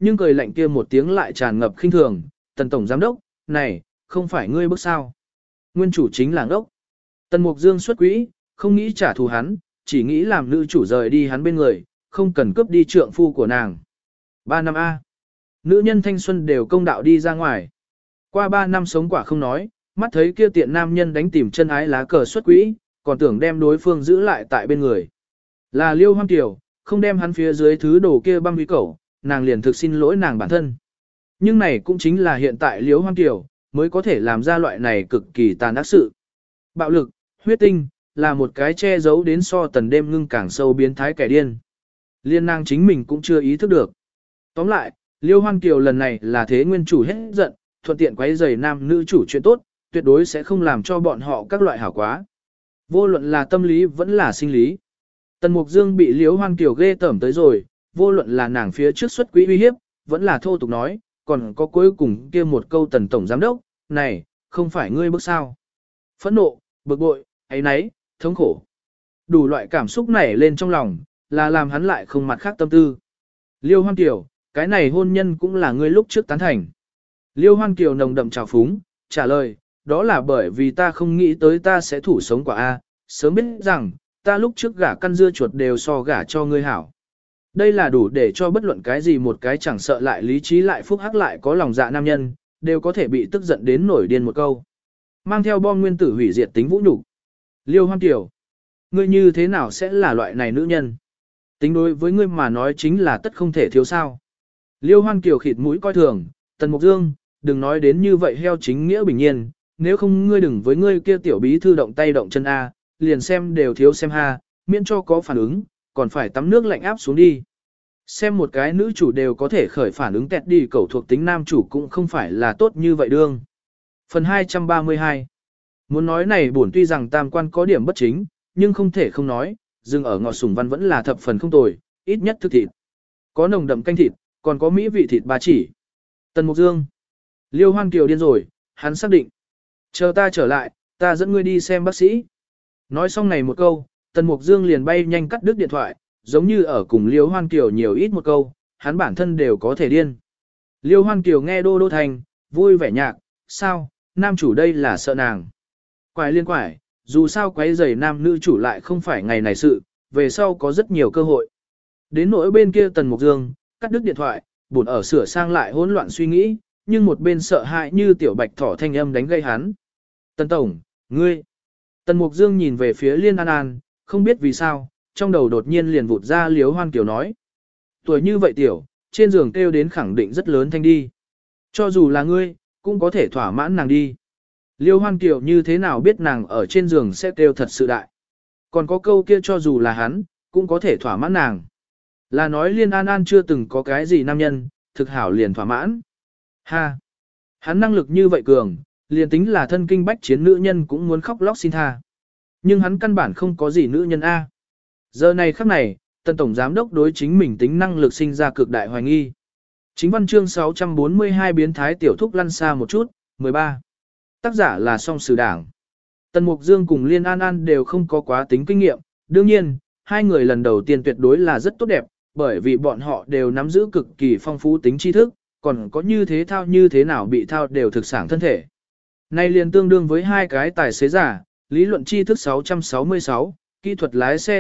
nhưng cười lạnh kia một tiếng lại tràn ngập khinh thường, Tần tổng giám đốc, này, không phải ngươi bức sao. Nguyên chủ chính là ngốc. Tần Mục Dương xuất quỹ, không nghĩ trả thù hắn, chỉ nghĩ làm nữ chủ rời đi hắn bên người, không cần cướp đi trượng phu của nàng. 3 năm A. Nữ nhân thanh xuân đều công đạo đi ra ngoài. Qua 3 năm sống quả không nói, mắt thấy kia tiện nam nhân đánh tìm chân ái lá cờ xuất quỹ, còn tưởng đem đối phương giữ lại tại bên người. Là Liêu Hoang Tiểu, không đem hắn phía dưới thứ đồ kia băm vi cẩu, nàng liền thực xin lỗi nàng bản thân. Nhưng này cũng chính là hiện tại Liêu Hoang Tiểu, mới có thể làm ra loại này cực kỳ tàn ác sự. Bạo lực, huyết tinh, là một cái che giấu đến so tần đêm ngưng càng sâu biến thái kẻ điên. Liên nàng chính mình cũng chưa ý thức được. Tóm lại, Liêu Hoang Kiều lần này là thế nguyên chủ hết giận, thuận tiện quấy rầy nam nữ chủ chuyện tốt, tuyệt đối sẽ không làm cho bọn họ các loại hảo quá. Vô luận là tâm lý vẫn là sinh lý. Tần Mục Dương bị Liêu Hoang Kiều ghê tởm tới rồi, vô luận là nàng phía trước xuất quỹ uy hiếp, vẫn là thô tục nói, còn có cuối cùng kia một câu Tần tổng giám đốc, này, không phải ngươi bức sao. Phẫn nộ, bực bội, ấy nấy, thống khổ. Đủ loại cảm xúc nảy lên trong lòng, là làm hắn lại không mặt khác tâm tư. Liêu Hoan Kiều, cái này hôn nhân cũng là ngươi lúc trước tán thành. Liêu Hoan Kiều nồng đậm trào phúng, trả lời, đó là bởi vì ta không nghĩ tới ta sẽ thủ sống quả A, sớm biết rằng, ta lúc trước gả căn dưa chuột đều so gả cho ngươi hảo. Đây là đủ để cho bất luận cái gì một cái chẳng sợ lại lý trí lại phúc hắc lại có lòng dạ nam nhân, đều có thể bị tức giận đến nổi điên một câu. Mang theo bom nguyên tử hủy diệt tính vũ nhục. Liêu Hoan Kiều, ngươi như thế nào sẽ là loại này nữ nhân? Tính đối với ngươi mà nói chính là tất không thể thiếu sao. Liêu Hoan Kiều khịt mũi coi thường, Tần Mục Dương, đừng nói đến như vậy heo chính nghĩa bình nhiên, nếu không ngươi đừng với ngươi kia tiểu bí thư động tay động chân A, liền xem đều thiếu xem ha, miễn cho có phản ứng, còn phải tắm nước lạnh áp xuống đi. Xem một cái nữ chủ đều có thể khởi phản ứng tẹt đi cẩu thuộc tính nam chủ cũng không phải là tốt như vậy đương. Phần 232. Muốn nói này bổn tuy rằng tam quan có điểm bất chính, nhưng không thể không nói, dừng ở ngọt sủng văn vẫn là thập phần không tồi, ít nhất thức thịt. Có nồng đậm canh thịt, còn có mỹ vị thịt ba chỉ. Tần Mục Dương. Liêu Hoan Kiều điên rồi, hắn xác định. Chờ ta trở lại, ta dẫn ngươi đi xem bác sĩ. Nói xong này một câu, Tần Mục Dương liền bay nhanh cắt đứt điện thoại, giống như ở cùng Liêu Hoan Kiều nhiều ít một câu, hắn bản thân đều có thể điên. Liêu Hoan Kiều nghe đô đô thành, vui vẻ nhạc, sao, nam chủ đây là sợ nàng. Quải liên quải, dù sao quấy giày nam nữ chủ lại không phải ngày này sự, về sau có rất nhiều cơ hội. Đến nỗi bên kia Tần Mục Dương, cắt đứt điện thoại, buồn ở sửa sang lại hỗn loạn suy nghĩ, nhưng một bên sợ hãi như tiểu bạch thỏ thanh âm đánh gây hắn. Tần Tổng, ngươi. Tần Mục Dương nhìn về phía Liên An An, không biết vì sao, trong đầu đột nhiên liền vụt ra Liếu Hoan Kiều nói. Tuổi như vậy tiểu, trên giường kêu đến khẳng định rất lớn thanh đi. Cho dù là ngươi, cũng có thể thỏa mãn nàng đi. Liêu Hoan Kiều như thế nào biết nàng ở trên giường sẽ kêu thật sự đại. Còn có câu kia cho dù là hắn, cũng có thể thỏa mãn nàng. Là nói Liên An An chưa từng có cái gì nam nhân, thực hảo liền thỏa mãn. Ha! Hắn năng lực như vậy cường, liền tính là thân kinh bách chiến nữ nhân cũng muốn khóc lóc xin tha. Nhưng hắn căn bản không có gì nữ nhân A. Giờ này khắc này, Tần Tổng Giám đốc đối chính mình tính năng lực sinh ra cực đại hoài nghi. Chính văn chương 642 biến thái tiểu thúc lăn xa một chút, 13. Tác giả là Song Sử Đảng. Tần Mục Dương cùng Liên An An đều không có quá tính kinh nghiệm, đương nhiên, hai người lần đầu tiên tuyệt đối là rất tốt đẹp, bởi vì bọn họ đều nắm giữ cực kỳ phong phú tính tri thức, còn có như thế thao như thế nào bị thao đều thực sản thân thể. Này liền tương đương với hai cái tài xế giả, lý luận tri thức 666, kỹ thuật lái xe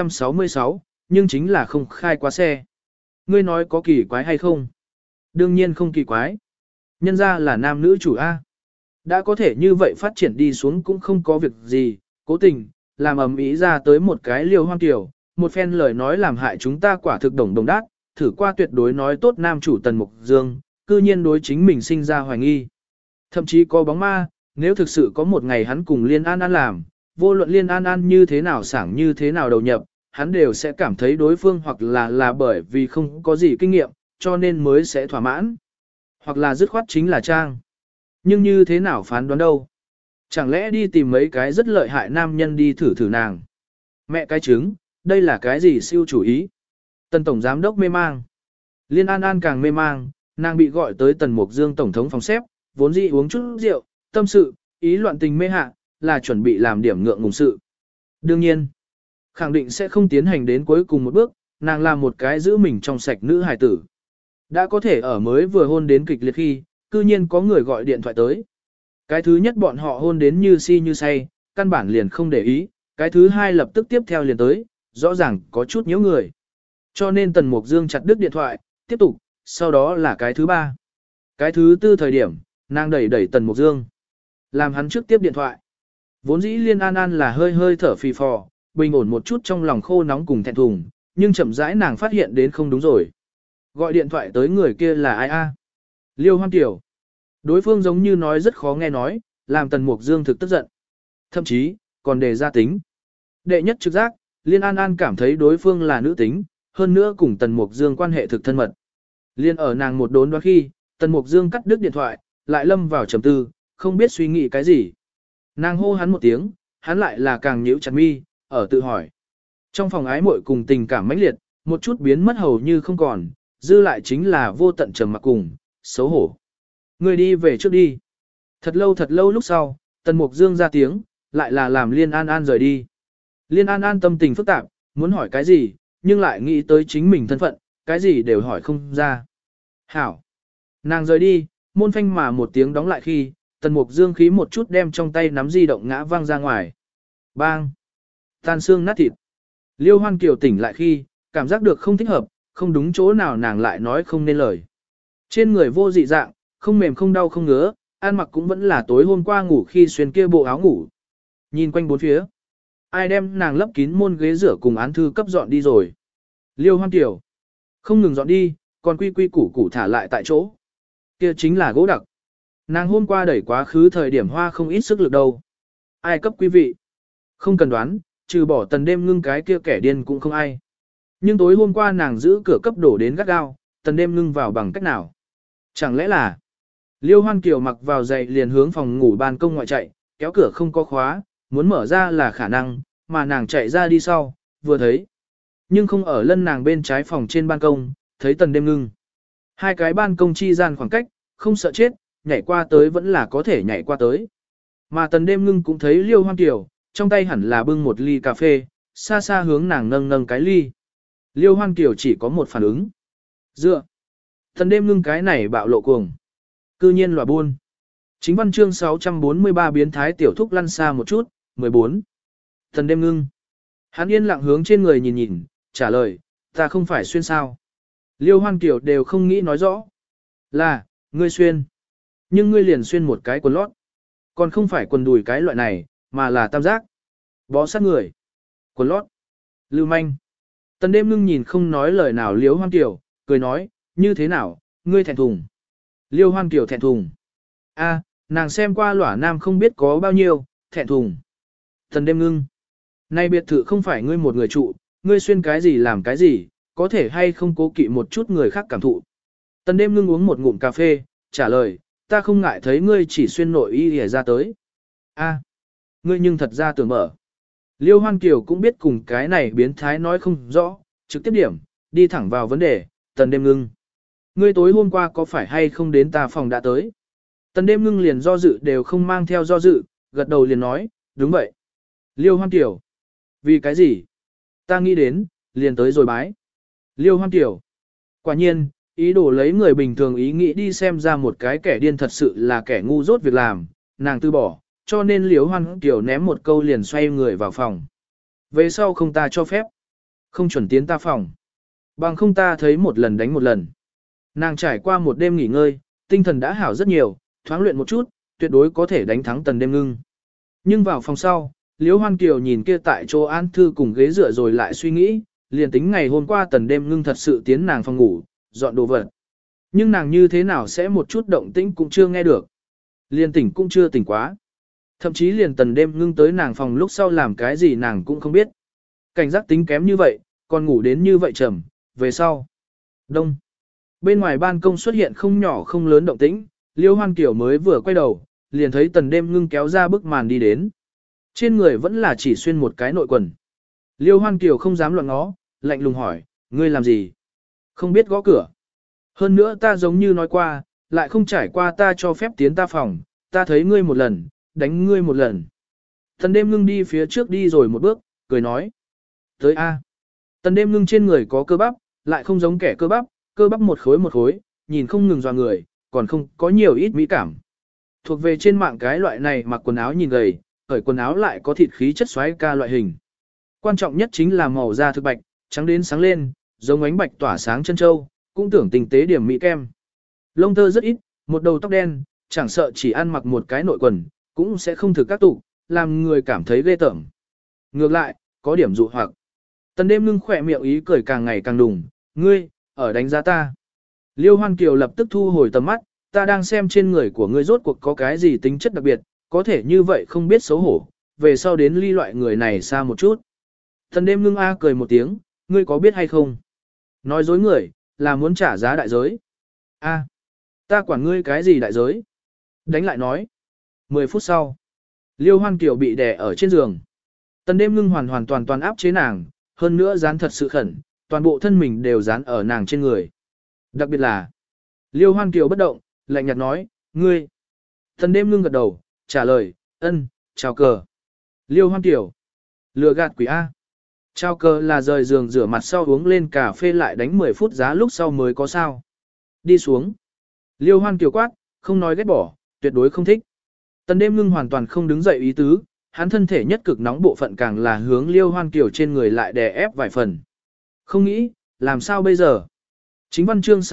666, nhưng chính là không khai quá xe. Ngươi nói có kỳ quái hay không? Đương nhiên không kỳ quái. Nhân ra là nam nữ chủ A. Đã có thể như vậy phát triển đi xuống cũng không có việc gì, cố tình, làm ầm ĩ ra tới một cái Liêu Hoan Kiều, một phen lời nói làm hại chúng ta quả thực đồng đồng đát, thử qua tuyệt đối nói tốt nam chủ Tần Mục Dương, cư nhiên đối chính mình sinh ra hoài nghi. Thậm chí có bóng ma, nếu thực sự có một ngày hắn cùng Liên An An làm, vô luận Liên An An như thế nào sảng như thế nào đầu nhập, hắn đều sẽ cảm thấy đối phương hoặc là bởi vì không có gì kinh nghiệm, cho nên mới sẽ thỏa mãn. Hoặc là dứt khoát chính là trang. Nhưng như thế nào phán đoán đâu? Chẳng lẽ đi tìm mấy cái rất lợi hại nam nhân đi thử thử nàng? Mẹ cái trứng, đây là cái gì siêu chủ ý? Tần Tổng Giám đốc mê mang. Liên An An càng mê mang, nàng bị gọi tới Tần Mục Dương Tổng thống phòng xếp, vốn dĩ uống chút rượu, tâm sự, ý loạn tình mê hạ, là chuẩn bị làm điểm ngượng ngùng sự. Đương nhiên, khẳng định sẽ không tiến hành đến cuối cùng một bước, nàng là một cái giữ mình trong sạch nữ hài tử. Đã có thể ở mới vừa hôn đến kịch liệt khi, cư nhiên có người gọi điện thoại tới. Cái thứ nhất bọn họ hôn đến như si như say, căn bản liền không để ý, cái thứ hai lập tức tiếp theo liền tới, rõ ràng có chút nhiễu người. Cho nên Tần Mục Dương chặt đứt điện thoại, tiếp tục, sau đó là cái thứ ba. Cái thứ tư thời điểm, nàng đẩy Tần Mục Dương. Làm hắn trước tiếp điện thoại. Vốn dĩ Liên An An là hơi hơi thở phì phò, bình ổn một chút trong lòng khô nóng cùng thẹn thùng, nhưng chậm rãi nàng phát hiện đến không đúng rồi. Gọi điện thoại tới người kia là ai a? Liêu Hoan Tiểu. Đối phương giống như nói rất khó nghe nói, làm Tần Mục Dương thực tức giận. Thậm chí, còn đề ra tính. Đệ nhất trực giác, Liên An An cảm thấy đối phương là nữ tính, hơn nữa cùng Tần Mục Dương quan hệ thực thân mật. Liên ở nàng một đốn đoán khi, Tần Mục Dương cắt đứt điện thoại, lại lâm vào trầm tư, không biết suy nghĩ cái gì. Nàng hô hắn một tiếng, hắn lại là càng nhíu chặt mi, ở tự hỏi. Trong phòng ái muội cùng tình cảm mãnh liệt, một chút biến mất hầu như không còn, dư lại chính là vô tận trầm mặc cùng, xấu hổ. Người đi về trước đi. Thật lâu lúc sau, Tần Mục Dương ra tiếng, lại là làm Liên An An rời đi. Liên An An tâm tình phức tạp, muốn hỏi cái gì, nhưng lại nghĩ tới chính mình thân phận, cái gì đều hỏi không ra. Hảo. Nàng rời đi, môn phanh mà một tiếng đóng lại khi, Tần Mục Dương khí một chút đem trong tay nắm di động ngã văng ra ngoài. Bang! Tan xương nát thịt. Liêu Hoan Kiều tỉnh lại khi, cảm giác được không thích hợp, không đúng chỗ nào nàng lại nói không nên lời. Trên người vô dị dạng, không mềm không đau không ngứa, ăn mặc cũng vẫn là tối hôm qua ngủ khi xuyên kia bộ áo ngủ. Nhìn quanh bốn phía. Ai đem nàng lấp kín môn ghế rửa cùng án thư cấp dọn đi rồi. Liêu Hoan Kiều. Không ngừng dọn đi, còn quy quy củ củ thả lại tại chỗ. Kia chính là gỗ đặc. Nàng hôm qua đẩy quá khứ thời điểm hoa không ít sức lực đâu. Ai cấp quý vị? Không cần đoán, trừ bỏ Tần Đêm Ngưng cái kia kẻ điên cũng không ai. Nhưng tối hôm qua nàng giữ cửa cấp đổ đến gắt gao, Tần Đêm Ngưng vào bằng cách nào? Chẳng lẽ là... Liêu Hoan Kiều mặc vào giày liền hướng phòng ngủ ban công ngoại chạy, kéo cửa không có khóa, muốn mở ra là khả năng, mà nàng chạy ra đi sau, vừa thấy. Nhưng không ở lân nàng bên trái phòng trên ban công, thấy Tần Đêm Ngưng. Hai cái ban công chi gian khoảng cách, không sợ chết, nhảy qua tới vẫn là có thể nhảy qua tới. Mà Tần Đêm Ngưng cũng thấy Liêu Hoan Kiều, trong tay hẳn là bưng một ly cà phê, xa xa hướng nàng nâng cái ly. Liêu Hoan Kiều chỉ có một phản ứng. Dựa. Tần Đêm Ngưng cái này bạo lộ cuồng. Cư nhiên lòa buôn. Chính văn chương 643 biến thái tiểu thúc lăn xa một chút, 14. Tần Đêm Ngưng. Hắn yên lặng hướng trên người nhìn nhìn, trả lời, ta không phải xuyên sao. Liêu Hoan Kiều đều không nghĩ nói rõ. Là, ngươi xuyên. Nhưng ngươi liền xuyên một cái quần lót. Còn không phải quần đùi cái loại này, mà là tam giác. Bó sát người. Quần lót. Lưu manh. Tần Đêm Ngưng nhìn không nói lời nào Liêu Hoan Kiều, cười nói, như thế nào, ngươi thẹn thùng. Liêu Hoan Kiều thẹn thùng. A, nàng xem qua lỏa nam không biết có bao nhiêu, thẹn thùng. Tần Đêm Ngưng. Này biệt thự không phải ngươi một người trụ, ngươi xuyên cái gì làm cái gì, có thể hay không cố kỵ một chút người khác cảm thụ. Tần Đêm Ngưng uống một ngụm cà phê, trả lời, ta không ngại thấy ngươi chỉ xuyên nội y lìa ra tới. A, ngươi nhưng thật ra tưởng mở. Liêu Hoan Kiều cũng biết cùng cái này biến thái nói không rõ, trực tiếp điểm, đi thẳng vào vấn đề, Tần Đêm Ngưng. Ngươi tối hôm qua có phải hay không đến ta phòng đã tới? Tần Đêm Ngưng liền do dự đều không mang theo do dự, gật đầu liền nói, đúng vậy. Liêu Hoan Kiều. Vì cái gì? Ta nghĩ đến, liền tới rồi bái. Liêu Hoan Kiều. Quả nhiên, ý đồ lấy người bình thường ý nghĩ đi xem ra một cái kẻ điên thật sự là kẻ ngu dốt việc làm, nàng từ bỏ, cho nên Liêu Hoan Kiều ném một câu liền xoay người vào phòng. Về sau không ta cho phép. Không chuẩn tiến ta phòng. Bằng không ta thấy một lần đánh một lần. Nàng trải qua một đêm nghỉ ngơi, tinh thần đã hảo rất nhiều, thoáng luyện một chút, tuyệt đối có thể đánh thắng Tần Đêm Ngưng. Nhưng vào phòng sau, Liễu Hoan Kiều nhìn kia tại chỗ án thư cùng ghế dựa rồi lại suy nghĩ, liền tính ngày hôm qua Tần Đêm Ngưng thật sự tiến nàng phòng ngủ, dọn đồ vật. Nhưng nàng như thế nào sẽ một chút động tĩnh cũng chưa nghe được. Liền tỉnh cũng chưa tỉnh quá. Thậm chí liền Tần Đêm Ngưng tới nàng phòng lúc sau làm cái gì nàng cũng không biết. Cảnh giác tính kém như vậy, còn ngủ đến như vậy trầm, về sau. Đông. Bên ngoài ban công xuất hiện không nhỏ không lớn động tĩnh, Liêu Hoan Kiều mới vừa quay đầu, liền thấy Tần Đêm Ngưng kéo ra bức màn đi đến. Trên người vẫn là chỉ xuyên một cái nội quần. Liêu Hoan Kiều không dám loạn ngó, lạnh lùng hỏi, ngươi làm gì? Không biết gõ cửa. Hơn nữa ta giống như nói qua, lại không trải qua ta cho phép tiến ta phòng, ta thấy ngươi một lần, đánh ngươi một lần. Tần Đêm Ngưng đi phía trước đi rồi một bước, cười nói. Tới A. Tần Đêm Ngưng trên người có cơ bắp, lại không giống kẻ cơ bắp, cơ bắp một khối, nhìn không ngừng dò người, còn không có nhiều ít mỹ cảm. Thuộc về trên mạng cái loại này mặc quần áo nhìn gầy, cởi quần áo lại có thịt khí chất xoáy ca loại hình. Quan trọng nhất chính là màu da thực bạch, trắng đến sáng lên, giống ánh bạch tỏa sáng chân châu, cũng tưởng tinh tế điểm mỹ kem. Lông tơ rất ít, một đầu tóc đen, chẳng sợ chỉ ăn mặc một cái nội quần, cũng sẽ không thực các tụ, làm người cảm thấy ghê tởm. Ngược lại, có điểm dụ hoặc. Tần Đêm Ngưng khỏe miệng ý cười càng ngày càng đùng, ngươi, ở đánh giá ta. Liêu Hoan Kiều lập tức thu hồi tầm mắt, ta đang xem trên người của ngươi rốt cuộc có cái gì tính chất đặc biệt, có thể như vậy không biết xấu hổ, về sau đến ly loại người này xa một chút. Tần Đêm Ngưng a cười một tiếng, ngươi có biết hay không? Nói dối người, là muốn trả giá đại giới. A, ta quản ngươi cái gì đại giới? Đánh lại nói. 10 phút sau, Liêu Hoan Kiều bị đè ở trên giường. Tần Đêm Ngưng hoàn toàn áp chế nàng, hơn nữa dán thật sự khẩn, toàn bộ thân mình đều dán ở nàng trên người. Đặc biệt là, Liêu Hoan Kiều bất động, lạnh nhạt nói, ngươi. Tần Đêm Ngưng gật đầu, trả lời, ân, chào cờ. Liêu Hoan Kiều, lừa gạt quỷ A. Chào cờ là rời giường rửa mặt sau uống lên cà phê lại đánh 10 phút giá lúc sau mới có sao. Đi xuống. Liêu Hoan Kiều quát, không nói ghét bỏ, tuyệt đối không thích. Tần Đêm Ngưng hoàn toàn không đứng dậy ý tứ, hắn thân thể nhất cực nóng bộ phận càng là hướng Liêu Hoan Kiều trên người lại đè ép vài phần. Không nghĩ, làm sao bây giờ? Chính văn chương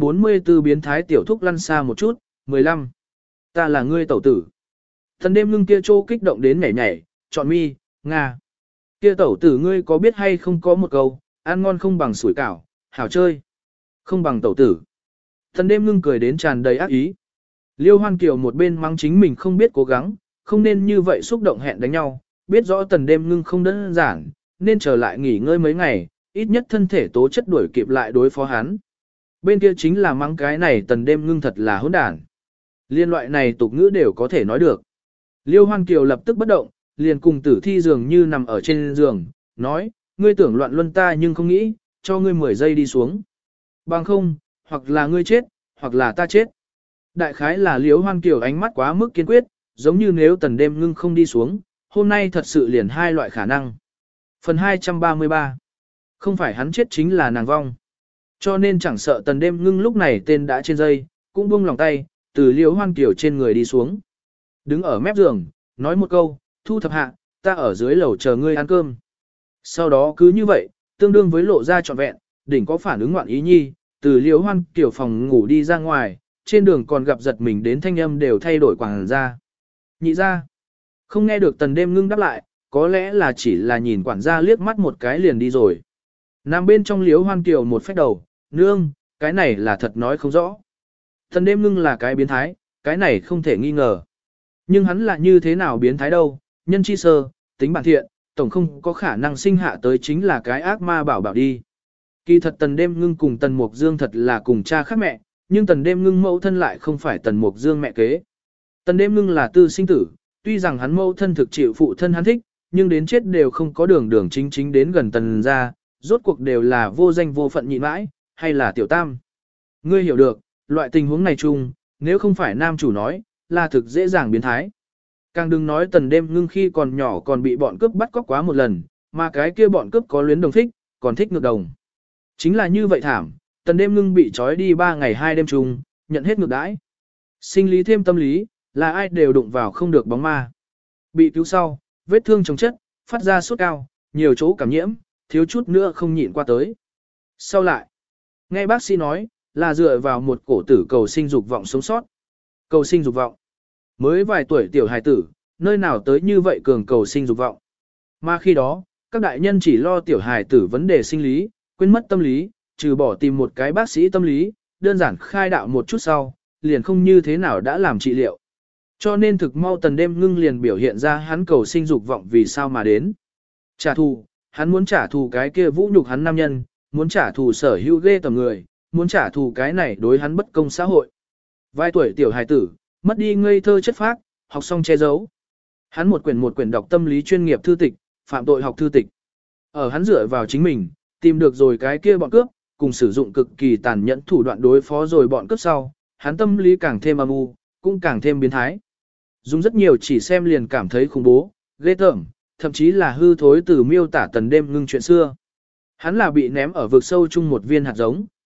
644 biến thái tiểu thúc lăn xa một chút, 15. Ta là ngươi tẩu tử. Tần Đêm Ngưng kia trô kích động đến nhảy nhảy, chọn mi, nga. Kia tẩu tử ngươi có biết hay không có một câu, ăn ngon không bằng sủi cảo, hảo chơi. Không bằng tẩu tử. Tần Đêm Ngưng cười đến tràn đầy ác ý. Liêu Hoan Kiều một bên mắng chính mình không biết cố gắng, không nên như vậy xúc động hẹn đánh nhau, biết rõ Tần Đêm Ngưng không đơn giản, nên trở lại nghỉ ngơi mấy ngày, ít nhất thân thể tố chất đuổi kịp lại đối phó hắn. Bên kia chính là mắng cái này Tần Đêm Ngưng thật là hỗn đản. Liên loại này tục ngữ đều có thể nói được. Liêu Hoan Kiều lập tức bất động, liền cùng Tử Thi dường như nằm ở trên giường, nói, ngươi tưởng loạn luân ta nhưng không nghĩ, cho ngươi 10 giây đi xuống. Bằng không, hoặc là ngươi chết, hoặc là ta chết. Đại khái là Liêu Hoan Kiều ánh mắt quá mức kiên quyết, giống như nếu Tần Đêm Ngưng không đi xuống, hôm nay thật sự liền hai loại khả năng. Phần 233. Không phải hắn chết chính là nàng vong. Cho nên chẳng sợ Tần Đêm Ngưng lúc này tên đã trên dây, cũng buông lòng tay, từ Liêu Hoan Kiều trên người đi xuống. Đứng ở mép giường, nói một câu, thu thập hạ, ta ở dưới lầu chờ ngươi ăn cơm. Sau đó cứ như vậy, tương đương với lộ ra trọn vẹn, đỉnh có phản ứng ngoạn ý nhi, từ Liêu Hoan Kiều phòng ngủ đi ra ngoài, trên đường còn gặp giật mình đến thanh âm đều thay đổi quảng ra. Nhị ra, không nghe được Tần Đêm Ngưng đáp lại, có lẽ là chỉ là nhìn quản gia liếc mắt một cái liền đi rồi. Nằm bên trong Liêu Hoan Kiều một phách đầu, nương, cái này là thật nói không rõ. Tần Đêm Ngưng là cái biến thái, cái này không thể nghi ngờ. Nhưng hắn là như thế nào biến thái đâu, nhân chi sơ, tính bản thiện, tổng không có khả năng sinh hạ tới chính là cái ác ma bảo bảo đi. Kỳ thật Tần Đêm Ngưng cùng Tần Mục Dương thật là cùng cha khác mẹ, nhưng Tần Đêm Ngưng mẫu thân lại không phải Tần Mục Dương mẹ kế. Tần Đêm Ngưng là tư sinh tử, tuy rằng hắn mẫu thân thực chịu phụ thân hắn thích, nhưng đến chết đều không có đường chính đến gần Tần ra, rốt cuộc đều là vô danh vô phận nhịn mãi, hay là tiểu tam. Ngươi hiểu được, loại tình huống này chung, nếu không phải nam chủ nói, là thực dễ dàng biến thái. Càng đừng nói Tần Đêm Ngưng khi còn nhỏ còn bị bọn cướp bắt cóc quá một lần, mà cái kia bọn cướp có luyến đồng thích, còn thích ngược đồng. Chính là như vậy thảm, Tần Đêm Ngưng bị trói đi 3 ngày 2 đêm chung, nhận hết ngược đãi. Sinh lý thêm tâm lý, là ai đều đụng vào không được bóng ma. Bị cứu sau, vết thương chồng chất, phát ra sốt cao, nhiều chỗ cảm nhiễm, thiếu chút nữa không nhịn qua tới. Sau lại, nghe bác sĩ nói, là dựa vào một cổ tử cầu sinh dục vọng sống sót. Cầu sinh dục vọng. Mới vài tuổi tiểu hài tử, nơi nào tới như vậy cường cầu sinh dục vọng. Mà khi đó, các đại nhân chỉ lo tiểu hài tử vấn đề sinh lý, quên mất tâm lý, trừ bỏ tìm một cái bác sĩ tâm lý, đơn giản khai đạo một chút sau, liền không như thế nào đã làm trị liệu. Cho nên thực mau Tần Đêm Ngưng liền biểu hiện ra hắn cầu sinh dục vọng vì sao mà đến. Trả thù, hắn muốn trả thù cái kia vũ nhục hắn nam nhân, muốn trả thù sở hữu ghê tầm người, muốn trả thù cái này đối hắn bất công xã hội. Vài tuổi tiểu hài tử, mất đi ngây thơ chất phác, học xong che giấu. Hắn một quyển đọc tâm lý chuyên nghiệp thư tịch, phạm tội học thư tịch. Ở hắn dựa vào chính mình, tìm được rồi cái kia bọn cướp, cùng sử dụng cực kỳ tàn nhẫn thủ đoạn đối phó rồi bọn cướp sau, hắn tâm lý càng thêm âm u, cũng càng thêm biến thái. Dùng rất nhiều chỉ xem liền cảm thấy khủng bố, ghê tởm, thậm chí là hư thối từ miêu tả Tần Đêm Ngưng chuyện xưa. Hắn là bị ném ở vực sâu chung một viên hạt giống,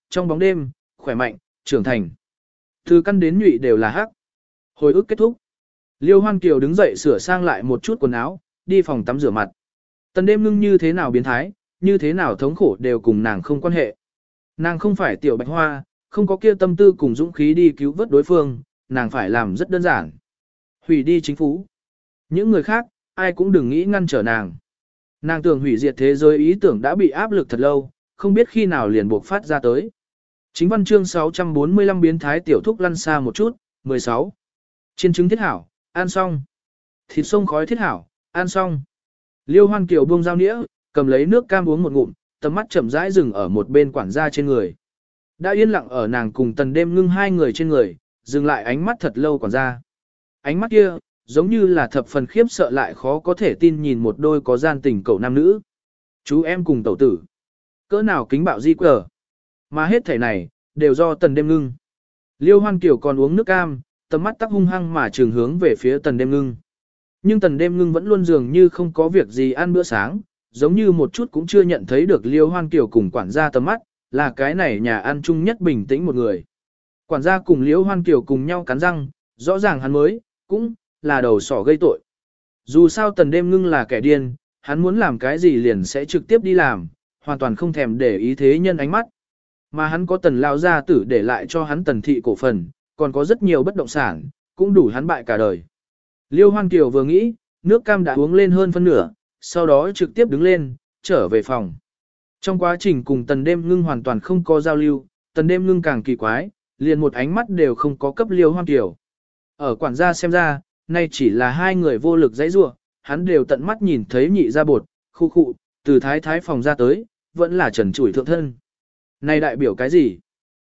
trong bóng đêm, khỏe mạnh, trưởng thành. Từ căn đến nhụy đều là hắc. Hồi ức kết thúc. Liêu Hoan Kiều đứng dậy sửa sang lại một chút quần áo, đi phòng tắm rửa mặt. Tần đêm ngưng như thế nào biến thái, như thế nào thống khổ đều cùng nàng không quan hệ. Nàng không phải tiểu bạch hoa, không có kia tâm tư cùng dũng khí đi cứu vớt đối phương, nàng phải làm rất đơn giản. Hủy đi chính phủ. Những người khác, ai cũng đừng nghĩ ngăn trở nàng. Nàng tưởng hủy diệt thế giới ý tưởng đã bị áp lực thật lâu, không biết khi nào liền buộc phát ra tới. Chính văn chương 645 biến thái tiểu thúc lăn xa một chút, 16. Chiên trứng thiết hảo, ăn xong. Thịt sông khói thiết hảo, ăn xong. Liêu Hoan Kiều buông dao nĩa, cầm lấy nước cam uống một ngụm, tầm mắt chậm rãi dừng ở một bên quản gia trên người. Đã yên lặng ở nàng cùng Tần đêm ngưng hai người trên người, dừng lại ánh mắt thật lâu quản gia. Ánh mắt kia, giống như là thập phần khiếp sợ lại khó có thể tin nhìn một đôi có gian tình cậu nam nữ. Chú em cùng tẩu tử. Cỡ nào kính bạo di quờ. Mà hết thể này, đều do Tần đêm ngưng. Liêu Hoan Kiều còn uống nước cam, tầm mắt tắc hung hăng mà trường hướng về phía Tần đêm ngưng. Nhưng Tần đêm ngưng vẫn luôn dường như không có việc gì ăn bữa sáng, giống như một chút cũng chưa nhận thấy được Liêu Hoan Kiều cùng quản gia tầm mắt, là cái này nhà ăn chung nhất bình tĩnh một người. Quản gia cùng Liêu Hoan Kiều cùng nhau cắn răng, rõ ràng hắn mới, cũng, là đầu sỏ gây tội. Dù sao Tần đêm ngưng là kẻ điên, hắn muốn làm cái gì liền sẽ trực tiếp đi làm, hoàn toàn không thèm để ý thế nhân ánh mắt. Mà hắn có Tần lao gia tử để lại cho hắn Tần thị cổ phần, còn có rất nhiều bất động sản, cũng đủ hắn bại cả đời. Liêu Hoan Kiều vừa nghĩ, nước cam đã uống lên hơn phân nửa, sau đó trực tiếp đứng lên, trở về phòng. Trong quá trình cùng Tần đêm ngưng hoàn toàn không có giao lưu, Tần đêm ngưng càng kỳ quái, liền một ánh mắt đều không có cấp Liêu Hoan Kiều. Ở quản gia xem ra, nay chỉ là hai người vô lực dãy rua, hắn đều tận mắt nhìn thấy nhị ra bột, khu khụ, từ thái thái phòng ra tới, vẫn là trần trụi thượng thân. Này đại biểu cái gì?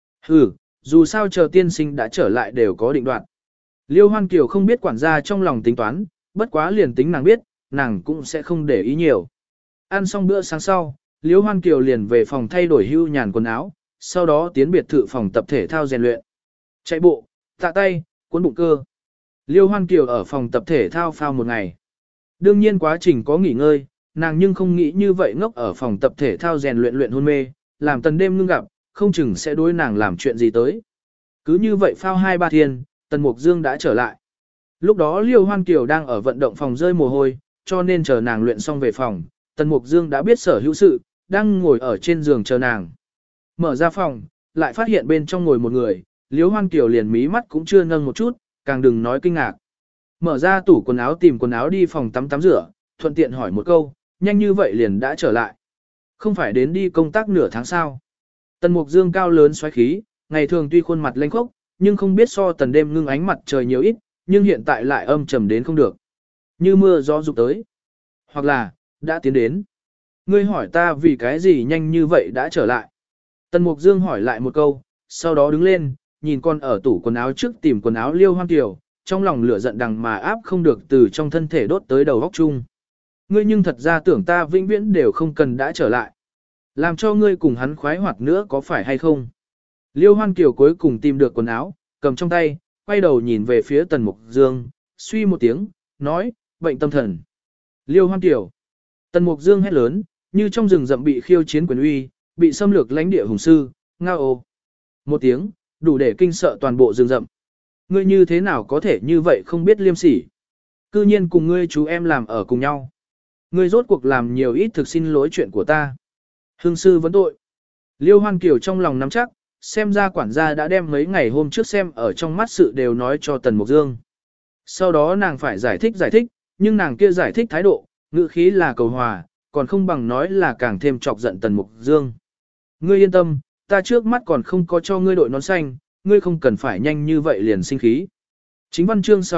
Dù sao chờ tiên sinh đã trở lại đều có định đoạt. Liêu Hoan Kiều không biết quản gia trong lòng tính toán, bất quá liền tính nàng biết, nàng cũng sẽ không để ý nhiều. Ăn xong bữa sáng sau, Liêu Hoan Kiều liền về phòng thay đổi hưu nhàn quần áo, sau đó tiến biệt thự phòng tập thể thao rèn luyện. Chạy bộ, tạ tay, cuốn bụng cơ. Liêu Hoan Kiều ở phòng tập thể thao phao một ngày. Đương nhiên quá trình có nghỉ ngơi, nàng nhưng không nghĩ như vậy ngốc ở phòng tập thể thao rèn luyện hôn mê, làm Tần đêm ngưng gặp, không chừng sẽ đối nàng làm chuyện gì tới. Cứ như vậy phao 2-3 thiên, Tần Mục Dương đã trở lại. Lúc đó Liêu Hoan Kiều đang ở vận động phòng rơi mồ hôi, cho nên chờ nàng luyện xong về phòng, Tần Mục Dương đã biết sở hữu sự, đang ngồi ở trên giường chờ nàng. Mở ra phòng, lại phát hiện bên trong ngồi một người, Liêu Hoan Kiều liền mí mắt cũng chưa nâng một chút, càng đừng nói kinh ngạc. Mở ra tủ quần áo tìm quần áo đi phòng tắm rửa, thuận tiện hỏi một câu, nhanh như vậy liền đã trở lại. Không phải đến đi công tác nửa tháng sao? Tần Mục Dương cao lớn xoáy khí, ngày thường tuy khuôn mặt lênh khốc, nhưng không biết so Tần đêm ngưng ánh mặt trời nhiều ít, nhưng hiện tại lại âm trầm đến không được. Như mưa gió rục tới. Hoặc là, đã tiến đến. Ngươi hỏi ta vì cái gì nhanh như vậy đã trở lại. Tần Mục Dương hỏi lại một câu, sau đó đứng lên, nhìn con ở tủ quần áo trước tìm quần áo Liêu Hoan Kiều, trong lòng lửa giận đằng mà áp không được từ trong thân thể đốt tới đầu góc chung. Ngươi nhưng thật ra tưởng ta vĩnh viễn đều không cần đã trở lại. Làm cho ngươi cùng hắn khoái hoạt nữa có phải hay không? Liêu Hoan Kiều cuối cùng tìm được quần áo, cầm trong tay, quay đầu nhìn về phía Tần Mục Dương, suy một tiếng, nói, bệnh tâm thần. Liêu Hoan Kiều. Tần Mục Dương hét lớn, như trong rừng rậm bị khiêu chiến quyền uy, bị xâm lược lãnh địa hùng sư, ngao ô. Một tiếng, đủ để kinh sợ toàn bộ rừng rậm. Ngươi như thế nào có thể như vậy không biết liêm sỉ? Cư nhiên cùng ngươi chú em làm ở cùng nhau. Ngươi rốt cuộc làm nhiều ít thực xin lỗi chuyện của ta. Hương sư vấn tội. Liêu Hoan Kiều trong lòng nắm chắc, xem ra quản gia đã đem mấy ngày hôm trước xem ở trong mắt sự đều nói cho Tần Mục Dương. Sau đó nàng phải giải thích, nhưng nàng kia giải thích thái độ, ngữ khí là cầu hòa, còn không bằng nói là càng thêm chọc giận Tần Mục Dương. Ngươi yên tâm, ta trước mắt còn không có cho ngươi đội nón xanh, ngươi không cần phải nhanh như vậy liền sinh khí. Chính văn chương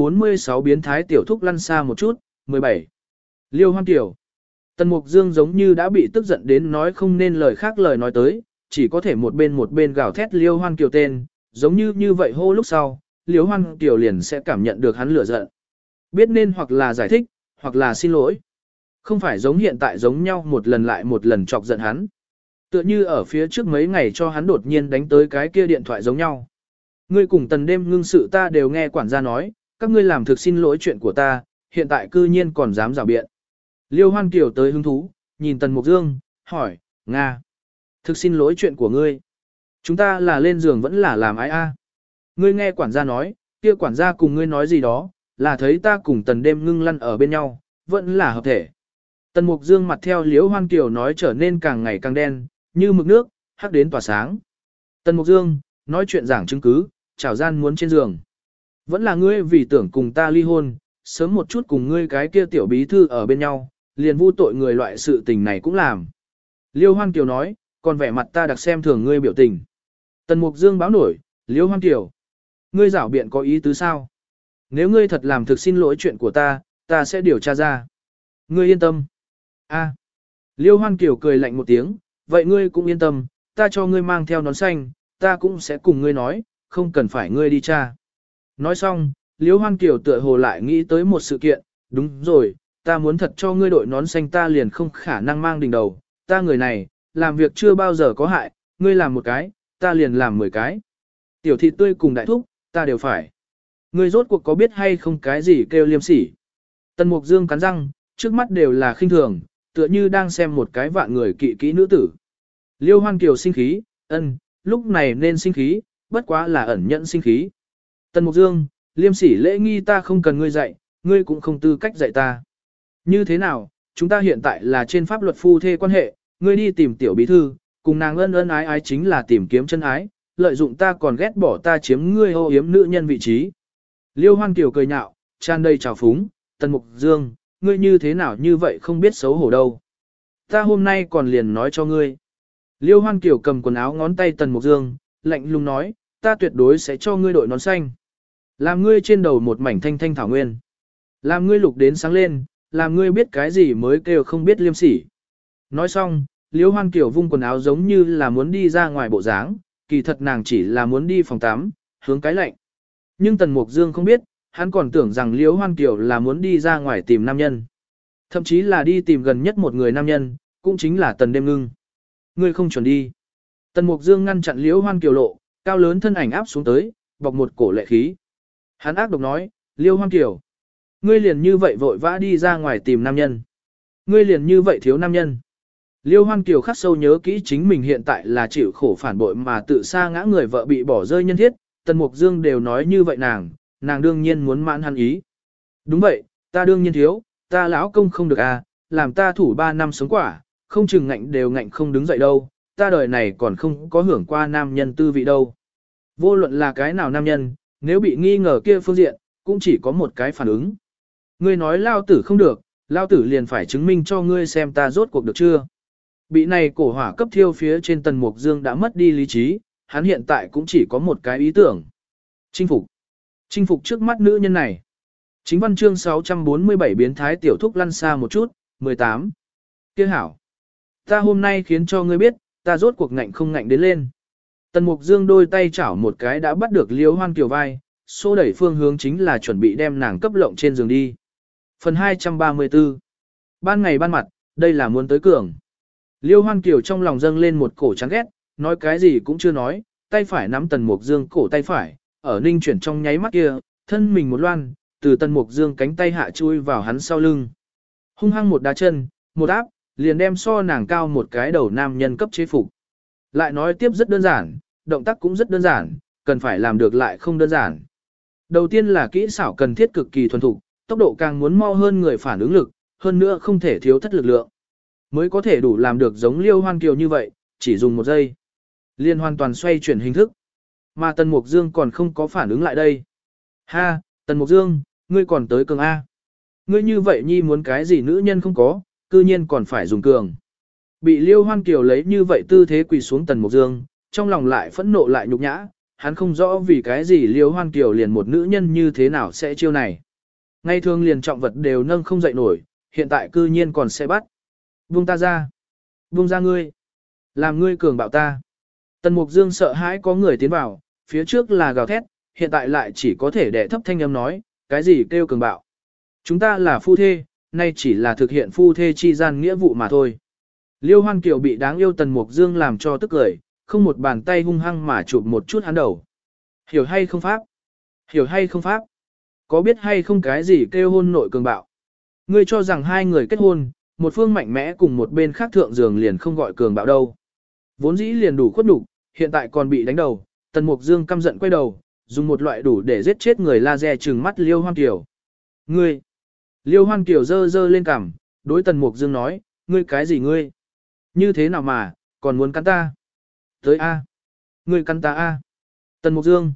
646 biến thái tiểu thúc lăn xa một chút, 17. Liêu Hoan Kiều. Tần Mục Dương giống như đã bị tức giận đến nói không nên lời khác lời nói tới, chỉ có thể một bên gào thét Liêu Hoan Kiều tên, giống như vậy hô lúc sau, Liêu Hoan Kiều liền sẽ cảm nhận được hắn lửa giận. Biết nên hoặc là giải thích, hoặc là xin lỗi. Không phải giống hiện tại giống nhau một lần lại một lần chọc giận hắn. Tựa như ở phía trước mấy ngày cho hắn đột nhiên đánh tới cái kia điện thoại giống nhau. Ngươi cùng Tần đêm ngưng sự ta đều nghe quản gia nói, các ngươi làm thực xin lỗi chuyện của ta, hiện tại cư nhiên còn dám rào biện. Liêu Hoan Kiều tới hứng thú, nhìn Tần Mục Dương, hỏi, Nga, thực xin lỗi chuyện của ngươi. Chúng ta là lên giường vẫn là làm ái a? Ngươi nghe quản gia nói, kia quản gia cùng ngươi nói gì đó, là thấy ta cùng tần đêm ngưng lăn ở bên nhau, vẫn là hợp thể. Tần Mục Dương mặt theo Liễu Hoan Kiều nói trở nên càng ngày càng đen, như mực nước, hắc đến tỏa sáng. Tần Mục Dương, nói chuyện giảng chứng cứ, chảo gian muốn trên giường. Vẫn là ngươi vì tưởng cùng ta ly hôn, sớm một chút cùng ngươi cái kia tiểu bí thư ở bên nhau, liền vu tội người loại sự tình này cũng làm. Liêu Hoan Kiều nói, còn vẻ mặt ta đặc xem thường ngươi biểu tình. Tần Mục Dương báo nổi, Liêu Hoan Kiều, ngươi giảo biện có ý tứ sao? Nếu ngươi thật làm thực xin lỗi chuyện của ta sẽ điều tra ra. Ngươi yên tâm. A. Liêu Hoan Kiều cười lạnh một tiếng, vậy ngươi cũng yên tâm, ta cho ngươi mang theo nón xanh, ta cũng sẽ cùng ngươi nói, không cần phải ngươi đi tra. Nói xong, Liêu Hoan Kiều tựa hồ lại nghĩ tới một sự kiện, đúng rồi, ta muốn thật cho ngươi đội nón xanh ta liền không khả năng mang đỉnh đầu, ta người này, làm việc chưa bao giờ có hại, ngươi làm một cái, ta liền làm 10 cái. Tiểu thị tươi cùng đại thúc, ta đều phải. Ngươi rốt cuộc có biết hay không cái gì kêu liêm sỉ. Tần Mục Dương cắn răng, trước mắt đều là khinh thường, tựa như đang xem một cái vạn người kỵ kỹ nữ tử. Liêu Hoan Kiều sinh khí, lúc này nên sinh khí, bất quá là ẩn nhận sinh khí. Tần Mục Dương, liêm sỉ lễ nghi ta không cần ngươi dạy, ngươi cũng không tư cách dạy ta. Như thế nào, chúng ta hiện tại là trên pháp luật phu thê quan hệ, ngươi đi tìm tiểu bí thư, cùng nàng ân ái ái chính là tìm kiếm chân ái, lợi dụng ta còn ghét bỏ ta chiếm ngươi ô yếm nữ nhân vị trí. Liêu Hoan Kiều cười nhạo, tràn đầy trào phúng, Tần Mục Dương, ngươi như thế nào như vậy không biết xấu hổ đâu. Ta hôm nay còn liền nói cho ngươi. Liêu Hoan Kiều cầm quần áo ngón tay Tần Mục Dương, lạnh lùng nói, ta tuyệt đối sẽ cho ngươi đội nón xanh. Làm ngươi trên đầu một mảnh thanh thanh thảo nguyên. Làm ngươi lục đến sáng lên, làm ngươi biết cái gì mới kêu không biết liêm sỉ. Nói xong, Liêu Hoan Kiều vung quần áo giống như là muốn đi ra ngoài bộ dáng, kỳ thật nàng chỉ là muốn đi phòng tắm, hướng cái lạnh. Nhưng Tần Mục Dương không biết, hắn còn tưởng rằng Liêu Hoan Kiều là muốn đi ra ngoài tìm nam nhân. Thậm chí là đi tìm gần nhất một người nam nhân, cũng chính là Tần Đêm Ngưng. Ngươi không chuẩn đi. Tần Mục Dương ngăn chặn Liêu Hoan Kiều lộ, cao lớn thân ảnh áp xuống tới, bọc một cổ lệ khí. Hắn ác độc nói, Liêu Hoan Kiều, ngươi liền như vậy vội vã đi ra ngoài tìm nam nhân. Ngươi liền như vậy thiếu nam nhân. Liêu Hoan Kiều khắc sâu nhớ kỹ chính mình hiện tại là chịu khổ phản bội mà tự sa ngã người vợ bị bỏ rơi nhân thiết, Tần Mục Dương đều nói như vậy nàng đương nhiên muốn mãn hắn ý. Đúng vậy, ta đương nhiên thiếu, ta lão công không được à, làm ta thủ 3 năm sống quả, không chừng ngạnh đều ngạnh không đứng dậy đâu, ta đời này còn không có hưởng qua nam nhân tư vị đâu. Vô luận là cái nào nam nhân, nếu bị nghi ngờ kia phương diện, cũng chỉ có một cái phản ứng. Ngươi nói lao tử không được, lao tử liền phải chứng minh cho ngươi xem ta rốt cuộc được chưa. Bị này cổ hỏa cấp thiêu phía trên Tần Mục Dương đã mất đi lý trí, hắn hiện tại cũng chỉ có một cái ý tưởng. Chinh phục. Chinh phục trước mắt nữ nhân này. Chính văn chương 647 biến thái tiểu thúc lăn xa một chút, 18. Kia hảo. Ta hôm nay khiến cho ngươi biết, ta rốt cuộc ngạnh không ngạnh đến lên. Tần Mục Dương đôi tay chảo một cái đã bắt được Liêu Hoan Kiều vai, xô đẩy phương hướng chính là chuẩn bị đem nàng cấp lộng trên giường đi. Phần 234. Ban ngày ban mặt, đây là muốn tới cường. Liêu Hoan Kiều trong lòng dâng lên một cổ chán ghét, nói cái gì cũng chưa nói, tay phải nắm Tần Mục Dương cổ tay phải, ở ninh chuyển trong nháy mắt kia, thân mình một loan, từ Tần Mục Dương cánh tay hạ chui vào hắn sau lưng. Hung hăng một đá chân, một áp, liền đem so nàng cao một cái đầu nam nhân cấp chế phục. Lại nói tiếp rất đơn giản, động tác cũng rất đơn giản, cần phải làm được lại không đơn giản. Đầu tiên là kỹ xảo cần thiết cực kỳ thuần thục, tốc độ càng muốn mau hơn người phản ứng lực, hơn nữa không thể thiếu thất lực lượng. Mới có thể đủ làm được giống Liêu Hoan Kiều như vậy, chỉ dùng 1 giây. Liên hoàn toàn xoay chuyển hình thức. Mà Tần Mục Dương còn không có phản ứng lại đây. Ha, Tần Mục Dương, ngươi còn tới cường A. Ngươi như vậy nhi muốn cái gì nữ nhân không có, cư nhiên còn phải dùng cường. Bị Liêu Hoan Kiều lấy như vậy tư thế quỳ xuống Tần Mục Dương, trong lòng lại phẫn nộ lại nhục nhã, hắn không rõ vì cái gì Liêu Hoan Kiều liền một nữ nhân như thế nào sẽ chiêu này. Ngay thường liền trọng vật đều nâng không dậy nổi, hiện tại cư nhiên còn sẽ bắt. Buông ta ra. Buông ra ngươi. Làm ngươi cường bạo ta. Tần Mục Dương sợ hãi có người tiến vào, phía trước là gào thét, hiện tại lại chỉ có thể đẻ thấp thanh âm nói, cái gì kêu cường bạo. Chúng ta là phu thê, nay chỉ là thực hiện phu thê chi gian nghĩa vụ mà thôi. Liêu Hoan Kiều bị đáng yêu Tần Mục Dương làm cho tức cười, không một bàn tay hung hăng mà chụp một chút hắn đầu. Hiểu hay không pháp? Hiểu hay không pháp? Có biết hay không cái gì kêu hôn nội cường bạo? Ngươi cho rằng hai người kết hôn, một phương mạnh mẽ cùng một bên khác thượng giường liền không gọi cường bạo đâu. Vốn dĩ liền đủ khuất nhục, hiện tại còn bị đánh đầu, Tần Mục Dương căm giận quay đầu, dùng một loại đủ để giết chết người laser trừng mắt Liêu Hoan Kiều. Ngươi! Liêu Hoan Kiều giơ giơ lên cằm, đối Tần Mục Dương nói, ngươi cái gì ngươi? Như thế nào mà, còn muốn cắn ta? Tới A! Ngươi cắn ta A! Tần Mục Dương!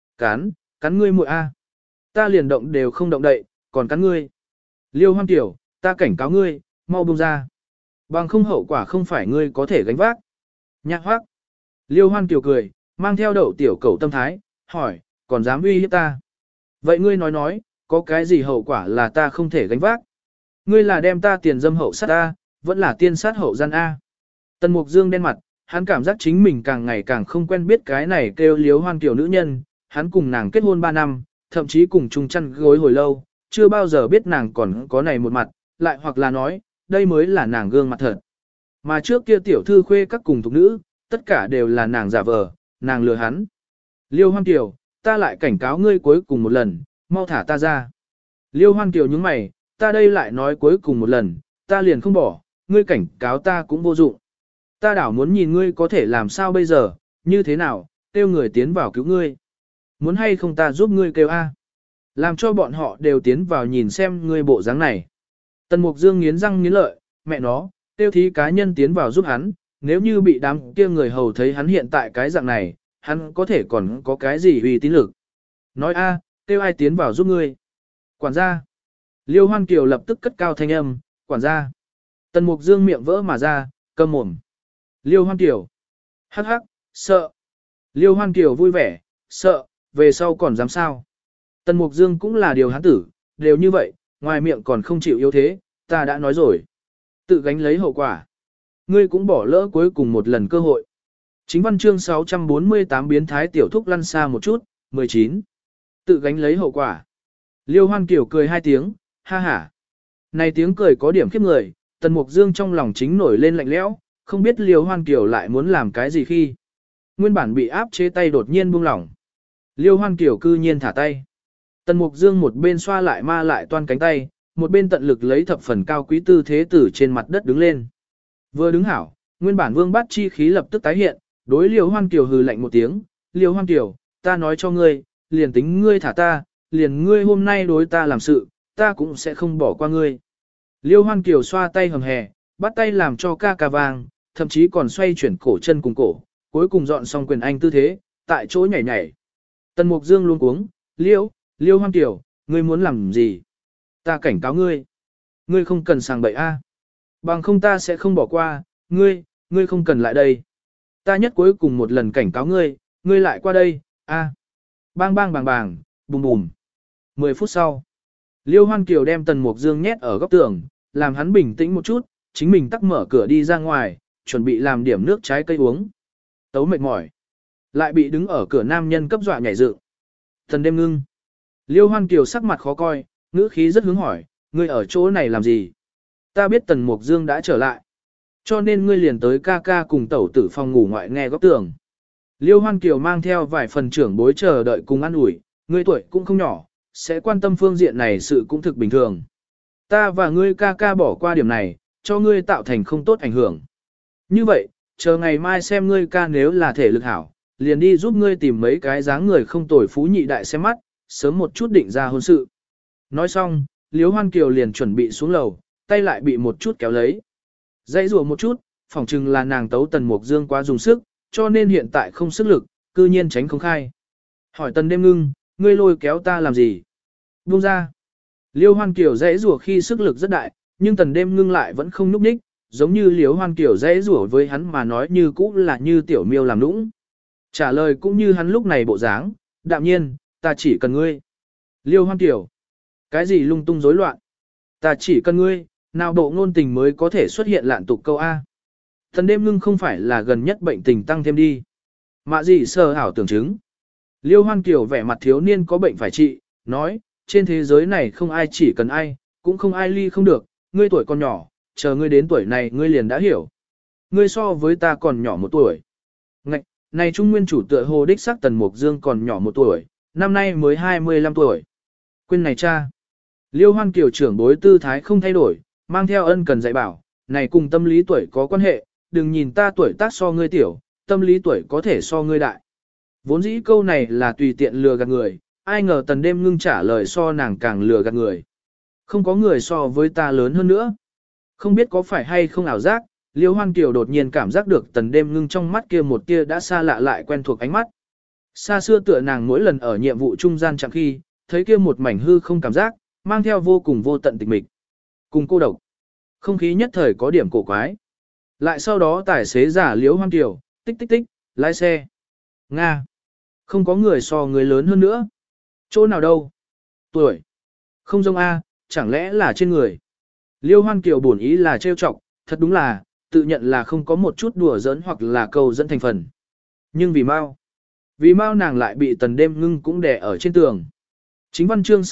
Cắn ngươi muội A! Ta liền động đều không động đậy, còn cắn ngươi. Liêu Hoan Kiều, ta cảnh cáo ngươi, mau buông ra. Bằng không hậu quả không phải ngươi có thể gánh vác. Nhạc hoác. Liêu Hoan Kiều cười, mang theo đậu tiểu cầu tâm thái, hỏi, còn dám uy hiếp ta? Vậy ngươi nói, có cái gì hậu quả là ta không thể gánh vác? Ngươi là đem ta tiền dâm hậu sát ta, vẫn là tiên sát hậu gian A. Tần Mục Dương đen mặt, hắn cảm giác chính mình càng ngày càng không quen biết cái này kêu Liêu Hoan Kiều nữ nhân, hắn cùng nàng kết hôn 3 năm, thậm chí cùng chung chăn gối hồi lâu, chưa bao giờ biết nàng còn có này một mặt, lại hoặc là nói, đây mới là nàng gương mặt thật. Mà trước kia tiểu thư khuê các cùng thục nữ, tất cả đều là nàng giả vờ, nàng lừa hắn. Liêu Hoan Kiều, ta lại cảnh cáo ngươi cuối cùng một lần, mau thả ta ra. Liêu Hoan Kiều nhướng mày, ta đây lại nói cuối cùng một lần, ta liền không bỏ, ngươi cảnh cáo ta cũng vô dụng. Ta đảo muốn nhìn ngươi có thể làm sao bây giờ, như thế nào, kêu người tiến vào cứu ngươi. Muốn hay không ta giúp ngươi kêu A. Làm cho bọn họ đều tiến vào nhìn xem ngươi bộ dáng này. Tần Mục Dương nghiến răng nghiến lợi, mẹ nó, tiêu thí cá nhân tiến vào giúp hắn, nếu như bị đám kia người hầu thấy hắn hiện tại cái dạng này, hắn có thể còn có cái gì uy tín lực. Nói a, tiêu ai tiến vào giúp ngươi. Quản gia. Liêu Hoan Kiều lập tức cất cao thanh âm, quản gia. Tần Mục Dương miệng vỡ mà ra, câm mồm. Liêu Hoan Kiều. Hắc hắc, sợ. Liêu Hoan Kiều vui vẻ, sợ, về sau còn dám sao. Tần Mục Dương cũng là điều hắn tử, đều như vậy, ngoài miệng còn không chịu yếu thế, ta đã nói rồi. Tự gánh lấy hậu quả. Ngươi cũng bỏ lỡ cuối cùng một lần cơ hội. Chính văn chương 648 biến thái tiểu thúc lăn xa một chút, 19. Tự gánh lấy hậu quả. Liêu Hoan Kiều cười 2 tiếng, ha ha. Này tiếng cười có điểm khiếp người, Tần Mục Dương trong lòng chính nổi lên lạnh lẽo, không biết Liêu Hoan Kiều lại muốn làm cái gì khi. Nguyên bản bị áp chế tay đột nhiên buông lỏng. Liêu Hoan Kiều cư nhiên thả tay. Tần Mục Dương một bên xoa lại ma lại toan cánh tay, một bên tận lực lấy thập phần cao quý tư thế tử trên mặt đất đứng lên. Vừa đứng hảo, nguyên bản Vương Bát chi khí lập tức tái hiện, đối Liêu Hoan Kiều hừ lạnh một tiếng, Liêu Hoan Kiều, ta nói cho ngươi, liền tính ngươi thả ta, liền ngươi hôm nay đối ta làm sự, ta cũng sẽ không bỏ qua ngươi. Liêu Hoan Kiều xoa tay hầm hè, bắt tay làm cho ca ca vang, thậm chí còn xoay chuyển cổ chân cùng cổ, cuối cùng dọn xong quyền anh tư thế, tại chỗ nhảy nhảy. Tần Mục Dương luôn cuống, Liêu Hoan Kiều, ngươi muốn làm gì? Ta cảnh cáo ngươi. Ngươi không cần sàng bậy a. Bằng không ta sẽ không bỏ qua, ngươi không cần lại đây. Ta nhất cuối cùng một lần cảnh cáo ngươi, ngươi lại qua đây, a. Bang bang bàng bàng, bùm bùm. 10 phút sau, Liêu Hoan Kiều đem Tần Mục Dương nhét ở góc tường, làm hắn bình tĩnh một chút, chính mình tắt mở cửa đi ra ngoài, chuẩn bị làm điểm nước trái cây uống. Tấu mệt mỏi. Lại bị đứng ở cửa nam nhân cấp dọa nhảy dựng. Thần đêm ngưng. Liêu Hoan Kiều sắc mặt khó coi, ngữ khí rất hướng hỏi, ngươi ở chỗ này làm gì? Ta biết Tần Mục Dương đã trở lại. Cho nên ngươi liền tới ca ca cùng tẩu tử phòng ngủ ngoại nghe góc tường. Liêu Hoan Kiều mang theo vài phần trưởng bối chờ đợi cùng ăn ủi, ngươi tuổi cũng không nhỏ, sẽ quan tâm phương diện này sự cũng thực bình thường. Ta và ngươi ca ca bỏ qua điểm này, cho ngươi tạo thành không tốt ảnh hưởng. Như vậy, chờ ngày mai xem ngươi ca nếu là thể lực hảo, liền đi giúp ngươi tìm mấy cái dáng người không tồi phú nhị đại xem mắt, sớm một chút định ra hôn sự. Nói xong, Liêu Hoan Kiều liền chuẩn bị xuống lầu, tay lại bị một chút kéo lấy. Dãy rùa một chút, phỏng chừng là nàng tấu Tần Mục Dương quá dùng sức, cho nên hiện tại không sức lực, cư nhiên tránh không khai. Hỏi Tần đêm ngưng, ngươi lôi kéo ta làm gì? Buông ra. Liêu Hoan Kiều dãy rùa khi sức lực rất đại, nhưng Tần đêm ngưng lại vẫn không núp ních, giống như Liêu Hoan Kiều dãy rùa với hắn mà nói như cũ là như tiểu miêu làm nũng. Trả lời cũng như hắn lúc này bộ dáng, đạm nhiên, ta chỉ cần ngươi. Liêu Hoan Kiều. Cái gì lung tung rối loạn? Ta chỉ cần ngươi, nào độ ngôn tình mới có thể xuất hiện lạn tục câu A. Thần đêm ngưng không phải là gần nhất bệnh tình tăng thêm đi. Mạ gì sơ hảo tưởng chứng. Liêu Hoan Kiều vẻ mặt thiếu niên có bệnh phải trị, nói, trên thế giới này không ai chỉ cần ai, cũng không ai ly không được, ngươi tuổi còn nhỏ, chờ ngươi đến tuổi này ngươi liền đã hiểu. Ngươi so với ta còn nhỏ 1 tuổi. Ngạch, này Trung Nguyên chủ tựa hồ đích xác Tần Mục Dương còn nhỏ 1 tuổi, năm nay mới 25 tuổi. Quên này cha. Liêu Hoan Kiều trưởng bối tư thái không thay đổi, mang theo ân cần dạy bảo, này cùng tâm lý tuổi có quan hệ, đừng nhìn ta tuổi tác so ngươi tiểu, tâm lý tuổi có thể so ngươi đại. Vốn dĩ câu này là tùy tiện lừa gạt người, ai ngờ tần đêm ngưng trả lời so nàng càng lừa gạt người. Không có người so với ta lớn hơn nữa. Không biết có phải hay không ảo giác, Liêu Hoan Kiều đột nhiên cảm giác được tần đêm ngưng trong mắt kia một tia đã xa lạ lại quen thuộc ánh mắt. Xa xưa tựa nàng mỗi lần ở nhiệm vụ trung gian chẳng khi, thấy kia một mảnh hư không cảm giác, mang theo vô cùng vô tận tịch mịch. Cùng cô độc. Không khí nhất thời có điểm cổ quái. Lại sau đó tài xế giả Liêu Hoan Kiều, tích tích tích, lái xe. Nga. Không có người so người lớn hơn nữa. Chỗ nào đâu? Tuổi. Không giống A, chẳng lẽ là trên người. Liêu Hoan Kiều bổn ý là trêu chọc, thật đúng là, tự nhận là không có một chút đùa giỡn hoặc là câu dẫn thành phần. Nhưng vì mau nàng lại bị tần đêm ngưng cũng đè ở trên tường. Chính văn chương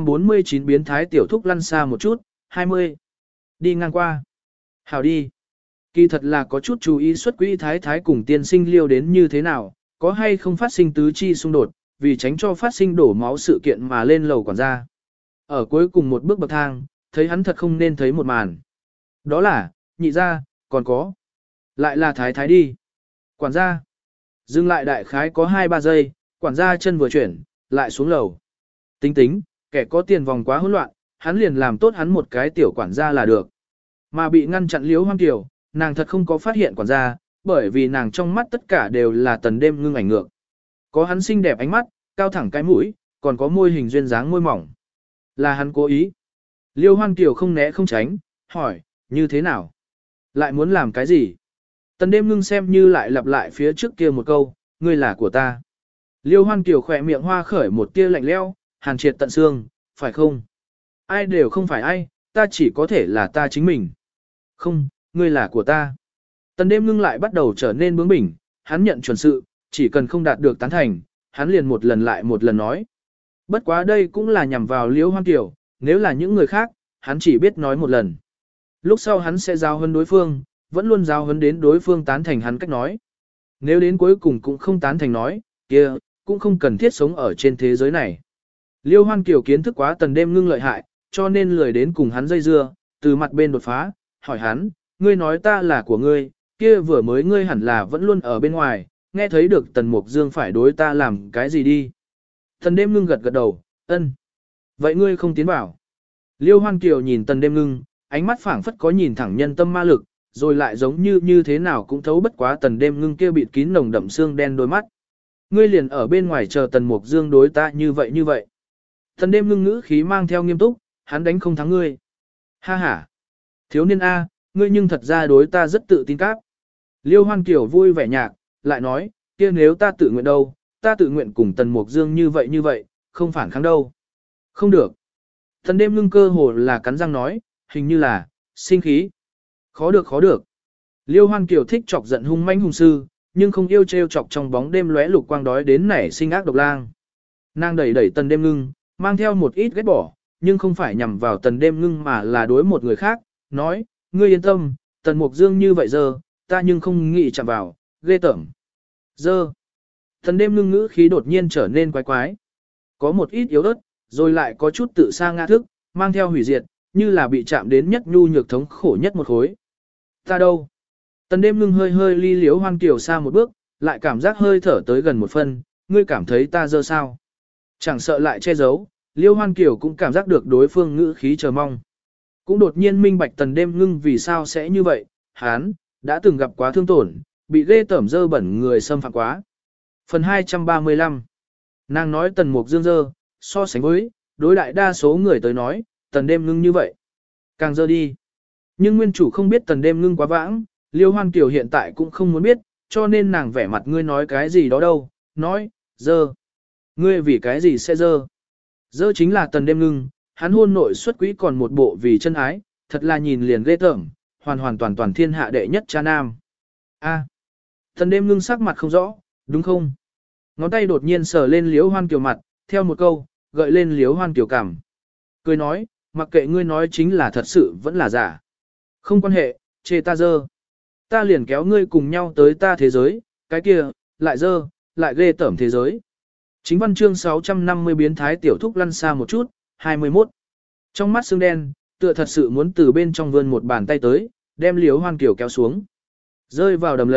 649 biến thái tiểu thúc lăn xa một chút, 20. Đi ngang qua. Hào đi. Kỳ thật là có chút chú ý xuất quỹ thái thái cùng tiên sinh liêu đến như thế nào, có hay không phát sinh tứ chi xung đột, vì tránh cho phát sinh đổ máu sự kiện mà lên lầu quản gia. Ở cuối cùng một bước bậc thang, thấy hắn thật không nên thấy một màn. Đó là, nhị ra, còn có. Lại là thái thái đi. Quản gia. Dừng lại đại khái có 2-3 giây, quản gia chân vừa chuyển, lại xuống lầu. Tính, kẻ có tiền vòng quá hỗn loạn, hắn liền làm tốt hắn một cái tiểu quản gia là được. Mà bị ngăn chặn Liễu Hoang Kiều, nàng thật không có phát hiện quản gia, bởi vì nàng trong mắt tất cả đều là tần đêm ngưng ảnh ngược. Có hắn xinh đẹp ánh mắt, cao thẳng cái mũi, còn có môi hình duyên dáng môi mỏng. Là hắn cố ý. Liêu Hoan Kiều không né không tránh, hỏi, như thế nào? Lại muốn làm cái gì? Tần đêm ngưng xem như lại lặp lại phía trước kia một câu, ngươi là của ta. Liêu Hoan Kiều khỏe miệng hoa khởi một tia lạnh leo, hàn triệt tận xương, phải không? Ai đều không phải ai, ta chỉ có thể là ta chính mình. Không, ngươi là của ta. Tần đêm ngưng lại bắt đầu trở nên bướng bỉnh, hắn nhận chuẩn sự, chỉ cần không đạt được tán thành, hắn liền một lần lại một lần nói. Bất quá đây cũng là nhằm vào Liễu Hoan Kiều, nếu là những người khác, hắn chỉ biết nói một lần. Lúc sau hắn sẽ giao huấn đối phương, vẫn luôn giao huấn đến đối phương tán thành hắn cách nói. Nếu đến cuối cùng cũng không tán thành nói, kia cũng không cần thiết sống ở trên thế giới này. Liêu Hoan Kiều kiến thức quá tần đêm ngưng lợi hại, cho nên lười đến cùng hắn dây dưa, từ mặt bên đột phá, hỏi hắn, ngươi nói ta là của ngươi, kia vừa mới ngươi hẳn là vẫn luôn ở bên ngoài, nghe thấy được tần mục dương phải đối ta làm cái gì đi. Tần đêm ngưng gật gật đầu, ân. Vậy ngươi không tiến vào. Liêu Hoan Kiều nhìn tần đêm ngưng, ánh mắt phảng phất có nhìn thẳng nhân tâm ma lực, rồi lại giống như thế nào cũng thấu bất quá tần đêm ngưng kia bịt kín nồng đậm xương đen đôi mắt. Ngươi liền ở bên ngoài chờ tần mục dương đối ta như vậy. Tần đêm ngưng ngữ khí mang theo nghiêm túc, hắn đánh không thắng ngươi. Ha ha. Thiếu niên A, ngươi nhưng thật ra đối ta rất tự tin cáp. Liêu Hoan Kiều vui vẻ nhạc, lại nói, kia nếu ta tự nguyện đâu, ta tự nguyện cùng tần mục dương như vậy, không phản kháng đâu. Không được. Tần đêm ngưng cơ hồ là cắn răng nói, hình như là, sinh khí. Khó được. Liêu Hoan Kiều thích chọc giận hung manh hung sư, nhưng không yêu trêu chọc trong bóng đêm lóe lục quang đói đến nảy sinh ác độc lang. Nàng đẩy tần đêm ngưng, mang theo một ít ghét bỏ, nhưng không phải nhằm vào tần đêm ngưng mà là đối một người khác, nói, ngươi yên tâm, tần mục dương như vậy giờ, ta nhưng không nghĩ chạm vào, ghê tởm. Dơ. Tần đêm ngưng ngữ khí đột nhiên trở nên quái. Có một ít yếu ớt, rồi lại có chút tự sa ngã thức, mang theo hủy diệt, như là bị chạm đến nhất nhu nhược thống khổ nhất một khối. Ta đâu? Tần đêm ngưng hơi ly Liễu Hoan Kiều xa một bước, lại cảm giác hơi thở tới gần một phân, ngươi cảm thấy ta dơ sao? Chẳng sợ lại che giấu, Liễu Hoan Kiều cũng cảm giác được đối phương ngữ khí chờ mong. Cũng đột nhiên minh bạch tần đêm ngưng vì sao sẽ như vậy, hắn đã từng gặp quá thương tổn, bị ghê tởm dơ bẩn người xâm phạm quá. Phần 235. Nàng nói tần mục dương dơ, so sánh với, đối đại đa số người tới nói, tần đêm ngưng như vậy. Càng dơ đi. Nhưng nguyên chủ không biết tần đêm ngưng quá vãng, Liêu Hoan Kiều hiện tại cũng không muốn biết, cho nên nàng vẻ mặt ngươi nói cái gì đó đâu, nói, dơ. Ngươi vì cái gì sẽ dơ? Dơ chính là tần đêm ngưng, hắn hôn nội xuất quỹ còn một bộ vì chân ái, thật là nhìn liền ghê tởm, hoàn toàn thiên hạ đệ nhất cha nam. A. Tần đêm ngưng sắc mặt không rõ, đúng không? Ngón tay đột nhiên sờ lên Liễu Hoan Kiều mặt, theo một câu, gợi lên Liễu Hoan Kiều cảm. Cười nói, mặc kệ ngươi nói chính là thật sự vẫn là giả. Không quan hệ, chê ta dơ. Ta liền kéo ngươi cùng nhau tới ta thế giới, cái kia, lại dơ, lại ghê tởm thế giới. Chính văn chương 650 biến thái tiểu thúc lăn xa một chút, 21. Trong mắt xương đen, tựa thật sự muốn từ bên trong vươn một bàn tay tới, đem Liễu Hoan Kiều kéo xuống. Rơi vào đầm lầy,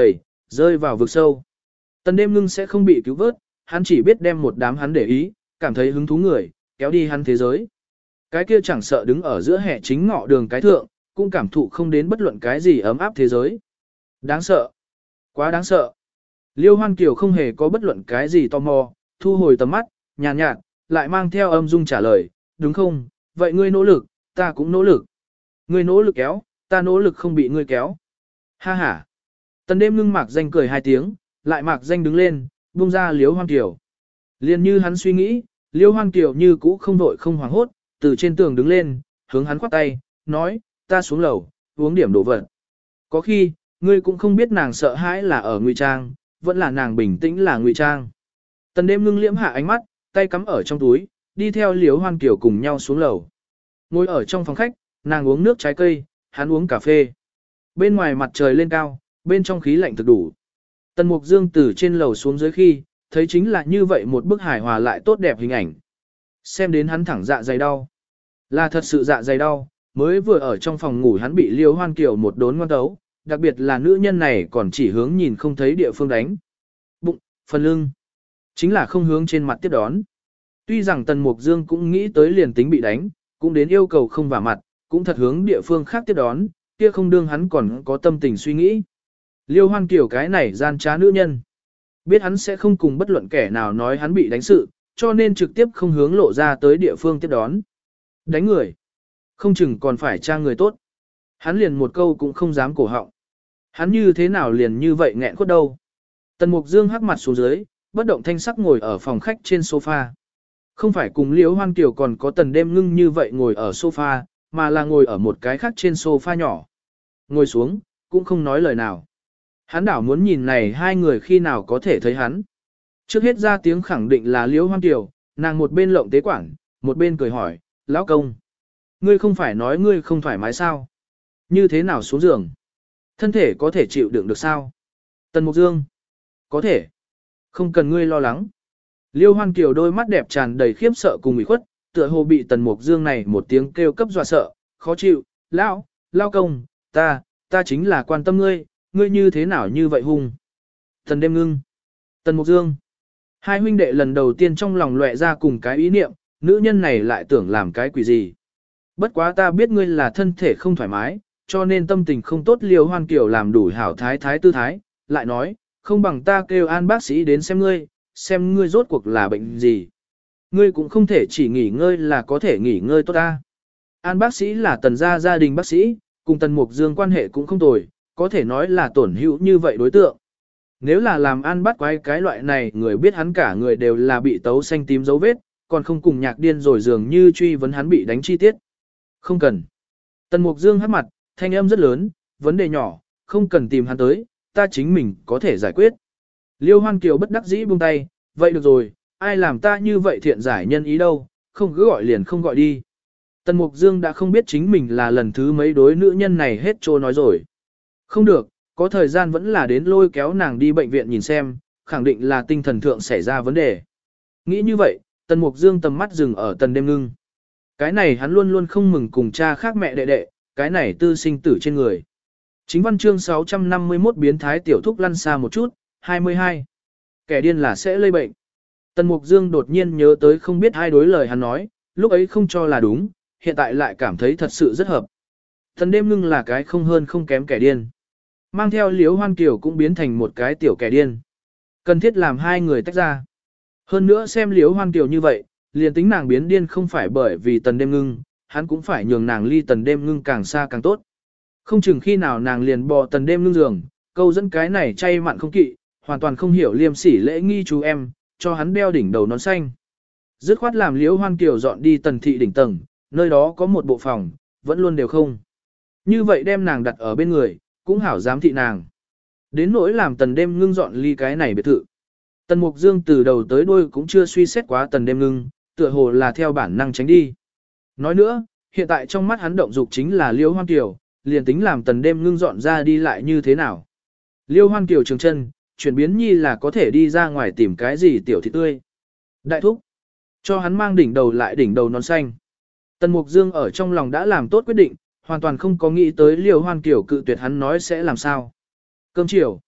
rơi vào vực sâu. Tần đêm ngưng sẽ không bị cứu vớt, hắn chỉ biết đem một đám hắn để ý, cảm thấy hứng thú người, kéo đi hắn thế giới. Cái kia chẳng sợ đứng ở giữa hè chính ngọ đường cái thượng, cũng cảm thụ không đến bất luận cái gì ấm áp thế giới. Đáng sợ. Quá đáng sợ. Liêu Hoan Kiều không hề có bất luận cái gì tò mò, thu hồi tầm mắt, nhàn nhạt, lại mang theo âm dung trả lời, đúng không, vậy ngươi nỗ lực, ta cũng nỗ lực. Ngươi nỗ lực kéo, ta nỗ lực không bị ngươi kéo. Ha ha. Tần đêm ngưng mạc danh cười hai tiếng, lại mạc danh đứng lên, buông ra Liêu Hoan Kiều. Liên như hắn suy nghĩ, Liêu Hoan Kiều như cũ không vội không hoảng hốt, từ trên tường đứng lên, hướng hắn khoát tay, nói, ta xuống lầu, uống điểm đồ vật. Có khi, ngươi cũng không biết nàng sợ hãi là ở ngụy trang, vẫn là nàng bình tĩnh là ngụy trang. Tần đêm ngưng liễm hạ ánh mắt, tay cắm ở trong túi, đi theo Liêu Hoan Kiều cùng nhau xuống lầu. Ngồi ở trong phòng khách, nàng uống nước trái cây, hắn uống cà phê. Bên ngoài mặt trời lên cao, bên trong khí lạnh thực đủ. Tần Mục Dương từ trên lầu xuống dưới khi, thấy chính là như vậy một bức hài hòa lại tốt đẹp hình ảnh. Xem đến hắn thẳng dạ dày đau. Là thật sự dạ dày đau, mới vừa ở trong phòng ngủ hắn bị Liêu Hoan Kiều một đốn ngoan tấu, đặc biệt là nữ nhân này còn chỉ hướng nhìn không thấy địa phương đánh. Bụng, phần lưng, chính là không hướng trên mặt tiếp đón. Tuy rằng Tần Mục Dương cũng nghĩ tới liền tính bị đánh, cũng đến yêu cầu không vả mặt, cũng thật hướng địa phương khác tiếp đón, kia không đương hắn còn có tâm tình suy nghĩ. Liêu Hoan Kiều cái này gian trá nữ nhân. Biết hắn sẽ không cùng bất luận kẻ nào nói hắn bị đánh sự, cho nên trực tiếp không hướng lộ ra tới địa phương tiếp đón. Đánh người. Không chừng còn phải tra người tốt. Hắn liền một câu cũng không dám cổ họng. Hắn như thế nào liền như vậy nghẹn khuất đâu. Tần Mục Dương hắc mặt xuống dưới, bất động thanh sắc ngồi ở phòng khách trên sofa. Không phải cùng Liễu Hoan Kiều còn có Tần đêm ngưng như vậy ngồi ở sofa, mà là ngồi ở một cái khác trên sofa nhỏ. Ngồi xuống, cũng không nói lời nào. Hắn đảo muốn nhìn này hai người khi nào có thể thấy hắn. Trước hết ra tiếng khẳng định là Liễu Hoan Kiều, nàng một bên lộng tế quản, một bên cười hỏi, lão công. Ngươi không phải nói ngươi không thoải mái sao? Như thế nào xuống giường? Thân thể có thể chịu đựng được sao? Tần Mục Dương. Có thể. Không cần ngươi lo lắng. Liêu Hoan Kiều đôi mắt đẹp tràn đầy khiếp sợ cùng ủy khuất, tựa hồ bị Tần Mục Dương này một tiếng kêu cấp dọa sợ, khó chịu. Lão công, ta chính là quan tâm ngươi, ngươi như thế nào như vậy hung? Tần đêm ngưng. Tần Mục Dương. Hai huynh đệ lần đầu tiên trong lòng lóe ra cùng cái ý niệm, nữ nhân này lại tưởng làm cái quỷ gì. Bất quá ta biết ngươi là thân thể không thoải mái, cho nên tâm tình không tốt. Liêu Hoan Kiều làm đủ hảo thái tư thái, lại nói, không bằng ta kêu An bác sĩ đến xem ngươi rốt cuộc là bệnh gì. Ngươi cũng không thể chỉ nghỉ ngơi là có thể nghỉ ngơi tốt ta. An bác sĩ là Tần gia đình bác sĩ, cùng Tần Mục Dương quan hệ cũng không tồi, có thể nói là tổn hữu như vậy đối tượng. Nếu là làm An bắt quái cái loại này, người biết hắn cả người đều là bị tấu xanh tím dấu vết, còn không cùng nhạc điên rồi dường như truy vấn hắn bị đánh chi tiết. Không cần. Tần Mục Dương hắt mặt, thanh âm rất lớn, vấn đề nhỏ, không cần tìm hắn tới, ta chính mình có thể giải quyết. Liêu Hoan Kiều bất đắc dĩ buông tay, vậy được rồi, ai làm ta như vậy thiện giải nhân ý đâu, không cứ gọi liền không gọi đi. Tần Mục Dương đã không biết chính mình là lần thứ mấy đối nữ nhân này hết trô nói rồi. Không được, có thời gian vẫn là đến lôi kéo nàng đi bệnh viện nhìn xem, khẳng định là tinh thần thượng xảy ra vấn đề. Nghĩ như vậy, Tần Mục Dương tầm mắt dừng ở Tần đêm ngưng. Cái này hắn luôn luôn không mừng cùng cha khác mẹ đệ, cái này tư sinh tử trên người. Chính văn chương 651 biến thái tiểu thúc lăn xa một chút, 22. Kẻ điên là sẽ lây bệnh. Tần Mục Dương đột nhiên nhớ tới không biết ai đối lời hắn nói, lúc ấy không cho là đúng, hiện tại lại cảm thấy thật sự rất hợp. Tần đêm ngưng là cái không hơn không kém kẻ điên. Mang theo Liễu Hoan Kiều cũng biến thành một cái tiểu kẻ điên. Cần thiết làm hai người tách ra. Hơn nữa xem Liễu Hoan Kiều như vậy, liền tính nàng biến điên không phải bởi vì Tần đêm ngưng, hắn cũng phải nhường nàng ly Tần đêm ngưng càng xa càng tốt. Không chừng khi nào nàng liền bò Tần đêm ngưng giường, câu dẫn cái này chay mặn không kỵ, hoàn toàn không hiểu liêm sỉ lễ nghi chú em, cho hắn đeo đỉnh đầu nón xanh. Dứt khoát làm Liễu Hoan Kiều dọn đi Tần thị đỉnh tầng, nơi đó có một bộ phòng, vẫn luôn đều không. Như vậy đem nàng đặt ở bên người, cũng hảo giám thị nàng. Đến nỗi làm Tần đêm ngưng dọn ly cái này biệt thự. Tần Mục Dương từ đầu tới đuôi cũng chưa suy xét quá Tần đêm ngưng, tựa hồ là theo bản năng tránh đi. Nói nữa, hiện tại trong mắt hắn động dục chính là Liễu Hoan Kiều, liền tính làm Tần đêm ngưng dọn ra đi lại như thế nào. Liễu Hoan Kiều trường chân, chuyển biến nhi là có thể đi ra ngoài tìm cái gì tiểu thịt tươi. Đại thúc, cho hắn mang đỉnh đầu lại đỉnh đầu nón xanh. Tần Mục Dương ở trong lòng đã làm tốt quyết định, hoàn toàn không có nghĩ tới Liễu Hoan Kiều cự tuyệt hắn nói sẽ làm sao. Cơm chiều.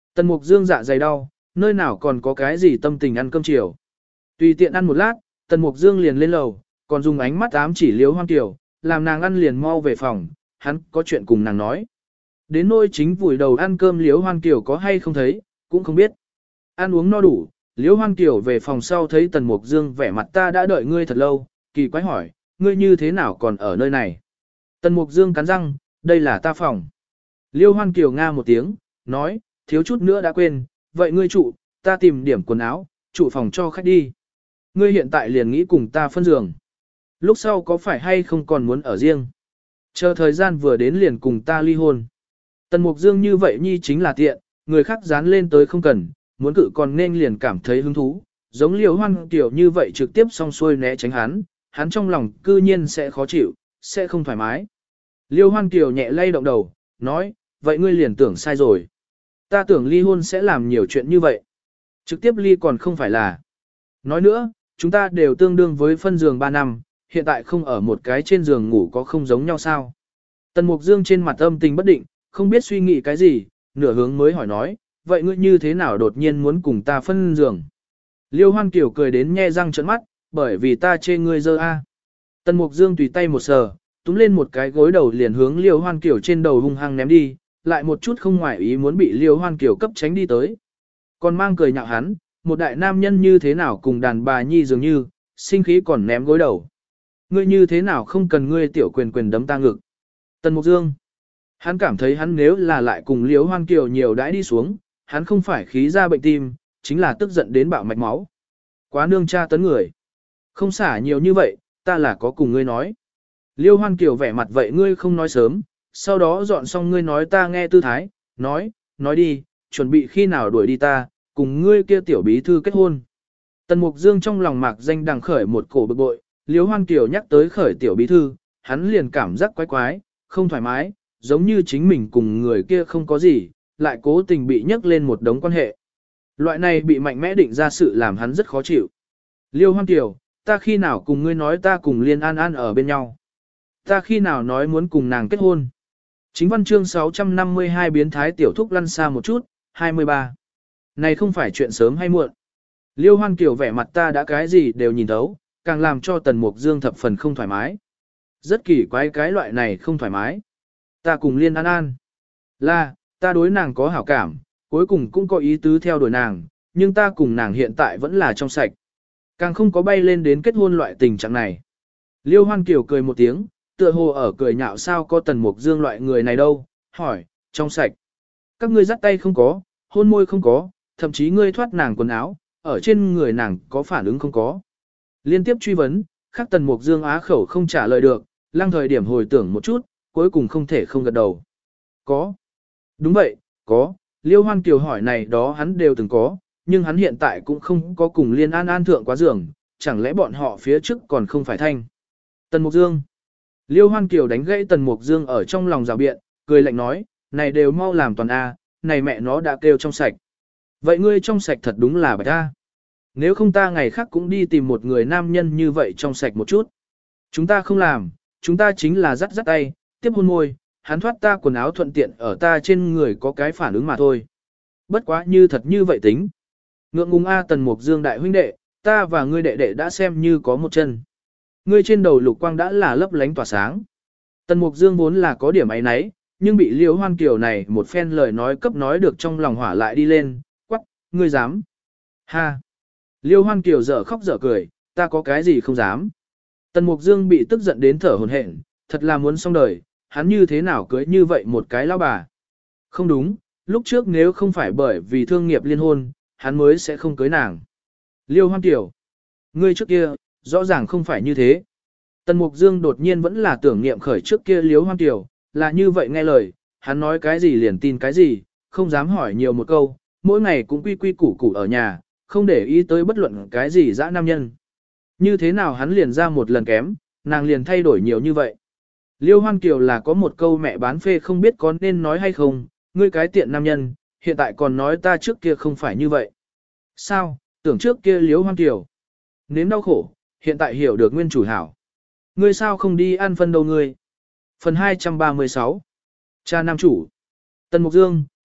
Tần Mục Dương dạ dày đau, nơi nào còn có cái gì tâm tình ăn cơm chiều. Tùy tiện ăn một lát, Tần Mục Dương liền lên lầu, còn dùng ánh mắt ám chỉ Liễu Hoan Kiều, làm nàng ăn liền mau về phòng, hắn có chuyện cùng nàng nói. Đến nôi chính vùi đầu ăn cơm Liễu Hoan Kiều có hay không thấy, cũng không biết. Ăn uống no đủ, Liễu Hoan Kiều về phòng sau thấy Tần Mục Dương vẻ mặt ta đã đợi ngươi thật lâu, kỳ quái hỏi, ngươi như thế nào còn ở nơi này? Tần Mục Dương cắn răng, đây là ta phòng. Liễu Hoan Kiều nga một tiếng, nói, thiếu chút nữa đã quên, vậy ngươi trụ, ta tìm điểm quần áo, trụ phòng cho khách đi. Ngươi hiện tại liền nghĩ cùng ta phân giường. Lúc sau có phải hay không còn muốn ở riêng? Chờ thời gian vừa đến liền cùng ta ly hôn. Tần Mục Dương như vậy nhi chính là tiện, người khác dán lên tới không cần, muốn cự còn nên liền cảm thấy hứng thú. Giống Liễu Hoan Kiều như vậy trực tiếp xong xuôi né tránh hắn trong lòng cư nhiên sẽ khó chịu, sẽ không thoải mái. Liễu Hoan Kiều nhẹ lay động đầu, nói, vậy ngươi liền tưởng sai rồi. Ta tưởng ly hôn sẽ làm nhiều chuyện như vậy. Trực tiếp ly còn không phải là. Nói nữa, chúng ta đều tương đương với phân giường 3 năm, hiện tại không ở một cái trên giường ngủ có không giống nhau sao. Tần Mục Dương trên mặt âm tình bất định, không biết suy nghĩ cái gì, nửa hướng mới hỏi nói, vậy ngươi như thế nào đột nhiên muốn cùng ta phân giường? Liêu Hoan Kiều cười đến nhe răng trợn mắt, bởi vì ta chê ngươi dơ a. Tần Mục Dương tùy tay một sờ, túm lên một cái gối đầu liền hướng Liêu Hoan Kiều trên đầu hung hăng ném đi, lại một chút không ngoại ý muốn bị Liêu Hoan Kiều cấp tránh đi tới. Còn mang cười nhạo hắn, một đại nam nhân như thế nào cùng đàn bà nhi dường như, sinh khí còn ném gối đầu. Ngươi như thế nào không cần ngươi tiểu quyền quyền đấm ta ngực. Tần Mục Dương, hắn cảm thấy hắn nếu là lại cùng Liễu Hoan Kiều nhiều đãi đi xuống, hắn không phải khí ra bệnh tim, chính là tức giận đến bạo mạch máu. Quá nương cha tấn người. Không xả nhiều như vậy, ta là có cùng ngươi nói. Liễu Hoan Kiều vẻ mặt vậy ngươi không nói sớm, sau đó dọn xong ngươi nói ta nghe tư thái, nói đi, chuẩn bị khi nào đuổi đi ta, cùng ngươi kia tiểu bí thư kết hôn. Tần Mục Dương trong lòng mạc danh đằng khởi một cổ bực bội, Liễu Hoan Kiều nhắc tới khởi tiểu bí thư, hắn liền cảm giác quái quái, không thoải mái, giống như chính mình cùng người kia không có gì, lại cố tình bị nhắc lên một đống quan hệ. Loại này bị mạnh mẽ định ra sự làm hắn rất khó chịu. Liễu Hoan Kiều, ta khi nào cùng ngươi nói ta cùng Liên An An ở bên nhau? Ta khi nào nói muốn cùng nàng kết hôn? Chính văn chương 652 biến thái tiểu thúc lăn xa một chút, 23. Này không phải chuyện sớm hay muộn. Liêu Hoan Kiều vẻ mặt ta đã cái gì đều nhìn thấu, càng làm cho Tần Mục Dương thập phần không thoải mái. Rất kỳ quái cái loại này không thoải mái. Ta cùng Liên An An. Là, ta đối nàng có hảo cảm, cuối cùng cũng có ý tứ theo đuổi nàng, nhưng ta cùng nàng hiện tại vẫn là trong sạch. Càng không có bay lên đến kết hôn loại tình trạng này. Liêu Hoan Kiều cười một tiếng, tựa hồ ở cười nhạo sao có Tần Mục Dương loại người này đâu, hỏi, trong sạch. Các ngươi dắt tay không có, hôn môi không có, thậm chí ngươi thoát nàng quần áo, ở trên người nàng có phản ứng không có. Liên tiếp truy vấn, khắc Tần Mục Dương á khẩu không trả lời được, lăng thời điểm hồi tưởng một chút, cuối cùng không thể không gật đầu. Có. Đúng vậy, có, Liêu Hoan Kiều hỏi này đó hắn đều từng có, nhưng hắn hiện tại cũng không có cùng Liên An An thượng quá giường, chẳng lẽ bọn họ phía trước còn không phải thanh. Tần Mục Dương. Liêu Hoan Kiều đánh gãy Tần Mục Dương ở trong lòng rào biện, cười lạnh nói, này đều mau làm toàn A, này mẹ nó đã kêu trong sạch. Vậy ngươi trong sạch thật đúng là bạch A. Nếu không ta ngày khác cũng đi tìm một người nam nhân như vậy trong sạch một chút. Chúng ta không làm, chúng ta chính là dắt dắt tay, tiếp hôn môi, hắn thoát ta quần áo thuận tiện ở ta trên người có cái phản ứng mà thôi. Bất quá như thật như vậy tính. Ngượng ngùng A Tần Mục Dương đại huynh đệ, ta và ngươi đệ đệ đã xem như có một chân. Ngươi trên đầu lục quang đã là lấp lánh tỏa sáng. Tần Mục Dương vốn là có điểm ấy nấy, nhưng bị Liễu Hoan Kiều này một phen lời nói cấp nói được trong lòng hỏa lại đi lên, quắc, ngươi dám. Ha! Liễu Hoan Kiều dở khóc dở cười, ta có cái gì không dám. Tần Mục Dương bị tức giận đến thở hổn hển, thật là muốn xong đời, hắn như thế nào cưới như vậy một cái lão bà. Không đúng, lúc trước nếu không phải bởi vì thương nghiệp liên hôn, hắn mới sẽ không cưới nàng. Liễu Hoan Kiều, ngươi trước kia, rõ ràng không phải như thế. Tần Mục Dương đột nhiên vẫn là tưởng niệm khởi trước kia Liễu Hoan Kiều, là như vậy nghe lời, hắn nói cái gì liền tin cái gì, không dám hỏi nhiều một câu, mỗi ngày cũng quy quy củ củ ở nhà, không để ý tới bất luận cái gì dã nam nhân. Như thế nào hắn liền ra một lần kém, nàng liền thay đổi nhiều như vậy. Liêu Hoan Kiều là có một câu mẹ bán phê không biết có nên nói hay không, ngươi cái tiện nam nhân, hiện tại còn nói ta trước kia không phải như vậy. Sao, tưởng trước kia Liêu Hoan Kiều. Nếm đau khổ, hiện tại hiểu được nguyên chủ hảo. Ngươi sao không đi ăn phân đâu ngươi. Phần 236. Cha nam chủ. Tần Mục Dương,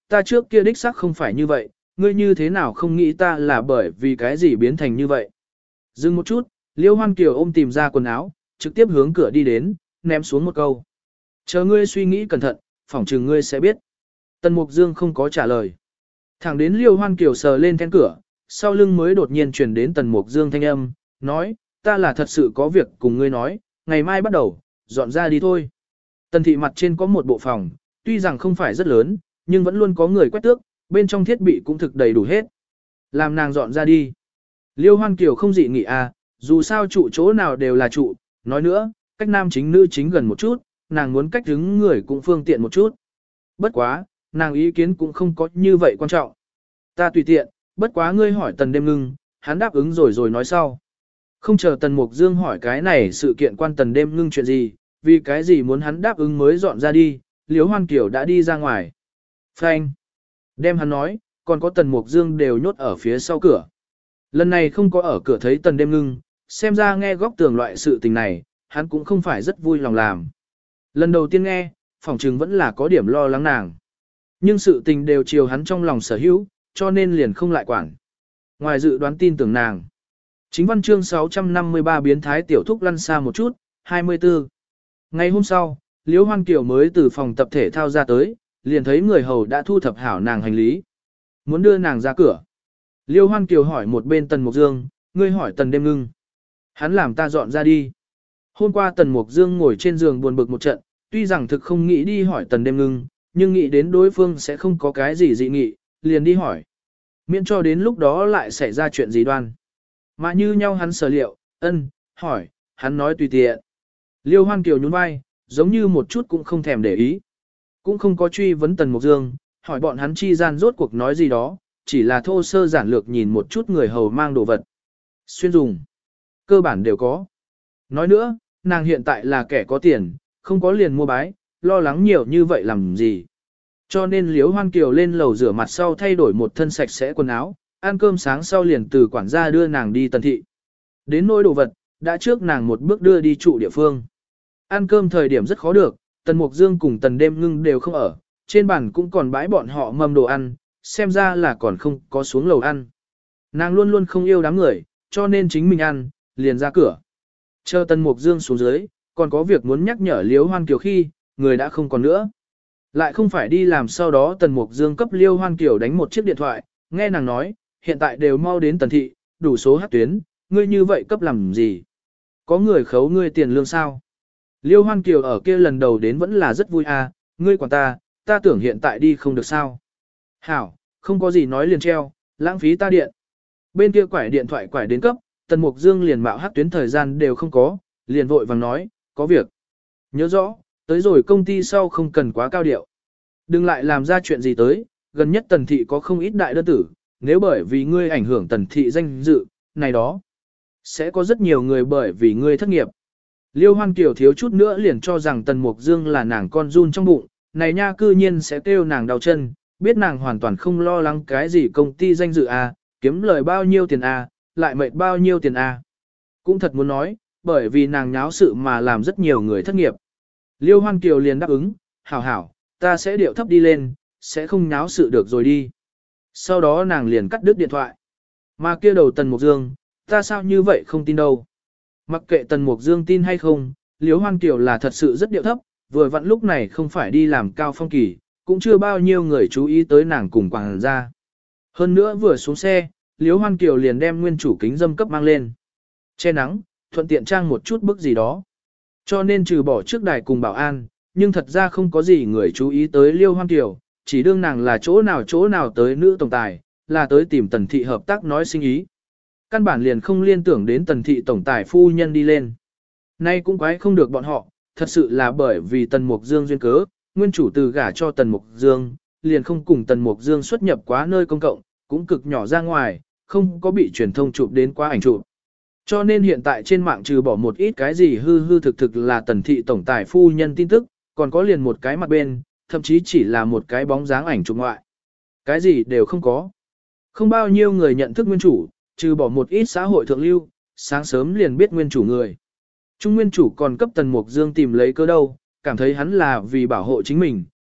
ta trước kia đích xác không phải như vậy, ngươi như thế nào không nghĩ ta là bởi vì cái gì biến thành như vậy. Dừng một chút, Liêu Hoan Kiều ôm tìm ra quần áo, trực tiếp hướng cửa đi đến, ném xuống một câu. Chờ ngươi suy nghĩ cẩn thận, phỏng chừng ngươi sẽ biết. Tần Mục Dương không có trả lời. Thẳng đến Liêu Hoan Kiều sờ lên then cửa, sau lưng mới đột nhiên truyền đến Tần Mục Dương thanh âm, nói, ta là thật sự có việc cùng ngươi nói, ngày mai bắt đầu, dọn ra đi thôi. Tần thị mặt trên có một bộ phòng, tuy rằng không phải rất lớn, nhưng vẫn luôn có người quét tước, bên trong thiết bị cũng thực đầy đủ hết. Làm nàng dọn ra đi. Liêu Hoan Kiều không dị nghị à, dù sao trụ chỗ nào đều là trụ, nói nữa, cách nam chính nữ chính gần một chút, nàng muốn cách đứng người cũng phương tiện một chút. Bất quá, nàng ý kiến cũng không có như vậy quan trọng. Ta tùy tiện, bất quá ngươi hỏi Tần Đêm Ngưng, hắn đáp ứng rồi nói sau. Không chờ Tần Mục Dương hỏi cái này sự kiện quan Tần Đêm Ngưng chuyện gì, vì cái gì muốn hắn đáp ứng mới dọn ra đi, Liêu Hoan Kiều đã đi ra ngoài. Phanh. Đem hắn nói, còn có Tần Mục Dương đều nhốt ở phía sau cửa. Lần này không có ở cửa thấy Tần Đêm Ngưng, xem ra nghe góc tường loại sự tình này, hắn cũng không phải rất vui lòng làm. Lần đầu tiên nghe, phỏng chừng vẫn là có điểm lo lắng nàng. Nhưng sự tình đều chiều hắn trong lòng sở hữu, cho nên liền không lại quản. Ngoài dự đoán tin tưởng nàng. Chính văn chương 653 biến thái tiểu thúc lăn xa một chút, 24. Ngày hôm sau, Liễu Hoan Kiều mới từ phòng tập thể thao ra tới, liền thấy người hầu đã thu thập hảo nàng hành lý. Muốn đưa nàng ra cửa. Liêu Hoan Kiều hỏi một bên Tần Mục Dương, ngươi hỏi Tần Đêm Ngưng. Hắn làm ta dọn ra đi. Hôm qua Tần Mục Dương ngồi trên giường buồn bực một trận, tuy rằng thực không nghĩ đi hỏi Tần Đêm Ngưng, nhưng nghĩ đến đối phương sẽ không có cái gì dị nghị, liền đi hỏi. Miễn cho đến lúc đó lại xảy ra chuyện gì đoan. Mà như nhau hắn sở liệu, hỏi, hắn nói tùy tiện. Liêu Hoan Kiều nhún vai, giống như một chút cũng không thèm để ý. Cũng không có truy vấn Tần Mục Dương, hỏi bọn hắn chi gian rốt cuộc nói gì đó, chỉ là thô sơ giản lược nhìn một chút người hầu mang đồ vật. Xuyên dùng. Cơ bản đều có. Nói nữa, nàng hiện tại là kẻ có tiền, không có liền mua bái, lo lắng nhiều như vậy làm gì. Cho nên Liễu Hoan Kiều lên lầu rửa mặt sau thay đổi một thân sạch sẽ quần áo, ăn cơm sáng sau liền từ quản gia đưa nàng đi Tần thị. Đến nỗi đồ vật, đã trước nàng một bước đưa đi trụ địa phương. Ăn cơm thời điểm rất khó được, Tần Mục Dương cùng Tần Đêm Ngưng đều không ở, trên bàn cũng còn bãi bọn họ mâm đồ ăn, xem ra là còn không có xuống lầu ăn. Nàng luôn luôn không yêu đám người, cho nên chính mình ăn, liền ra cửa. Chờ Tần Mục Dương xuống dưới, còn có việc muốn nhắc nhở Liễu Hoan Kiều khi, người đã không còn nữa. Lại không phải đi làm sau đó Tần Mục Dương cấp Liễu Hoan Kiều đánh một chiếc điện thoại, nghe nàng nói, hiện tại đều mau đến Tần thị, đủ số hát tuyến, ngươi như vậy cấp làm gì? Có người khấu ngươi tiền lương sao? Liêu Hoan Kiều ở kia lần đầu đến vẫn là rất vui à, ngươi quản ta tưởng hiện tại đi không được sao. Hảo, không có gì nói liền treo, lãng phí ta điện. Bên kia quải điện thoại quải đến cấp, Tần Mục Dương liền mạo hát tuyến thời gian đều không có, liền vội vàng nói, có việc. Nhớ rõ, tới rồi công ty sau không cần quá cao điệu. Đừng lại làm ra chuyện gì tới, gần nhất Tần thị có không ít đại đơn tử, nếu bởi vì ngươi ảnh hưởng Tần thị danh dự, này đó. Sẽ có rất nhiều người bởi vì ngươi thất nghiệp. Liêu Hoan Kiều thiếu chút nữa liền cho rằng Tần Mục Dương là nàng con run trong bụng, này nha cư nhiên sẽ kêu nàng đau chân, biết nàng hoàn toàn không lo lắng cái gì công ty danh dự à, kiếm lời bao nhiêu tiền à, lại mệt bao nhiêu tiền à. Cũng thật muốn nói, bởi vì nàng nháo sự mà làm rất nhiều người thất nghiệp. Liêu Hoan Kiều liền đáp ứng, hảo, ta sẽ điệu thấp đi lên, sẽ không nháo sự được rồi đi. Sau đó nàng liền cắt đứt điện thoại. Mà kia đầu Tần Mục Dương, ta sao như vậy không tin đâu. Mặc kệ Tần Mục Dương tin hay không, Liễu Hoan Kiều là thật sự rất điệu thấp, vừa vặn lúc này không phải đi làm cao phong kỳ, cũng chưa bao nhiêu người chú ý tới nàng cùng quảng ra. Hơn nữa vừa xuống xe, Liễu Hoan Kiều liền đem nguyên chủ kính dâm cấp mang lên. Che nắng, thuận tiện trang một chút bức gì đó. Cho nên trừ bỏ trước đài cùng bảo an, nhưng thật ra không có gì người chú ý tới Liễu Hoan Kiều, chỉ đương nàng là chỗ nào tới nữ tổng tài, là tới tìm Tần thị hợp tác nói sinh ý. Căn bản liền không liên tưởng đến Tần thị tổng tài phu nhân đi lên. Nay cũng quái không được bọn họ, thật sự là bởi vì Tần Mục Dương duyên cớ, nguyên chủ từ gả cho Tần Mục Dương, liền không cùng Tần Mục Dương xuất nhập quá nơi công cộng, cũng cực nhỏ ra ngoài, không có bị truyền thông chụp đến quá ảnh chụp. Cho nên hiện tại trên mạng trừ bỏ một ít cái gì hư thực là Tần thị tổng tài phu nhân tin tức, còn có liền một cái mặt bên, thậm chí chỉ là một cái bóng dáng ảnh chụp ngoại. Cái gì đều không có. Không bao nhiêu người nhận thức nguyên chủ, trừ bỏ một ít xã hội thượng lưu, sáng sớm liền biết nguyên chủ người. Trung nguyên chủ còn cấp Tần Mục Dương tìm lấy cơ đâu, cảm thấy hắn là vì bảo hộ chính mình,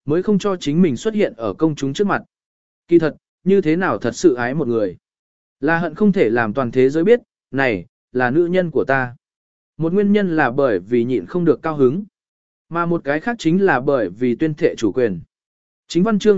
mới không cho chính mình xuất hiện ở công chúng trước mặt. Kỳ thật, như thế nào thật sự ái một người. Là hận không thể làm toàn thế giới biết, này, là nữ nhân của ta. Một nguyên nhân là bởi vì nhịn không được cao hứng. Mà một cái khác chính là bởi vì tuyên thệ chủ quyền. Chính văn chương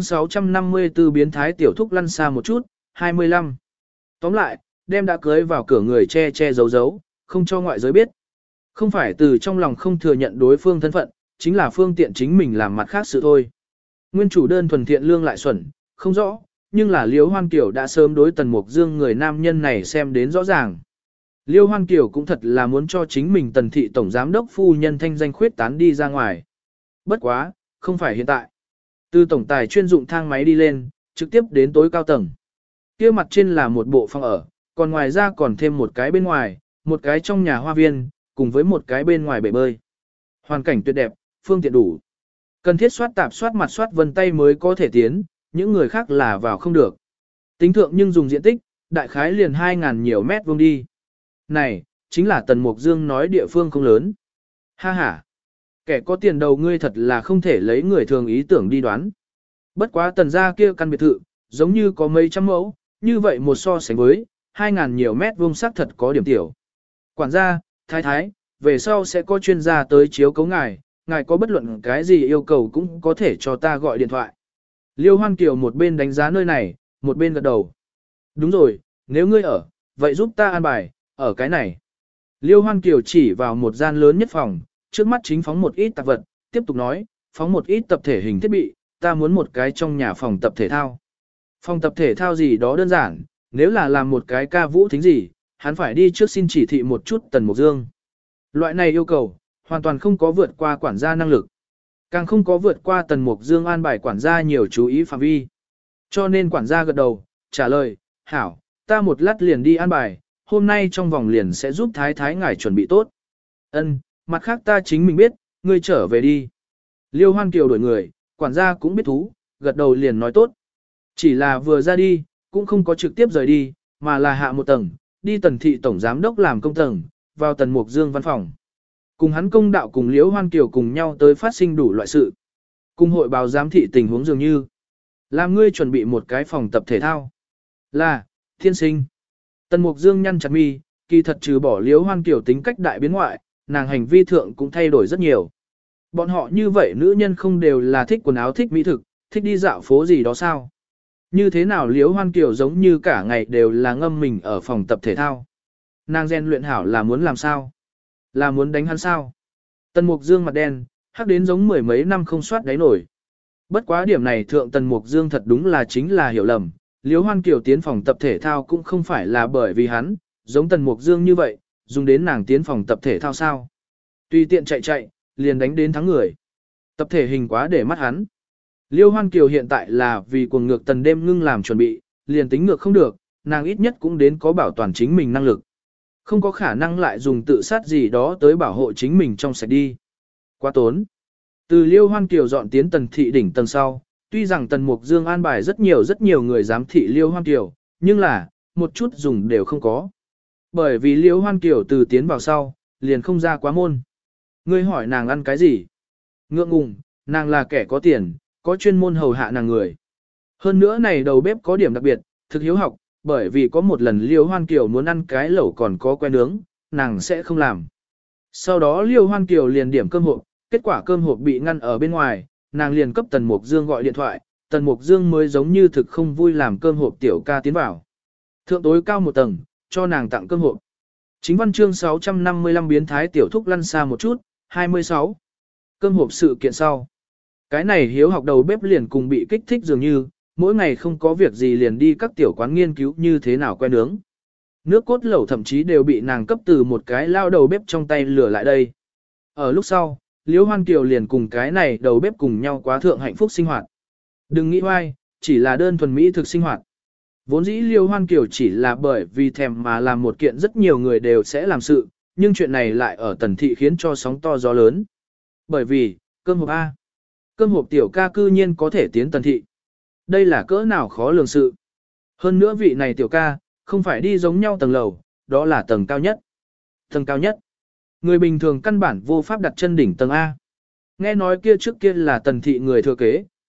654 biến thái tiểu thúc lăn xa một chút, 25. Tóm lại, đem đã cưới vào cửa người che che giấu giấu, không cho ngoại giới biết. Không phải từ trong lòng không thừa nhận đối phương thân phận, chính là phương tiện chính mình làm mặt khác sự thôi. Nguyên chủ đơn thuần thiện lương lại xuẩn, không rõ, nhưng là Liêu Hoan Kiều đã sớm đối Tần Mục Dương người nam nhân này xem đến rõ ràng. Liêu Hoan Kiều cũng thật là muốn cho chính mình Tần thị tổng giám đốc phu nhân thanh danh khuyết tán đi ra ngoài. Bất quá, không phải hiện tại. Từ tổng tài chuyên dụng thang máy đi lên, trực tiếp đến tối cao tầng. Kia mặt trên là một bộ phòng ở, còn ngoài ra còn thêm một cái bên ngoài, một cái trong nhà hoa viên, cùng với một cái bên ngoài bể bơi. Hoàn cảnh tuyệt đẹp, phương tiện đủ. Cần thiết soát tạp soát mặt soát vân tay mới có thể tiến, những người khác là vào không được. Tính thượng nhưng dùng diện tích, đại khái liền 2.000 nhiều mét vuông đi. Này, chính là Tần Mục Dương nói địa phương không lớn. Ha ha, kẻ có tiền đầu ngươi thật là không thể lấy người thường ý tưởng đi đoán. Bất quá Tần gia kia căn biệt thự, giống như có mấy trăm mẫu, như vậy một so sánh với, 2.000 nhiều mét vuông sắc thật có điểm tiểu. Quản gia, thái thái, về sau sẽ có chuyên gia tới chiếu cấu ngài, ngài có bất luận cái gì yêu cầu cũng có thể cho ta gọi điện thoại. Liêu Hoan Kiều một bên đánh giá nơi này, một bên gật đầu. Đúng rồi, nếu ngươi ở, vậy giúp ta an bài, ở cái này. Liêu Hoan Kiều chỉ vào một gian lớn nhất phòng, trước mắt chính phóng một ít tạp vật, tiếp tục nói, phóng một ít tập thể hình thiết bị, ta muốn một cái trong nhà phòng tập thể thao. Phòng tập thể thao gì đó đơn giản, nếu là làm một cái ca vũ thính gì, hắn phải đi trước xin chỉ thị một chút Tần Mục Dương. Loại này yêu cầu, hoàn toàn không có vượt qua quản gia năng lực. Càng không có vượt qua Tần Mục Dương an bài quản gia nhiều chú ý phạm vi. Cho nên quản gia gật đầu, trả lời, hảo, ta một lát liền đi an bài, hôm nay trong vòng liền sẽ giúp thái thái ngài chuẩn bị tốt. Ân, mặt khác ta chính mình biết, ngươi trở về đi. Liêu Hoan Kiều đổi người, quản gia cũng biết thú, gật đầu liền nói tốt. Chỉ là vừa ra đi, cũng không có trực tiếp rời đi, mà là hạ một tầng, đi Tần thị tổng giám đốc làm công tầng, vào Tần Mục Dương văn phòng. Cùng hắn công đạo cùng Liễu Hoan Kiều cùng nhau tới phát sinh đủ loại sự. Cùng hội báo giám thị tình huống dường như. Làm ngươi chuẩn bị một cái phòng tập thể thao. Là, thiên sinh. Tần Mục Dương nhăn chặt mi, kỳ thật trừ bỏ Liễu Hoan Kiều tính cách đại biến ngoại, nàng hành vi thượng cũng thay đổi rất nhiều. Bọn họ như vậy nữ nhân không đều là thích quần áo thích mỹ thực, thích đi dạo phố gì đó sao? Như thế nào Liễu Hoan Kiều giống như cả ngày đều là ngâm mình ở phòng tập thể thao. Nàng rèn luyện hảo là muốn làm sao? Là muốn đánh hắn sao? Tần Mục Dương mặt đen, hắc đến giống mười mấy năm không soát đáy nổi. Bất quá điểm này thượng Tần Mục Dương thật đúng là chính là hiểu lầm. Liễu Hoan Kiều tiến phòng tập thể thao cũng không phải là bởi vì hắn, giống Tần Mục Dương như vậy, dùng đến nàng tiến phòng tập thể thao sao. Tùy tiện chạy chạy, liền đánh đến thắng người. Tập thể hình quá để mắt hắn. Liêu Hoan Kiều hiện tại là vì cuồng ngược tần đêm ngưng làm chuẩn bị, liền tính ngược không được, nàng ít nhất cũng đến có bảo toàn chính mình năng lực. Không có khả năng lại dùng tự sát gì đó tới bảo hộ chính mình trong sạch đi. Quá tốn. Từ Liêu Hoan Kiều dọn tiến Tần thị đỉnh tầng sau, tuy rằng Tần Mục Dương an bài rất nhiều người giám thị Liêu Hoan Kiều, nhưng là, một chút dùng đều không có. Bởi vì Liêu Hoan Kiều từ tiến vào sau, liền không ra quá môn. Ngươi hỏi nàng ăn cái gì? Ngượng ngùng, nàng là kẻ có tiền, có chuyên môn hầu hạ nàng người. Hơn nữa này đầu bếp có điểm đặc biệt, thực hiếu học, bởi vì có một lần Liêu Hoan Kiều muốn ăn cái lẩu còn có que nướng, nàng sẽ không làm. Sau đó Liêu Hoan Kiều liền điểm cơm hộp, kết quả cơm hộp bị ngăn ở bên ngoài, nàng liền cấp Tần Mục Dương gọi điện thoại, Tần Mục Dương mới giống như thực không vui làm cơm hộp tiểu ca tiến vào. Thượng tối cao một tầng, cho nàng tặng cơm hộp. Chính văn chương 655 biến thái tiểu thúc lăn xa một chút, 26. Cơm hộp sự kiện sau. Cái này hiếu học đầu bếp liền cùng bị kích thích dường như, mỗi ngày không có việc gì liền đi các tiểu quán nghiên cứu như thế nào que nướng. Nước cốt lẩu thậm chí đều bị nàng cấp từ một cái lao đầu bếp trong tay lửa lại đây. Ở lúc sau, Liễu Hoan Kiều liền cùng cái này đầu bếp cùng nhau quá thượng hạnh phúc sinh hoạt. Đừng nghĩ hoài, chỉ là đơn thuần mỹ thực sinh hoạt. Vốn dĩ Liễu Hoan Kiều chỉ là bởi vì thèm mà làm một kiện rất nhiều người đều sẽ làm sự, nhưng chuyện này lại ở Tần thị khiến cho sóng to gió lớn. Bởi vì, cơm hộp A. Cơm hộp tiểu ca cư nhiên có thể tiến Tần thị. Đây là cỡ nào khó lường sự. Hơn nữa vị này tiểu ca, không phải đi giống nhau tầng lầu, đó là tầng cao nhất. Tầng cao nhất. Người bình thường căn bản vô pháp đặt chân đỉnh tầng A. Nghe nói kia trước kia là Tần thị người thừa kế,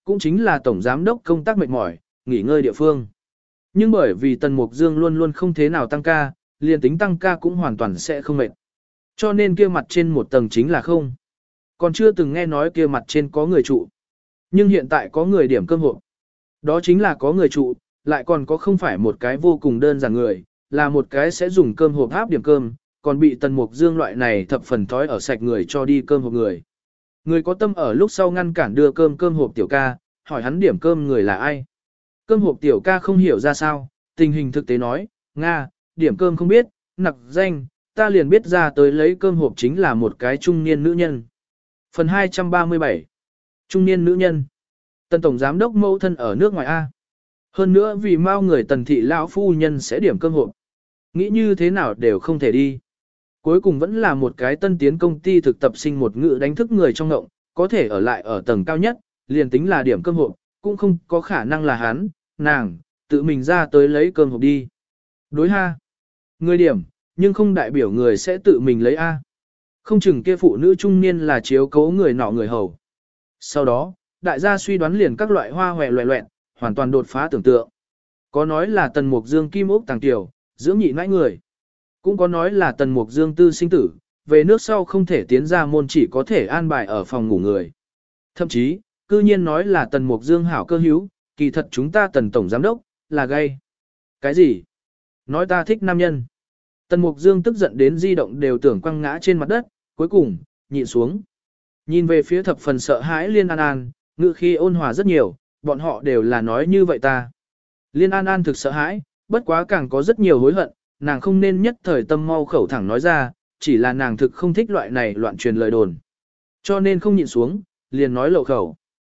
cũng chính là tổng giám đốc công tác mệt mỏi, nghỉ ngơi địa phương. Nhưng bởi vì Tần Mục Dương luôn luôn không thế nào tăng ca, liền tính tăng ca cũng hoàn toàn sẽ không mệt. Cho nên kia mặt trên một tầng chính là không. Còn chưa từng nghe nói kia mặt trên có người trụ. Nhưng hiện tại có người điểm cơm hộp. Đó chính là có người trụ, lại còn có không phải một cái vô cùng đơn giản người, là một cái sẽ dùng cơm hộp áp điểm cơm, còn bị Tần Mục Dương loại này thập phần thói ở sạch người cho đi cơm hộp người. Người có tâm ở lúc sau ngăn cản đưa cơm hộp tiểu ca, hỏi hắn điểm cơm người là ai. Cơm hộp tiểu ca không hiểu ra sao, tình hình thực tế nói, Nga, điểm cơm không biết, nặc danh, ta liền biết ra tới lấy cơm hộp chính là một cái trung niên nữ nhân. Phần 237 Trung niên nữ nhân. Tần tổng giám đốc mẫu thân ở nước ngoài A. Hơn nữa vì mau người tần thị lão phu nhân sẽ điểm cơm hộp. Nghĩ như thế nào đều không thể đi. Cuối cùng vẫn là một cái tân tiến công ty thực tập sinh một ngữ đánh thức người trong ngộng, có thể ở lại ở tầng cao nhất, liền tính là điểm cơm hộp, cũng không có khả năng là hắn, nàng, tự mình ra tới lấy cơm hộp đi. Đối ha. Người điểm, nhưng không đại biểu người sẽ tự mình lấy A. Không chừng kia phụ nữ trung niên là chiếu cố người nọ người hầu. Sau đó, đại gia suy đoán liền các loại hoa hòe loẹ loẹn, hoàn toàn đột phá tưởng tượng. Có nói là Tần Mục Dương kim ốc tàng tiểu, dưỡng nhị nãi người. Cũng có nói là Tần Mục Dương tư sinh tử, về nước sau không thể tiến ra môn chỉ có thể an bài ở phòng ngủ người. Thậm chí, cư nhiên nói là Tần Mục Dương hảo cơ hữu, kỳ thật chúng ta Tần Tổng Giám Đốc, là gay. Cái gì? Nói ta thích nam nhân. Tần Mục Dương tức giận đến di động đều tưởng quăng ngã trên mặt đất, cuối cùng, nhịn xuống. Nhìn về phía thập phần sợ hãi Liên An An, ngữ khi ôn hòa rất nhiều, bọn họ đều là nói như vậy ta. Liên An An thực sợ hãi, bất quá càng có rất nhiều hối hận, nàng không nên nhất thời tâm mau khẩu thẳng nói ra, chỉ là nàng thực không thích loại này loạn truyền lời đồn. Cho nên không nhịn xuống, liền nói lộ khẩu.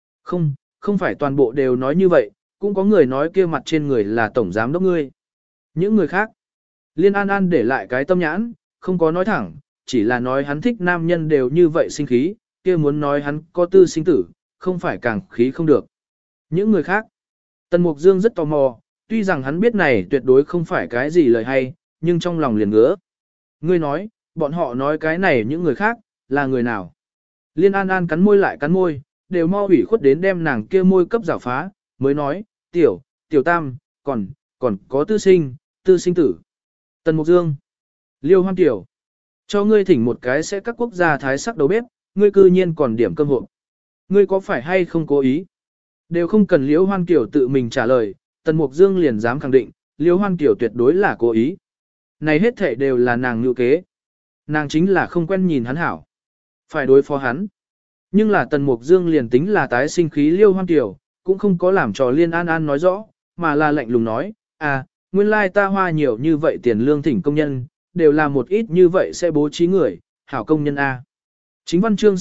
Không phải toàn bộ đều nói như vậy, cũng có người nói kia mặt trên người là tổng giám đốc ngươi. Những người khác, Liên An An để lại cái tâm nhãn, không có nói thẳng, chỉ là nói hắn thích nam nhân đều như vậy sinh khí, kia muốn nói hắn có tư sinh tử, không phải càng khí không được. Những người khác, Tần Mục Dương rất tò mò, tuy rằng hắn biết này tuyệt đối không phải cái gì lời hay, nhưng trong lòng liền ngứa. Ngươi nói, bọn họ nói cái này những người khác, là người nào? Liên An An cắn môi lại cắn môi, đều mau ủy khuất đến đem nàng kia môi cấp rào phá, mới nói, tiểu tam, còn có tư sinh tử. Tần Mục Dương, Liêu Hoan Tiểu, cho ngươi thỉnh một cái sẽ các quốc gia thái sắc đầu bếp, ngươi cư nhiên còn điểm cơm hộp. Ngươi có phải hay không cố ý? Đều không cần Liêu Hoan Tiểu tự mình trả lời, Tần Mục Dương liền dám khẳng định, Liêu Hoan Tiểu tuyệt đối là cố ý. Này hết thảy đều là nàng ngự kế. Nàng chính là không quen nhìn hắn hảo. Phải đối phó hắn. Nhưng là Tần Mục Dương liền tính là tái sinh khí Liêu Hoan Tiểu, cũng không có làm cho Liên An An nói rõ, mà là lạnh lùng nói, nguyên lai ta hoa nhiều như vậy tiền lương thỉnh công nhân, đều là một ít như vậy sẽ bố trí người, hảo công nhân A. Chính văn chương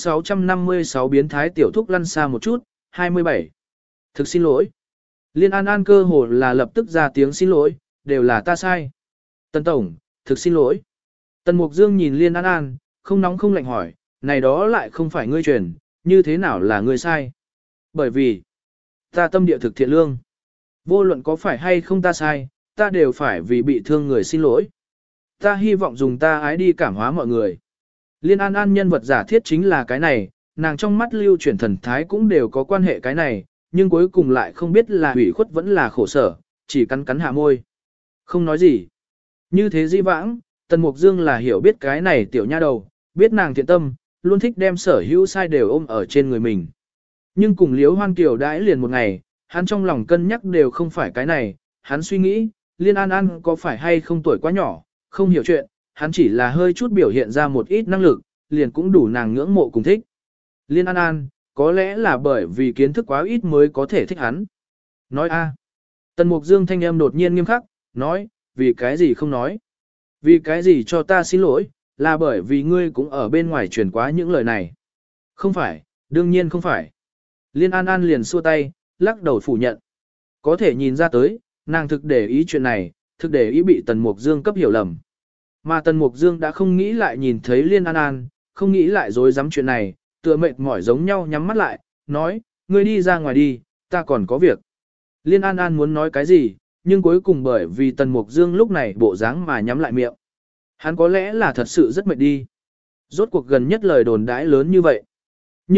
656 biến thái tiểu thúc lăn xa một chút, 27. Thực xin lỗi. Liên An An cơ hồ là lập tức ra tiếng xin lỗi, đều là ta sai. Tần Tổng, thực xin lỗi. Tần Mục Dương nhìn Liên An An, không nóng không lạnh hỏi, này đó lại không phải ngươi truyền, như thế nào là ngươi sai? Bởi vì, ta tâm địa thực thiện lương. Vô luận có phải hay không ta sai, ta đều phải vì bị thương người xin lỗi. Ta hy vọng dùng ta ái đi cảm hóa mọi người. Liên An An nhân vật giả thiết chính là cái này, nàng trong mắt lưu chuyển thần thái cũng đều có quan hệ cái này, nhưng cuối cùng lại không biết là hủy khuất vẫn là khổ sở, chỉ cắn cắn hạ môi. Không nói gì. Như thế di vãng, Tần Mục Dương là hiểu biết cái này tiểu nha đầu, biết nàng thiện tâm, luôn thích đem sở hữu sai đều ôm ở trên người mình. Nhưng cùng Liễu Hoan Kiều đãi liền một ngày, hắn trong lòng cân nhắc đều không phải cái này, hắn suy nghĩ, Liên An An có phải hay không tuổi quá nhỏ, không hiểu chuyện, hắn chỉ là hơi chút biểu hiện ra một ít năng lực, liền cũng đủ nàng ngưỡng mộ cùng thích. Liên An An, có lẽ là bởi vì kiến thức quá ít mới có thể thích hắn. Nói a. Tần Mục Dương thanh âm đột nhiên nghiêm khắc, nói, vì cái gì không nói. Vì cái gì cho ta xin lỗi, là bởi vì ngươi cũng ở bên ngoài truyền quá những lời này. Không phải, đương nhiên không phải. Liên An An liền xua tay, lắc đầu phủ nhận. Có thể nhìn ra tới, nàng thực để ý chuyện này, thực để ý bị Tần Mục Dương cấp hiểu lầm. Mà Tần Mục Dương đã không nghĩ lại nhìn thấy Liên An An, không nghĩ lại dối dám chuyện này, tựa mệt mỏi giống nhau nhắm mắt lại, nói, ngươi đi ra ngoài đi, ta còn có việc. Liên An An muốn nói cái gì, nhưng cuối cùng bởi vì Tần Mục Dương lúc này bộ dáng mà nhắm lại miệng. Hắn có lẽ là thật sự rất mệt đi. Rốt cuộc gần nhất lời đồn đãi lớn như vậy. Nhưng,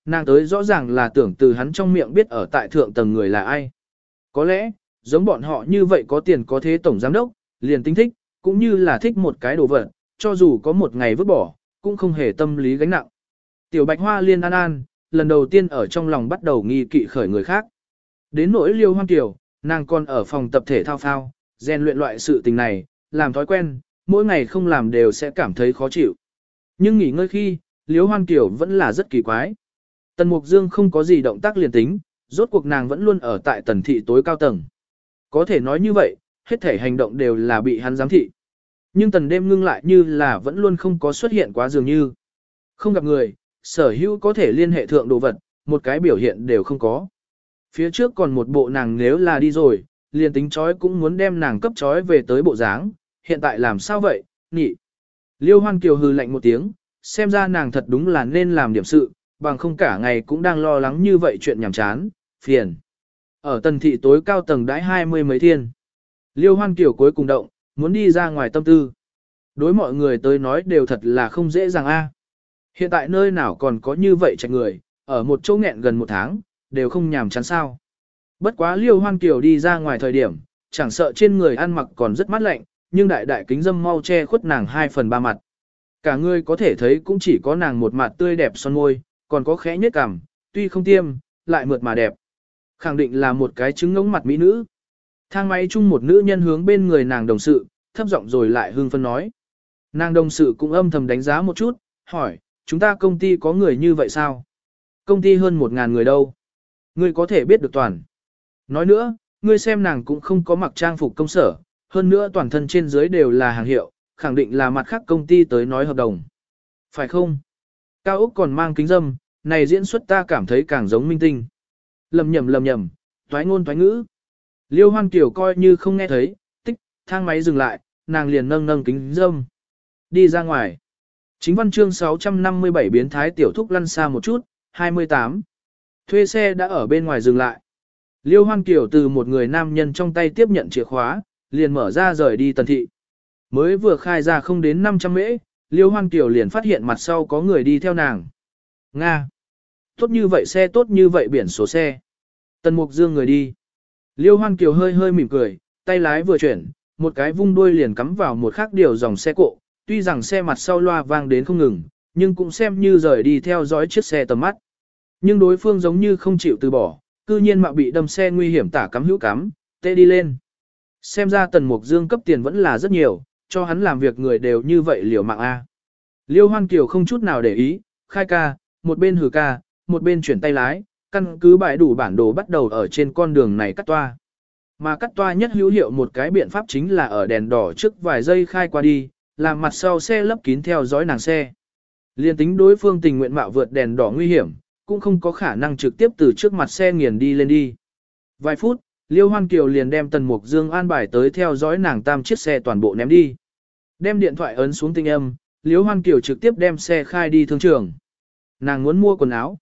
nàng tới rõ ràng là tưởng từ hắn trong miệng biết ở tại thượng tầng người là ai. Có lẽ, giống bọn họ như vậy có tiền có thế tổng giám đốc, liền tính thích, cũng như là thích một cái đồ vật, cho dù có một ngày vứt bỏ, cũng không hề tâm lý gánh nặng. Tiểu Bạch Hoa Liên an, lần đầu tiên ở trong lòng bắt đầu nghi kỵ khởi người khác. Đến nỗi Liêu Hoang Kiều, nàng còn ở phòng tập thể thao phao, rèn luyện loại sự tình này, làm thói quen, mỗi ngày không làm đều sẽ cảm thấy khó chịu. Nhưng nghỉ ngơi khi, Liêu Hoang Kiều vẫn là rất kỳ quái. Tần Mục Dương không có gì động tác liền tính, rốt cuộc nàng vẫn luôn ở tại tần thị tối cao tầng. Có thể nói như vậy, hết thể hành động đều là bị hắn giám thị. Nhưng tần đêm ngưng lại như là vẫn luôn không có xuất hiện quá dường như. Không gặp người, sở hữu có thể liên hệ thượng đồ vật, một cái biểu hiện đều không có. Phía trước còn một bộ nàng nếu là đi rồi, liền tính chói cũng muốn đem nàng cấp chói về tới bộ dáng, hiện tại làm sao vậy, nhị. Liêu Hoan Kiều hừ lạnh một tiếng, xem ra nàng thật đúng là nên làm điểm sự, bằng không cả ngày cũng đang lo lắng như vậy chuyện nhảm chán, phiền. Ở tần thị tối cao tầng đãi 20 mấy thiên. Liêu Hoan Kiều cuối cùng động, muốn đi ra ngoài tâm tư. Đối mọi người tới nói đều thật là không dễ dàng a. Hiện tại nơi nào còn có như vậy trạch người, ở một chỗ nghẹn gần một tháng, đều không nhàm chán sao. Bất quá Liêu Hoan Kiều đi ra ngoài thời điểm, chẳng sợ trên người ăn mặc còn rất mát lạnh, nhưng đại đại kính dâm mau che khuất nàng 2/3 mặt. Cả người có thể thấy cũng chỉ có nàng một mặt tươi đẹp son môi, còn có khẽ nhếch cằm, tuy không tiêm, lại mượt mà đẹp. Khẳng định là một cái trứng ngỗng mặt mỹ nữ. Thang máy chung một nữ nhân hướng bên người nàng đồng sự, thấp giọng rồi lại hưng phấn nói. Nàng đồng sự cũng âm thầm đánh giá một chút, hỏi, chúng ta công ty có người như vậy sao? Công ty hơn 1.000 người đâu? Ngươi có thể biết được toàn. Nói nữa, ngươi xem nàng cũng không có mặc trang phục công sở, hơn nữa toàn thân trên dưới đều là hàng hiệu, khẳng định là mặt khác công ty tới nói hợp đồng. Phải không? Cao Úc còn mang kính dâm, này diễn xuất ta cảm thấy càng giống minh tinh. Lầm nhầm, toái ngôn toái ngữ. Liêu Hoan Kiều coi như không nghe thấy, tích, thang máy dừng lại, nàng liền nâng kính dâm. Đi ra ngoài. Chính văn chương 657 biến thái tiểu thúc lăn xa một chút, 28. Thuê xe đã ở bên ngoài dừng lại. Liêu Hoan Kiều từ một người nam nhân trong tay tiếp nhận chìa khóa, liền mở ra rời đi tần thị. Mới vừa khai ra không đến 500 mễ, Liêu Hoan Kiều liền phát hiện mặt sau có người đi theo nàng. Nga! Tốt như vậy xe tốt như vậy biển số xe. Tần Mục Dương người đi. Liêu Hoan Kiều hơi mỉm cười, tay lái vừa chuyển, một cái vung đuôi liền cắm vào một khác điều dòng xe cộ. Tuy rằng xe mặt sau loa vang đến không ngừng, nhưng cũng xem như rời đi theo dõi chiếc xe tầm mắt. Nhưng đối phương giống như không chịu từ bỏ, cư nhiên mà bị đâm xe nguy hiểm tả cắm hữu cắm, tê đi lên. Xem ra Tần Mục Dương cấp tiền vẫn là rất nhiều, cho hắn làm việc người đều như vậy liều mạng a. Liêu Hoan Kiều không chút nào để ý, khai ca, một bên hừ ca, một bên chuyển tay lái, căn cứ bãi đủ bản đồ bắt đầu ở trên con đường này cắt toa. Mà cắt toa nhất hữu hiệu một cái biện pháp chính là ở đèn đỏ trước vài giây khai qua đi, làm mặt sau xe lấp kín theo dõi nàng xe. Liên tính đối phương tình nguyện mạo vượt đèn đỏ nguy hiểm, cũng không có khả năng trực tiếp từ trước mặt xe nghiền đi lên đi. Vài phút, Liêu Hoan Kiều liền đem Tần Mục Dương an bài tới theo dõi nàng tam chiếc xe toàn bộ ném đi. Đem điện thoại ấn xuống tinh âm, Liêu Hoan Kiều trực tiếp đem xe khai đi thương trường. Nàng muốn mua quần áo.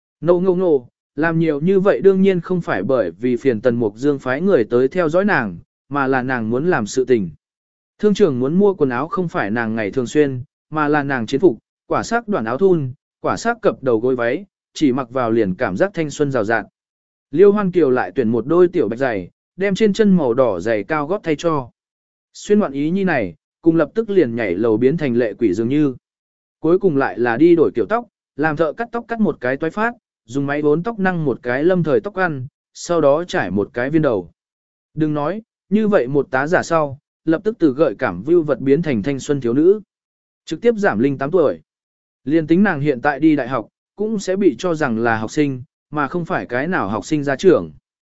No, làm nhiều như vậy đương nhiên không phải bởi vì phiền Tần Mục Dương phái người tới theo dõi nàng, mà là nàng muốn làm sự tình. Thương trường muốn mua quần áo không phải nàng ngày thường xuyên, mà là nàng chiến phục, quả sắc đoạn áo thun, quả sắc cập đầu gối váy, chỉ mặc vào liền cảm giác thanh xuân rào rạt. Liêu Hoan Kiều lại tuyển một đôi tiểu bạch giày, đem trên chân màu đỏ giày cao gót thay cho. Xuyên ngoạn ý như này, cùng lập tức liền nhảy lầu biến thành lệ quỷ dường như. Cuối cùng lại là đi đổi kiểu tóc, làm thợ cắt tóc cắt một cái toái phát, dùng máy bốn tóc năng một cái lâm thời tóc ăn, sau đó trải một cái viên đầu. Đừng nói, như vậy một tá giả sau, lập tức từ gợi cảm view vật biến thành thanh xuân thiếu nữ. Trực tiếp giảm linh 8 tuổi. Liên tính nàng hiện tại đi đại học, cũng sẽ bị cho rằng là học sinh, mà không phải cái nào học sinh ra trường.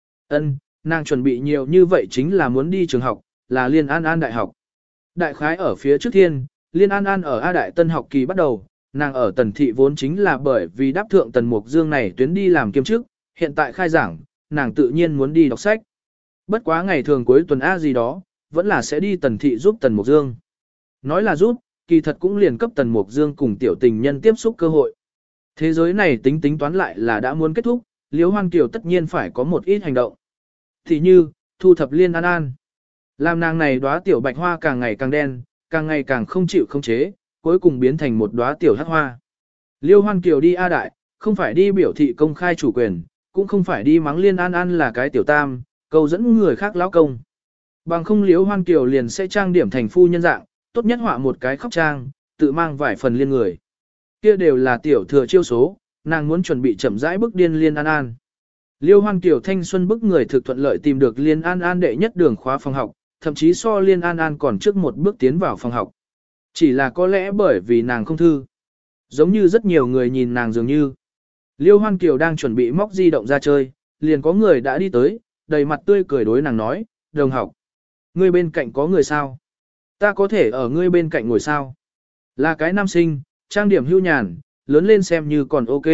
Nàng chuẩn bị nhiều như vậy chính là muốn đi trường học, là Liên An An đại học. Đại khái ở phía trước thiên, Liên An An ở A Đại Tân học kỳ bắt đầu, nàng ở Tần Thị vốn chính là bởi vì đáp thượng Tần Mục Dương này tuyến đi làm kiêm chức, hiện tại khai giảng, nàng tự nhiên muốn đi đọc sách. Bất quá ngày thường cuối tuần A gì đó, vẫn là sẽ đi Tần Thị giúp Tần Mục Dương. Nói là giúp, kỳ thật cũng liền cấp Tần Mục Dương cùng tiểu tình nhân tiếp xúc cơ hội. Thế giới này tính toán lại là đã muốn kết thúc, Liễu Hoan Kiều tất nhiên phải có một ít hành động. Thì như, thu thập Liên An An. Làm nàng này đóa tiểu bạch hoa càng ngày càng đen, càng ngày càng không chịu khống chế, cuối cùng biến thành một đóa tiểu hắc hoa. Liêu Hoan Kiều đi A Đại, không phải đi biểu thị công khai chủ quyền, cũng không phải đi mắng Liên An An là cái tiểu tam, câu dẫn người khác lão công. Bằng không Liễu Hoan Kiều liền sẽ trang điểm thành phu nhân dạng, tốt nhất họa một cái khóc trang, tự mang vài phần liên người. Kia đều là tiểu thừa chiêu số, nàng muốn chuẩn bị chậm rãi bức điên Liên An An. Liêu Hoan Kiều thanh xuân bức người thực thuận lợi tìm được Liên An An đệ nhất đường khóa phòng học, thậm chí so Liên An An còn trước một bước tiến vào phòng học. Chỉ là có lẽ bởi vì nàng không thư. Giống như rất nhiều người nhìn nàng dường như. Liêu Hoan Kiều đang chuẩn bị móc di động ra chơi, liền có người đã đi tới, đầy mặt tươi cười đối nàng nói, đồng học. Ngươi bên cạnh có người sao? Ta có thể ở ngươi bên cạnh ngồi sao? Là cái nam sinh, trang điểm hưu nhàn, lớn lên xem như còn ok.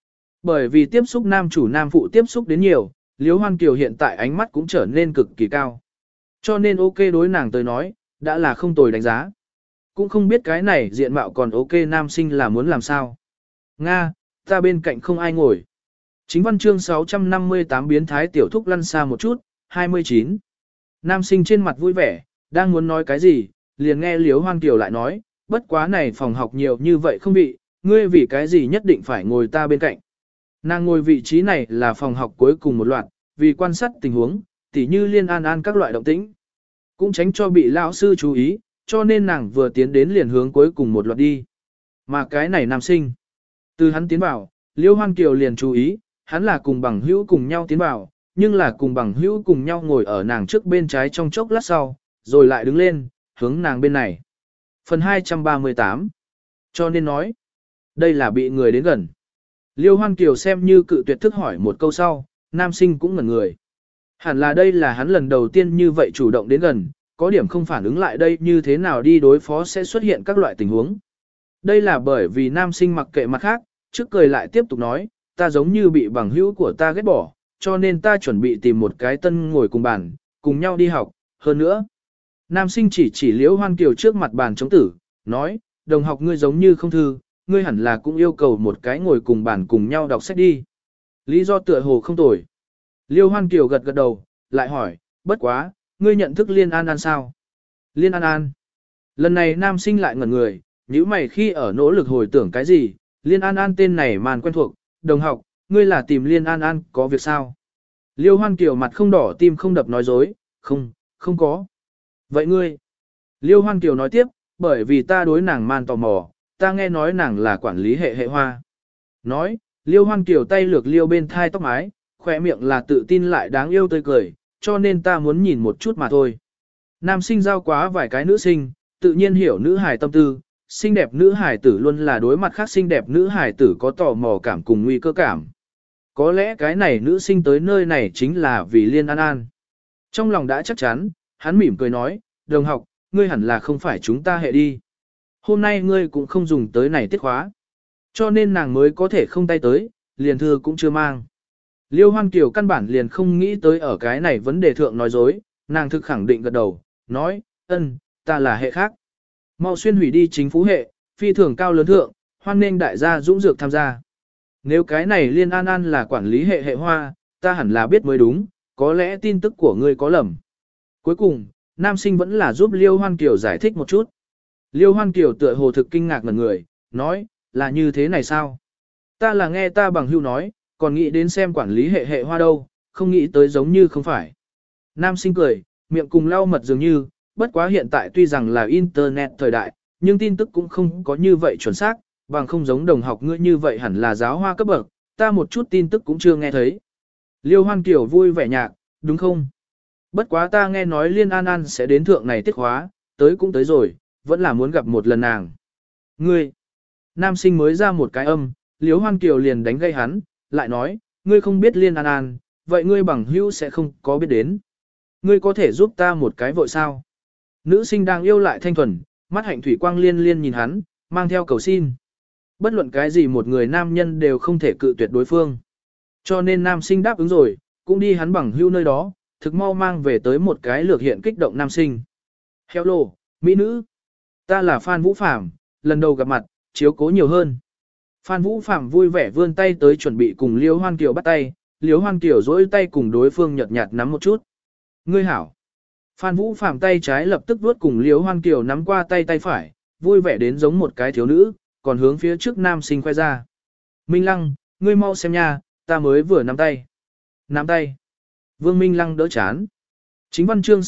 Bởi vì tiếp xúc nam chủ nam phụ tiếp xúc đến nhiều, Liễu Hoan Kiều hiện tại ánh mắt cũng trở nên cực kỳ cao. Cho nên ok đối nàng tới nói, đã là không tồi đánh giá. Cũng không biết cái này diện mạo còn ok nam sinh là muốn làm sao. Nga, ta bên cạnh không ai ngồi. Chính văn chương 658 biến thái tiểu thúc lăn xa một chút, 29. Nam sinh trên mặt vui vẻ, đang muốn nói cái gì, liền nghe Liễu Hoan Kiều lại nói, bất quá này phòng học nhiều như vậy không bị, ngươi vì cái gì nhất định phải ngồi ta bên cạnh. Nàng ngồi vị trí này là phòng học cuối cùng một loạt, vì quan sát tình huống, tỉ như Liên An An các loại động tĩnh. Cũng tránh cho bị lão sư chú ý, cho nên nàng vừa tiến đến liền hướng cuối cùng một loạt đi. Mà cái này nam sinh. Từ hắn tiến vào, Liêu Hoan Kiều liền chú ý, hắn là cùng bằng hữu cùng nhau tiến vào, nhưng là cùng bằng hữu cùng nhau ngồi ở nàng trước bên trái trong chốc lát sau, rồi lại đứng lên, hướng nàng bên này. Phần 238. Cho nên nói, đây là bị người đến gần. Liêu Hoan Kiều xem như cự tuyệt thức hỏi một câu sau, nam sinh cũng ngẩn người. Hẳn là đây là hắn lần đầu tiên như vậy chủ động đến gần, có điểm không phản ứng lại đây như thế nào đi đối phó sẽ xuất hiện các loại tình huống. Đây là bởi vì nam sinh mặc kệ mặt khác, trước cười lại tiếp tục nói, ta giống như bị bằng hữu của ta ghét bỏ, cho nên ta chuẩn bị tìm một cái tân ngồi cùng bàn, cùng nhau đi học, hơn nữa. Nam sinh chỉ Liễu Hoan Kiều trước mặt bàn chống tử, nói, đồng học ngươi giống như không thư, ngươi hẳn là cũng yêu cầu một cái ngồi cùng bàn cùng nhau đọc sách đi. Lý do tựa hồ không tồi. Liêu Hoan Kiều gật gật đầu, lại hỏi, bất quá, ngươi nhận thức Liên An An sao? Liên An An. Lần này nam sinh lại ngẩn người, nhíu mày khi ở nỗ lực hồi tưởng cái gì, Liên An An tên này màn quen thuộc, đồng học, ngươi là tìm Liên An An có việc sao? Liêu Hoan Kiều mặt không đỏ tim không đập nói dối, không có. Vậy ngươi? Liêu Hoan Kiều nói tiếp, bởi vì ta đối nàng man tò mò, ta nghe nói nàng là quản lý hệ hệ hoa. Nói, Liêu Hoan Kiều tay lược liêu bên thai tóc mái, khỏe miệng là tự tin lại đáng yêu tươi cười, cho nên ta muốn nhìn một chút mà thôi. Nam sinh giao quá vài cái nữ sinh, tự nhiên hiểu nữ hài tâm tư, xinh đẹp nữ hài tử luôn là đối mặt khác xinh đẹp nữ hài tử có tò mò cảm cùng nguy cơ cảm. Có lẽ cái này nữ sinh tới nơi này chính là vì Liên An An. Trong lòng đã chắc chắn, hắn mỉm cười nói, đồng học, ngươi hẳn là không phải chúng ta hệ đi. Hôm nay ngươi cũng không dùng tới này tiết khóa. Cho nên nàng mới có thể không tay tới, liền thư cũng chưa mang. Liêu Hoan Kiều căn bản liền không nghĩ tới ở cái này vấn đề thượng nói dối, nàng thực khẳng định gật đầu, nói, ta là hệ khác. Mau xuyên hủy đi chính phủ hệ, phi thường cao lớn thượng, hoan nên đại gia dũng dược tham gia. Nếu cái này Liên An An là quản lý hệ hệ hoa, ta hẳn là biết mới đúng, có lẽ tin tức của ngươi có lầm. Cuối cùng, nam sinh vẫn là giúp Liêu Hoan Kiều giải thích một chút. Liêu Hoan Kiều tựa hồ thực kinh ngạc ngẩn người, nói, là như thế này sao? Ta là nghe ta bằng hữu nói, còn nghĩ đến xem quản lý hệ hệ hoa đâu, không nghĩ tới giống như không phải. Nam sinh cười, miệng cùng lau mật dường như, bất quá hiện tại tuy rằng là internet thời đại, nhưng tin tức cũng không có như vậy chuẩn xác, bằng không giống đồng học ngươi như vậy hẳn là giáo hoa cấp bậc, ta một chút tin tức cũng chưa nghe thấy. Liêu Hoan Kiều vui vẻ nhạc, đúng không? Bất quá ta nghe nói Liên An An sẽ đến thượng này tiết khóa, tới cũng tới rồi, vẫn là muốn gặp một lần nàng. Ngươi, nam sinh mới ra một cái âm, Liêu Hoan Kiều liền đánh gây hắn, lại nói, ngươi không biết Liên An An, vậy ngươi bằng hữu sẽ không có biết đến. Ngươi có thể giúp ta một cái vội sao? Nữ sinh đang yêu lại thanh thuần, mắt hạnh thủy quang liên liên nhìn hắn, mang theo cầu xin. Bất luận cái gì một người nam nhân đều không thể cự tuyệt đối phương. Cho nên nam sinh đáp ứng rồi, cũng đi hắn bằng hữu nơi đó, thực mau mang về tới một cái lược hiện kích động nam sinh. Hello, mỹ nữ. Ta là Phan Vũ Phạm, lần đầu gặp mặt, chiếu cố nhiều hơn. Phan Vũ Phạm vui vẻ vươn tay tới chuẩn bị cùng Liêu Hoan Kiều bắt tay, Liêu Hoan Kiều dỗi tay cùng đối phương nhợt nhạt nắm một chút. Ngươi hảo. Phan Vũ Phạm tay trái lập tức vuốt cùng Liêu Hoan Kiều nắm qua tay phải, vui vẻ đến giống một cái thiếu nữ, còn hướng phía trước nam sinh khoe ra. Minh Lăng, ngươi mau xem nha, ta mới vừa nắm tay. Nắm tay. Vương Minh Lăng đỡ chán. Chính văn chương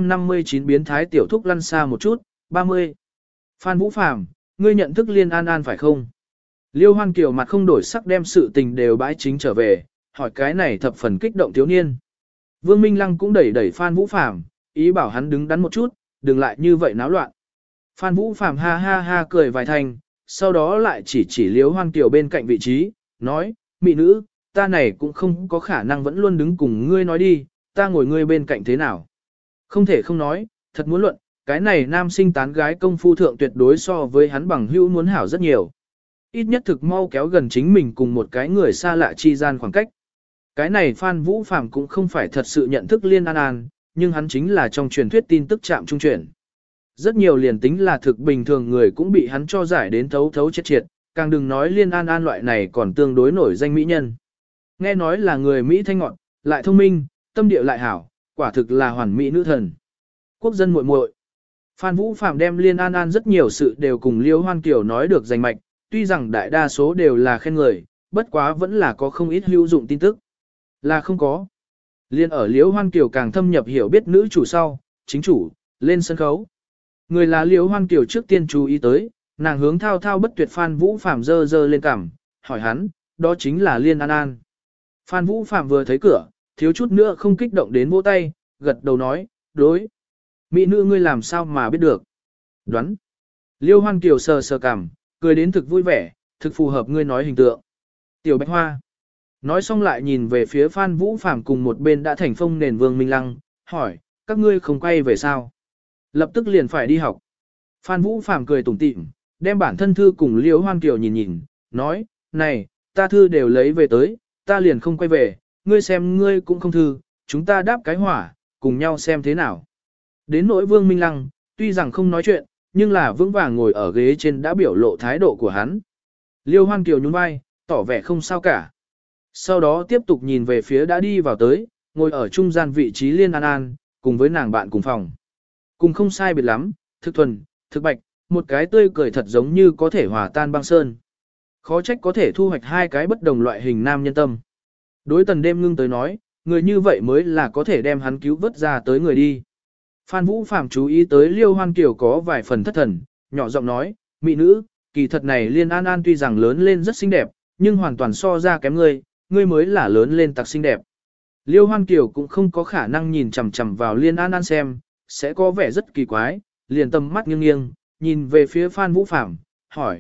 659 biến thái tiểu thúc lăn xa một chút, 30. Phan Vũ Phàm, ngươi nhận thức Liên An An phải không? Liêu Hoan Kiều mặt không đổi sắc đem sự tình đều bãi chính trở về, hỏi cái này thập phần kích động thiếu niên. Vương Minh Lăng cũng đẩy đẩy Phan Vũ Phàm, ý bảo hắn đứng đắn một chút, đừng lại như vậy náo loạn. Phan Vũ Phàm ha ha ha cười vài thành, sau đó lại chỉ Liêu Hoan Kiều bên cạnh vị trí, nói, mị nữ, ta này cũng không có khả năng vẫn luôn đứng cùng ngươi nói đi, ta ngồi ngươi bên cạnh thế nào. Không thể không nói, thật muốn luận, cái này nam sinh tán gái công phu thượng tuyệt đối so với hắn bằng hữu muốn hảo rất nhiều. Ít nhất thực mau kéo gần chính mình cùng một cái người xa lạ chi gian khoảng cách. Cái này Phan Vũ Phàm cũng không phải thật sự nhận thức Liên An An, nhưng hắn chính là trong truyền thuyết tin tức chạm trung chuyển. Rất nhiều liền tính là thực bình thường người cũng bị hắn cho giải đến thấu thấu chết triệt, càng đừng nói Liên An An loại này còn tương đối nổi danh mỹ nhân. Nghe nói là người Mỹ thanh ngọn, lại thông minh, tâm địa lại hảo, quả thực là hoàn mỹ nữ thần. Quốc dân muội muội. Phan Vũ Phàm đem Liên An An rất nhiều sự đều cùng Liêu Hoan Kiều nói được rành mạch, tuy rằng đại đa số đều là khen người, bất quá vẫn là có không ít hữu dụng tin tức. Là không có. Liên ở Liêu Hoan Kiều càng thâm nhập hiểu biết nữ chủ sau, chính chủ, lên sân khấu. Người là Liêu Hoan Kiều trước tiên chú ý tới, nàng hướng thao thao bất tuyệt Phan Vũ Phàm dơ dơ lên cằm, hỏi hắn, đó chính là Liên An An. Phan Vũ Phàm vừa thấy cửa, thiếu chút nữa không kích động đến vỗ tay, gật đầu nói, đối. Mỹ nữ ngươi làm sao mà biết được? Đoán. Liêu Hoan Kiều sờ sờ cằm, cười đến thực vui vẻ, thực phù hợp ngươi nói hình tượng. Tiểu Bạch Hoa. Nói xong lại nhìn về phía Phan Vũ Phàm cùng một bên đã thành phong nền Vương Minh Lăng, hỏi, các ngươi không quay về sao? Lập tức liền phải đi học. Phan Vũ Phàm cười tủm tỉm, đem bản thân thư cùng Liêu Hoan Kiều nhìn nhìn, nói, này, ta thư đều lấy về tới, ta liền không quay về, ngươi xem ngươi cũng không thư, chúng ta đáp cái hỏa, cùng nhau xem thế nào. Đến nỗi Vương Minh Lăng, tuy rằng không nói chuyện, nhưng là vững vàng ngồi ở ghế trên đã biểu lộ thái độ của hắn. Liêu Hoan Kiều nhún vai, tỏ vẻ không sao cả. Sau đó tiếp tục nhìn về phía đã đi vào tới, ngồi ở trung gian vị trí Liên An An, cùng với nàng bạn cùng phòng. Cùng không sai biệt lắm, thực thuần, thực bạch, một cái tươi cười thật giống như có thể hòa tan băng sơn. Khó trách có thể thu hoạch hai cái bất đồng loại hình nam nhân tâm. Đối Tần Đêm Ngưng tới nói, người như vậy mới là có thể đem hắn cứu vớt ra tới người đi. Phan Vũ Phàm chú ý tới Liêu Hoan Kiều có vài phần thất thần, nhỏ giọng nói, mỹ nữ, kỳ thật này Liên An An tuy rằng lớn lên rất xinh đẹp, nhưng hoàn toàn so ra kém ngươi mới là lớn lên tặc xinh đẹp. Liêu Hoan Kiều cũng không có khả năng nhìn chằm chằm vào Liên An An xem, sẽ có vẻ rất kỳ quái, liền tầm mắt nghiêng nghiêng, nhìn về phía Phan Vũ Phàm, hỏi,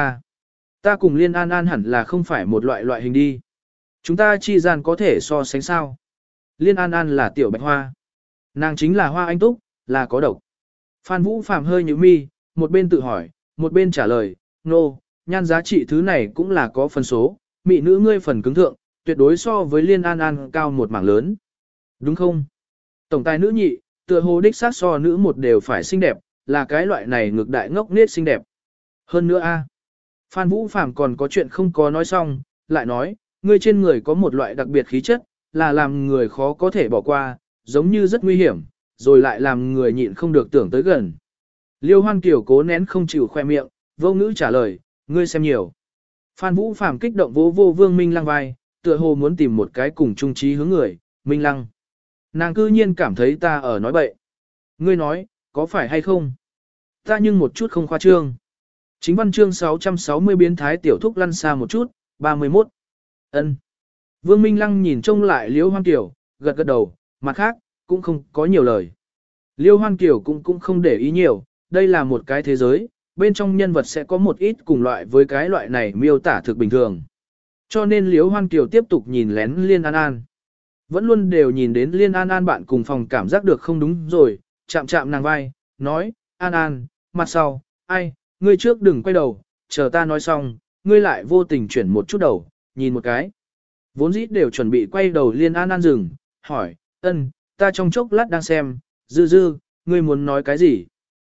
ta cùng Liên An An hẳn là không phải một loại hình đi. Chúng ta chi gian có thể so sánh sao? Liên An An là tiểu Bạch Hoa. Nàng chính là Hoa Anh Túc, là có độc. Phan Vũ Phàm hơi nhíu mi, một bên tự hỏi, một bên trả lời, nô, nhan giá trị thứ này cũng là có phần số, mỹ nữ ngươi phần cứng thượng, tuyệt đối so với Liên An An cao một mảng lớn. Đúng không? Tổng tài nữ nhị, tựa hồ đích xác so nữ một đều phải xinh đẹp, là cái loại này ngược đại ngốc nết xinh đẹp. Hơn nữa a, Phan Vũ Phàm còn có chuyện không có nói xong, lại nói, ngươi trên người có một loại đặc biệt khí chất, là làm người khó có thể bỏ qua, giống như rất nguy hiểm, rồi lại làm người nhịn không được tưởng tới gần. Liêu Hoan Kiều cố nén không chịu khoe miệng, vô ngữ trả lời, ngươi xem nhiều. Phan Vũ Phàm kích động vô Vương Minh Lăng vai, tựa hồ muốn tìm một cái cùng chung trí hướng người, Minh Lăng. Nàng cư nhiên cảm thấy ta ở nói bậy. Ngươi nói, có phải hay không? Ta nhưng một chút không khoa trương. Chính văn chương 660 biến thái tiểu thúc lăn xa một chút, 31. Ân. Vương Minh Lăng nhìn trông lại Liêu Hoan Kiều, gật đầu, mặt khác, cũng không có nhiều lời. Liêu Hoan Kiều cũng không để ý nhiều, đây là một cái thế giới, bên trong nhân vật sẽ có một ít cùng loại với cái loại này miêu tả thực bình thường. Cho nên Liêu Hoan Kiều tiếp tục nhìn lén Liên An An. Vẫn luôn đều nhìn đến Liên An An bạn cùng phòng cảm giác được không đúng rồi, chạm nàng vai, nói, An An, mặt sau, ai, ngươi trước đừng quay đầu, chờ ta nói xong, ngươi lại vô tình chuyển một chút đầu, nhìn một cái. Vốn dĩ đều chuẩn bị quay đầu Liên An An dừng, hỏi, ta trong chốc lát đang xem, Dư, ngươi muốn nói cái gì?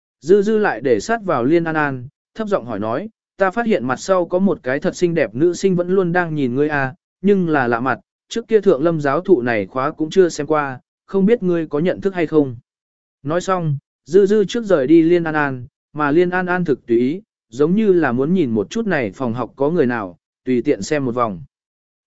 Dư lại để sát vào Liên An An, thấp giọng hỏi nói, ta phát hiện mặt sau có một cái thật xinh đẹp nữ sinh vẫn luôn đang nhìn ngươi à, nhưng là lạ mặt, trước kia thượng lâm giáo thụ này khóa cũng chưa xem qua, không biết ngươi có nhận thức hay không? Nói xong, Dư trước rời đi Liên An An, mà Liên An An thực tùy ý, giống như là muốn nhìn một chút này phòng học có người nào, tùy tiện xem một vòng.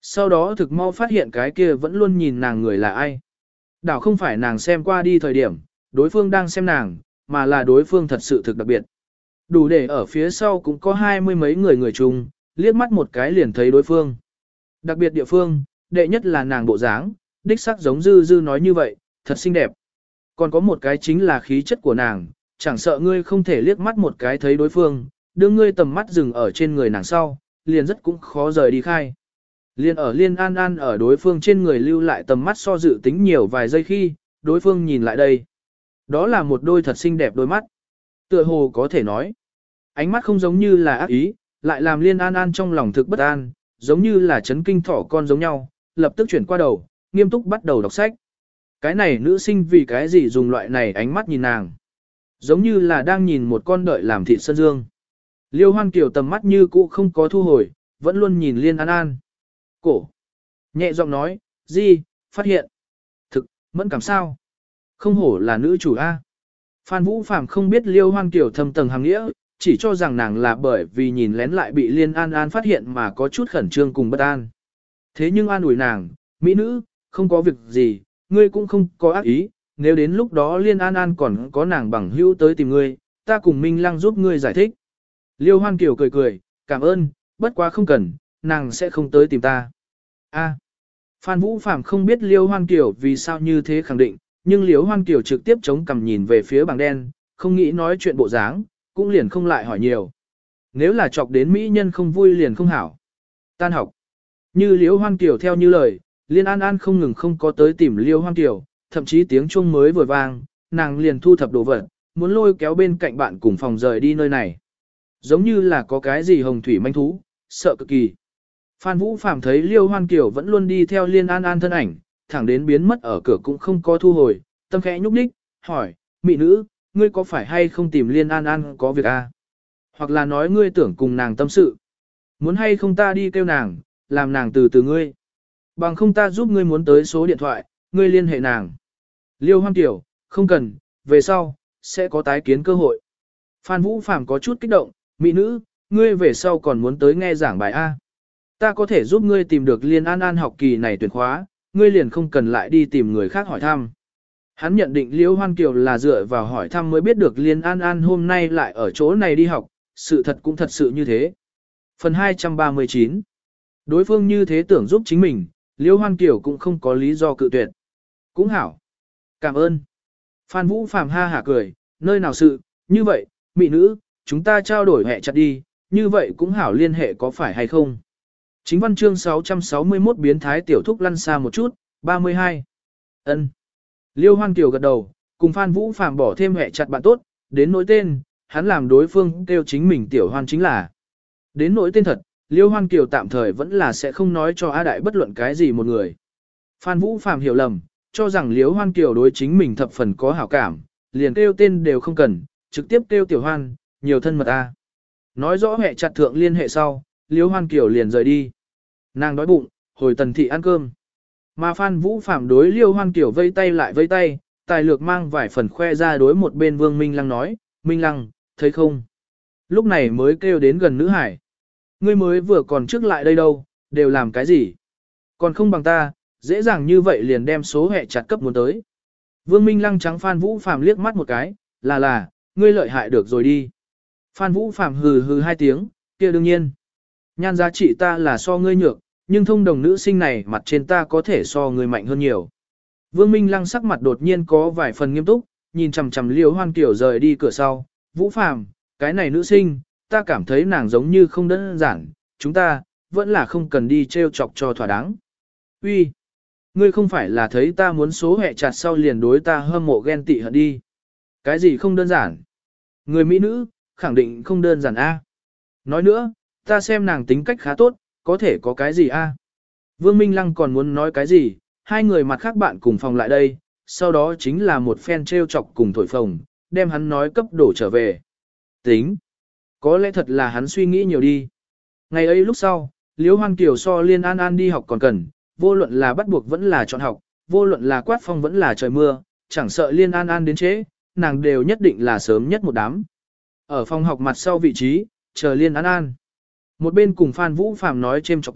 Sau đó thực mau phát hiện cái kia vẫn luôn nhìn nàng người là ai. Đảo không phải nàng xem qua đi thời điểm, đối phương đang xem nàng, mà là đối phương thật sự thực đặc biệt. Đủ để ở phía sau cũng có 20 mấy người chung, liếc mắt một cái liền thấy đối phương. Đặc biệt địa phương, đệ nhất là nàng bộ dáng, đích sắc giống Dư Dư nói như vậy, thật xinh đẹp. Còn có một cái chính là khí chất của nàng, chẳng sợ ngươi không thể liếc mắt một cái thấy đối phương, đưa ngươi tầm mắt dừng ở trên người nàng sau, liền rất cũng khó rời đi khai. Liên ở Liên An An ở đối phương trên người lưu lại tầm mắt so dự tính nhiều vài giây khi, đối phương nhìn lại đây. Đó là một đôi thật xinh đẹp đôi mắt. Tựa hồ có thể nói, ánh mắt không giống như là ác ý, lại làm Liên An An trong lòng thực bất an, giống như là chấn kinh thỏ con giống nhau, lập tức chuyển qua đầu, nghiêm túc bắt đầu đọc sách. Cái này nữ sinh vì cái gì dùng loại này ánh mắt nhìn nàng. Giống như là đang nhìn một con đợi làm thịt sơn dương. Liêu Hoan Kiều tầm mắt như cũ không có thu hồi, vẫn luôn nhìn Liên An An. Cổ. Nhẹ giọng nói, gì, phát hiện. Thực, mẫn cảm sao? Không hổ là nữ chủ A. Phan Vũ Phạm không biết Liêu Hoan Kiều thâm tầng hàng nghĩa, chỉ cho rằng nàng là bởi vì nhìn lén lại bị Liên An An phát hiện mà có chút khẩn trương cùng bất an. Thế nhưng an ủi nàng, mỹ nữ, không có việc gì, ngươi cũng không có ác ý, nếu đến lúc đó Liên An An còn có nàng bằng hữu tới tìm ngươi, ta cùng Minh Lăng giúp ngươi giải thích. Liêu Hoan Kiều cười cười, cảm ơn, bất quá không cần, nàng sẽ không tới tìm ta. A. Phan Vũ Phạm không biết Liêu Hoan Kiều vì sao như thế khẳng định, nhưng Liêu Hoan Kiều trực tiếp chống cằm nhìn về phía bảng đen, không nghĩ nói chuyện bộ dáng, cũng liền không lại hỏi nhiều. Nếu là chọc đến mỹ nhân không vui liền không hảo. Tan học. Như Liêu Hoan Kiều theo như lời, Liên An An không ngừng không có tới tìm Liêu Hoan Kiều, thậm chí tiếng chuông mới vừa vang, nàng liền thu thập đồ vật, muốn lôi kéo bên cạnh bạn cùng phòng rời đi nơi này. Giống như là có cái gì hồng thủy manh thú, sợ cực kỳ. Phan Vũ Phạm thấy Liêu Hoan Kiều vẫn luôn đi theo Liên An An thân ảnh, thẳng đến biến mất ở cửa cũng không có thu hồi, tâm khẽ nhúc nhích, hỏi, mị nữ, ngươi có phải hay không tìm Liên An An có việc à? Hoặc là nói ngươi tưởng cùng nàng tâm sự. Muốn hay không ta đi kêu nàng, làm nàng từ từ ngươi. Bằng không ta giúp ngươi muốn tới số điện thoại, ngươi liên hệ nàng. Liêu Hoan Kiều, không cần, về sau, sẽ có tái kiến cơ hội. Phan Vũ Phạm có chút kích động, mỹ nữ, ngươi về sau còn muốn tới nghe giảng bài A. Ta có thể giúp ngươi tìm được Liên An An học kỳ này tuyển khóa, ngươi liền không cần lại đi tìm người khác hỏi thăm. Hắn nhận định Liêu Hoan Kiều là dựa vào hỏi thăm mới biết được Liên An An hôm nay lại ở chỗ này đi học, sự thật cũng thật sự như thế. Phần 239. Đối phương như thế tưởng giúp chính mình, Liêu Hoan Kiều cũng không có lý do cự tuyệt. Cũng hảo. Cảm ơn. Phan Vũ Phạm ha hả cười, nơi nào sự, như vậy, mỹ nữ, chúng ta trao đổi hẹ chặt đi, như vậy cũng hảo liên hệ có phải hay không. Chính văn chương 661 biến thái tiểu thúc lăn xa một chút, 32. Ân. Liêu Hoan Kiều gật đầu, cùng Phan Vũ Phạm bỏ thêm hẹ chặt bạn tốt, đến nỗi tên, hắn làm đối phương kêu chính mình tiểu hoan chính là. Đến nỗi tên thật, Liêu Hoan Kiều tạm thời vẫn là sẽ không nói cho A Đại bất luận cái gì một người. Phan Vũ Phạm hiểu lầm, cho rằng Liêu Hoan Kiều đối chính mình thập phần có hảo cảm, liền kêu tên đều không cần, trực tiếp kêu tiểu hoan, nhiều thân mật A. Nói rõ hệ chặt thượng liên hệ sau, Liêu Hoan Kiều liền rời đi. Nàng đói bụng, hồi Tần thị ăn cơm. Mà Phan Vũ Phạm đối Liêu Hoan Kiều vây tay lại vây tay, tài lược mang vài phần khoe ra đối một bên Vương Minh Lăng nói, Minh Lăng, thấy không? Lúc này mới kêu đến gần nữ hải. Ngươi mới vừa còn trước lại đây đâu, đều làm cái gì? Còn không bằng ta, dễ dàng như vậy liền đem số hệ chặt cấp muốn tới. Vương Minh Lăng trắng Phan Vũ Phạm liếc mắt một cái, là, ngươi lợi hại được rồi đi. Phan Vũ Phạm hừ hừ hai tiếng, kia đương nhiên. Nhan giá trị ta là so ngươi nhược, nhưng thông đồng nữ sinh này mặt trên ta có thể so ngươi mạnh hơn nhiều. Vương Minh Lăng sắc mặt đột nhiên có vài phần nghiêm túc, nhìn chằm chằm Liêu Hoan Kiều rời đi cửa sau. Vũ Phạm, cái này nữ sinh, ta cảm thấy nàng giống như không đơn giản, chúng ta, vẫn là không cần đi treo chọc cho thỏa đáng. Uy, ngươi không phải là thấy ta muốn số hệ chặt sau liền đối ta hâm mộ ghen tị hận đi. Cái gì không đơn giản? Người mỹ nữ, khẳng định không đơn giản a. Nói nữa, ta xem nàng tính cách khá tốt, có thể có cái gì a? Vương Minh Lăng còn muốn nói cái gì, hai người mặt khác bạn cùng phòng lại đây, sau đó chính là một phen treo chọc cùng thổi phồng, đem hắn nói cấp đổ trở về. Tính. Có lẽ thật là hắn suy nghĩ nhiều đi. Ngày ấy lúc sau, Liễu Hoan Kiều so Liên An An đi học còn cần, vô luận là bắt buộc vẫn là chọn học, vô luận là quát phong vẫn là trời mưa, chẳng sợ Liên An An đến trễ, nàng đều nhất định là sớm nhất một đám. Ở phòng học mặt sau vị trí, chờ Liên An An. Một bên cùng Phan Vũ Phạm nói chêm chọc cười,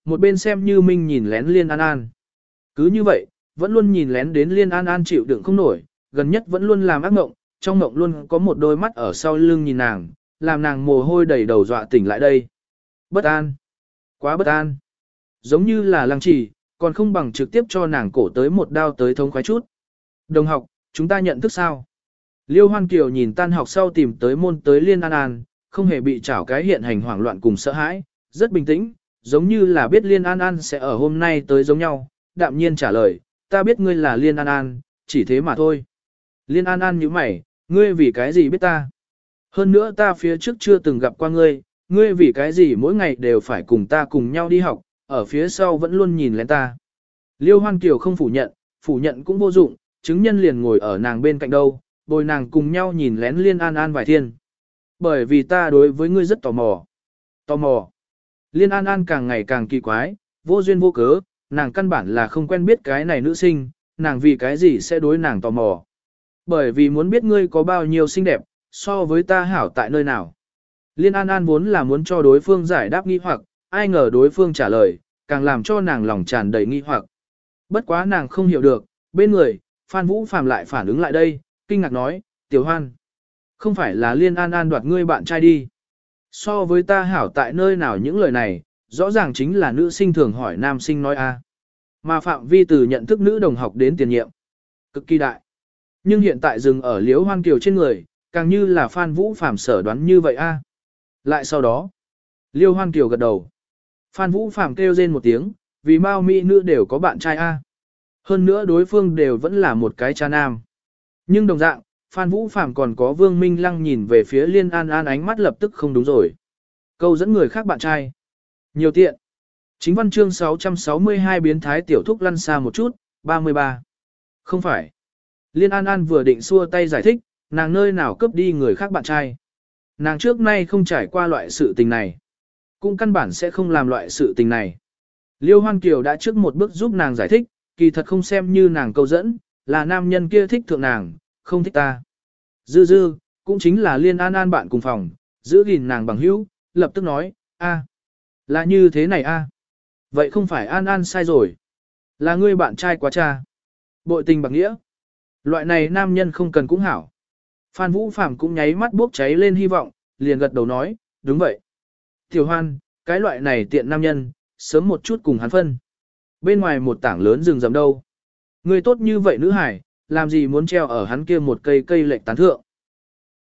một bên xem như Minh nhìn lén Liên An An. Cứ như vậy, vẫn luôn nhìn lén đến Liên An An chịu đựng không nổi, gần nhất vẫn luôn làm ác mộng, trong mộng luôn có một đôi mắt ở sau lưng nhìn nàng, làm nàng mồ hôi đầy đầu dọa tỉnh lại đây. Bất an, quá bất an. Giống như là Lăng Trì, còn không bằng trực tiếp cho nàng cổ tới một đao tới thống khoái chút. Đồng học, chúng ta nhận thức sao? Liêu Hoan Kiều nhìn tan học sau tìm tới môn tới Liên An An, không hề bị chảo cái hiện hành hoảng loạn cùng sợ hãi, rất bình tĩnh, giống như là biết Liên An An sẽ ở hôm nay tới giống nhau, đạm nhiên trả lời, ta biết ngươi là Liên An An, chỉ thế mà thôi. Liên An An nhíu mày, ngươi vì cái gì biết ta? Hơn nữa ta phía trước chưa từng gặp qua ngươi, ngươi vì cái gì mỗi ngày đều phải cùng ta cùng nhau đi học, ở phía sau vẫn luôn nhìn lén ta. Liêu Hoan Kiều không phủ nhận cũng vô dụng, chứng nhân liền ngồi ở nàng bên cạnh đâu, bồi nàng cùng nhau nhìn lén Liên An An vài thiên. Bởi vì ta đối với ngươi rất tò mò. Tò mò. Liên An An càng ngày càng kỳ quái, vô duyên vô cớ, nàng căn bản là không quen biết cái này nữ sinh, nàng vì cái gì sẽ đối nàng tò mò. Bởi vì muốn biết ngươi có bao nhiêu xinh đẹp, so với ta hảo tại nơi nào. Liên An An vốn là muốn cho đối phương giải đáp nghi hoặc, ai ngờ đối phương trả lời, càng làm cho nàng lòng tràn đầy nghi hoặc. Bất quá nàng không hiểu được, bên người, Phan Vũ Phàm lại phản ứng lại đây, kinh ngạc nói, Tiểu Hoan, không phải là Liên An An đoạt ngươi bạn trai đi. So với ta hảo tại nơi nào những lời này, rõ ràng chính là nữ sinh thường hỏi nam sinh nói a. Mà phạm vi từ nhận thức nữ đồng học đến tiền nhiệm. Cực kỳ đại. Nhưng hiện tại dừng ở Liễu Hoan Kiều trên người, càng như là Phan Vũ Phàm sở đoán như vậy a. Lại sau đó, Liêu Hoan Kiều gật đầu. Phan Vũ Phàm kêu rên một tiếng, vì bao mỹ nữ đều có bạn trai a. Hơn nữa đối phương đều vẫn là một cái cha nam. Nhưng đồng dạng, Phan Vũ Phàm còn có Vương Minh Lăng nhìn về phía Liên An An ánh mắt lập tức không đúng rồi. Câu dẫn người khác bạn trai. Nhiều tiện. Chính văn chương 662 biến thái tiểu thúc lăn xa một chút, 33. Không phải. Liên An An vừa định xua tay giải thích, nàng nơi nào cướp đi người khác bạn trai. Nàng trước nay không trải qua loại sự tình này. Cũng căn bản sẽ không làm loại sự tình này. Liêu Hoan Kiều đã trước một bước giúp nàng giải thích, kỳ thật không xem như nàng câu dẫn, là nam nhân kia thích thượng nàng, không thích ta. Dư dư, cũng chính là Liên An An bạn cùng phòng, giữ gìn nàng bằng hữu, lập tức nói, a, là như thế này a. Vậy không phải An An sai rồi. Là ngươi bạn trai quá cha. Bội tình bạc nghĩa. Loại này nam nhân không cần cũng hảo. Phan Vũ Phàm cũng nháy mắt bốc cháy lên hy vọng, liền gật đầu nói, đúng vậy. Tiểu Hoan, cái loại này tiện nam nhân, sớm một chút cùng hắn phân. Bên ngoài một tảng lớn rừng rậm đâu. Người tốt như vậy nữ hải, làm gì muốn treo ở hắn kia một cây lệch tán thượng.